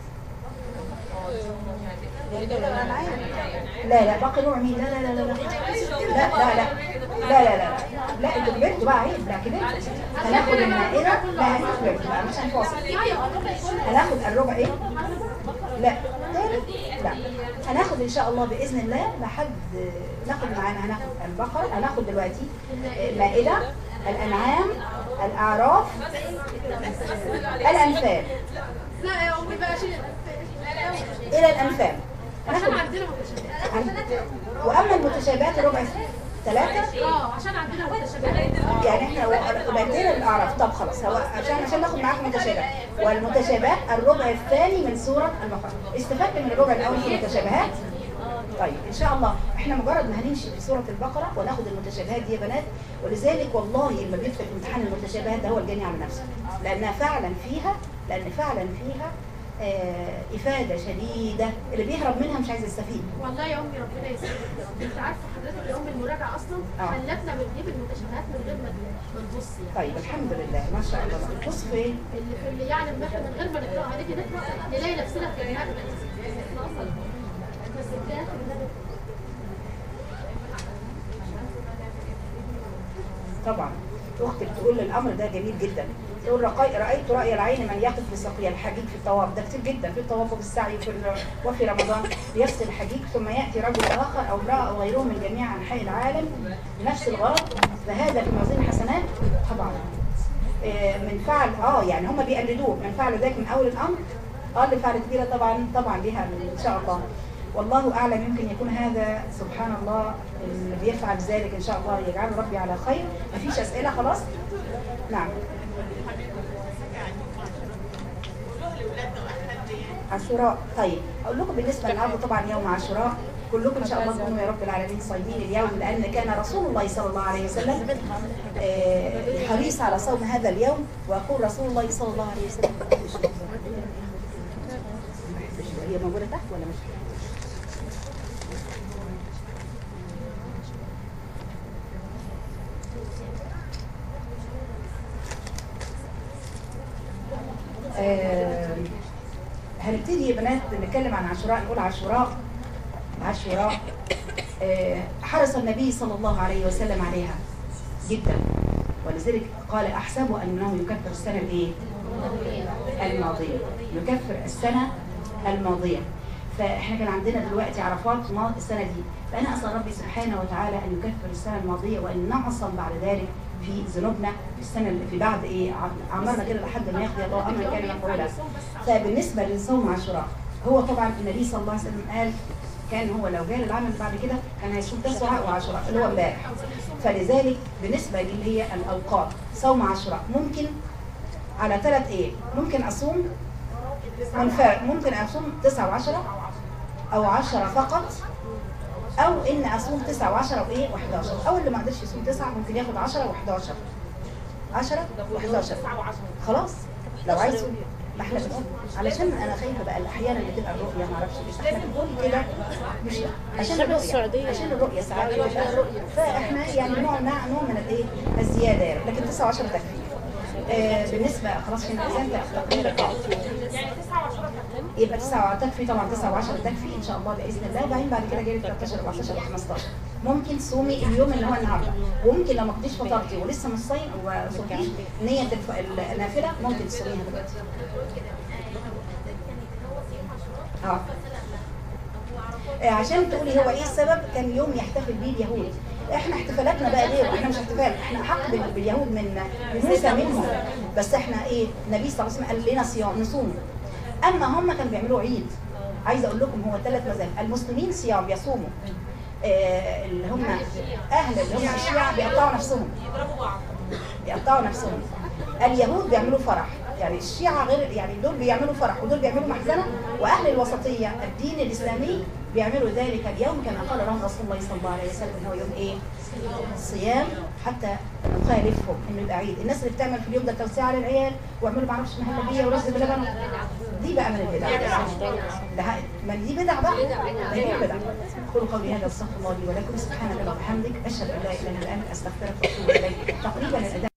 لا لا باقي الربع مين؟ لا لا لا لا لا لا لا لا لا لا لا لا انتوا كبرتوا بقى، عيب. لا كبرت. هناخد المائده. لا انتوا كبرتوا بقى، مش هنفاصل. هناخد الربع ايه؟ لا لا هناخد ان شاء الله باذن الله لحد ناخد معانا، هناخد البقره، هناخد دلوقتي المائده، الانعام، الاعراف، الانفال. لا يا امي بقى شيء الى الانفال. عشان عندنا متشابهات. واما المتشابهات الربع ثلاثة. اه عشان عندنا متشابهات. يعني احنا بدينا الاعراف. طب خلاص، هو عشان عشان ناخد معاكم متشابهات، والمتشابهات الربع الثاني من سوره البقره. استفدت من الربع الاول في المتشابهات؟ طيب ان شاء الله احنا مجرد ما هنمشي في سوره البقره وناخد المتشابهات دي يا بنات. ولذلك والله اللي بيدخل امتحان المتشابهات ده هو الجاني على نفسه، لانها فعلا فيها لان فعلا فيها آه افاده شديده. اللي بيهرب منها مش عايز يستفيد. والله يا امي ربنا يسعدك. انت عارفه حضرتك يا امي المراجعه اصلا خلتنا بنجيب المتشابهات من غير ما نبص يعني. طيب الحمد لله ما شاء الله. بص فين اللي في اللي يعني ما احنا من غير ما نقرا عليكي نقرا نلاقي نفسنا في المعنى بس ده طبعا. اختك تقول الامر ده جميل جدا، تقول رايت راي العين من يقف لسقي الحجيج في الطواف. ده كتير جدا في الطواف وفي السعي وفي وفي رمضان يفصل الحجيج، ثم ياتي رجل اخر او امراه او غيرهم من جميع انحاء العالم بنفس الغرض، فهذا في موازين الحسنات طبعا. من فعل اه يعني هم بيقلدوه، من فعل ذلك من اول الامر اه اللي فعل كبيره طبعا طبعا ليها ان شاء الله. والله اعلم، يمكن يكون هذا سبحان الله اللي بيفعل ذلك ان شاء الله يجعله ربي على خير. مفيش اسئله خلاص؟ نعم. عاشوراء. طيب اقول لكم بالنسبه للنهارده طبعا يوم عاشوراء كلكم ان شاء الله تكونوا يا رب العالمين صايمين اليوم، لان كان رسول الله صلى الله عليه وسلم حريص على صوم هذا اليوم. واقول رسول الله صلى الله عليه وسلم هي موجوده تحت ولا مش؟ آه هنبتدي يا بنات نتكلم عن عاشوراء. نقول عاشوراء عاشوراء آه حرص النبي صلى الله عليه وسلم عليها جدا، ولذلك قال احسب انه يكفر السنه الايه؟ الماضيه. يكفر السنه الماضيه. فاحنا كان عندنا دلوقتي عرفات السنه دي، فانا اسال ربي سبحانه وتعالى ان يكفر السنه الماضيه وان نعصم بعد ذلك في ذنوبنا في السنه اللي في بعد ايه عمرنا كده لحد ما يقضي الله امرا كان مفعولا. فبالنسبه لصوم عاشوراء هو طبعا النبي صلى الله عليه وسلم قال كان هو لو جاء العمل بعد كده كان هيصوم تسعة وعاشوراء اللي هو امبارح. فلذلك بالنسبه اللي هي الاوقات صوم عاشوراء ممكن على ثلاث ايه؟ ممكن اصوم منفرد، ممكن اصوم تسعة وعشرة او عشرة فقط، او ان اصوم تسعة وعشرة وايه وحداشر، او اللي ما قدرش يصوم تسعة ممكن ياخد عشرة وحداشر. عشرة وحداشر خلاص لو عايز. ما احنا بنقول علشان انا خايفه بقى احيانا بتبقى الرؤيه ما اعرفش ليش احنا بنقول كده مش عشان الرؤيه عشان الرؤيه ساعات بتبقى الرؤيه، فاحنا يعني نوع نوع من الايه الزياده يعني. لكن تسعة وعشرة تكفي. آه بالنسبه خلاص عشان الاذان تقريبا يعني تسعة وعشرة يبقى تسعة تكفي طبعا. تسعة وعشرة تكفي ان شاء الله باذن الله. وبعدين بعد كده جاي تلتاشر اربعتاشر وخمستاشر ممكن تصومي اليوم اللي هو النهارده، وممكن لو ما كنتيش فطرتي ولسه مش صايم وصومتيش نيه النافله ممكن تصوميها دلوقتي. اه عشان تقولي هو ايه السبب. كان يوم يحتفل به اليهود احنا احتفالاتنا بقى غير، احنا مش احتفال، احنا احق بال- باليهود من من موسى منهم، بس احنا ايه؟ النبي صلى الله عليه وسلم قال لنا صيام نصوم. اما هم كانوا بيعملوا عيد. عايزه اقول لكم هو ثلاث مذاهب، المسلمين صيام بيصوموا، آه اللي هم اهل اللي هم الشيعة بيقطعوا نفسهم، بيقطعوا نفسهم. اليهود بيعملوا فرح، يعني الشيعة غير، يعني دول بيعملوا فرح ودول بيعملوا محزنة، واهل الوسطية الدين الاسلامي بيعملوا ذلك اليوم كما قال لهم رسول الله صلى الله عليه وسلم ان هو يوم ايه؟ صيام، حتى نخالفهم انه يبقى عيد. الناس اللي بتعمل في اليوم ده توسعة للعيال ويعملوا ما اعرفش مهلبيه ورز بلبن، دي بقى من البدع. ده ما دي بدع بقى، دي بدع. قولوا قولي هذا، استغفر الله لي ولكم، سبحانك اللهم وبحمدك، اشهد ان لا اله الا انت، استغفرك واتوب اليك. تقريبا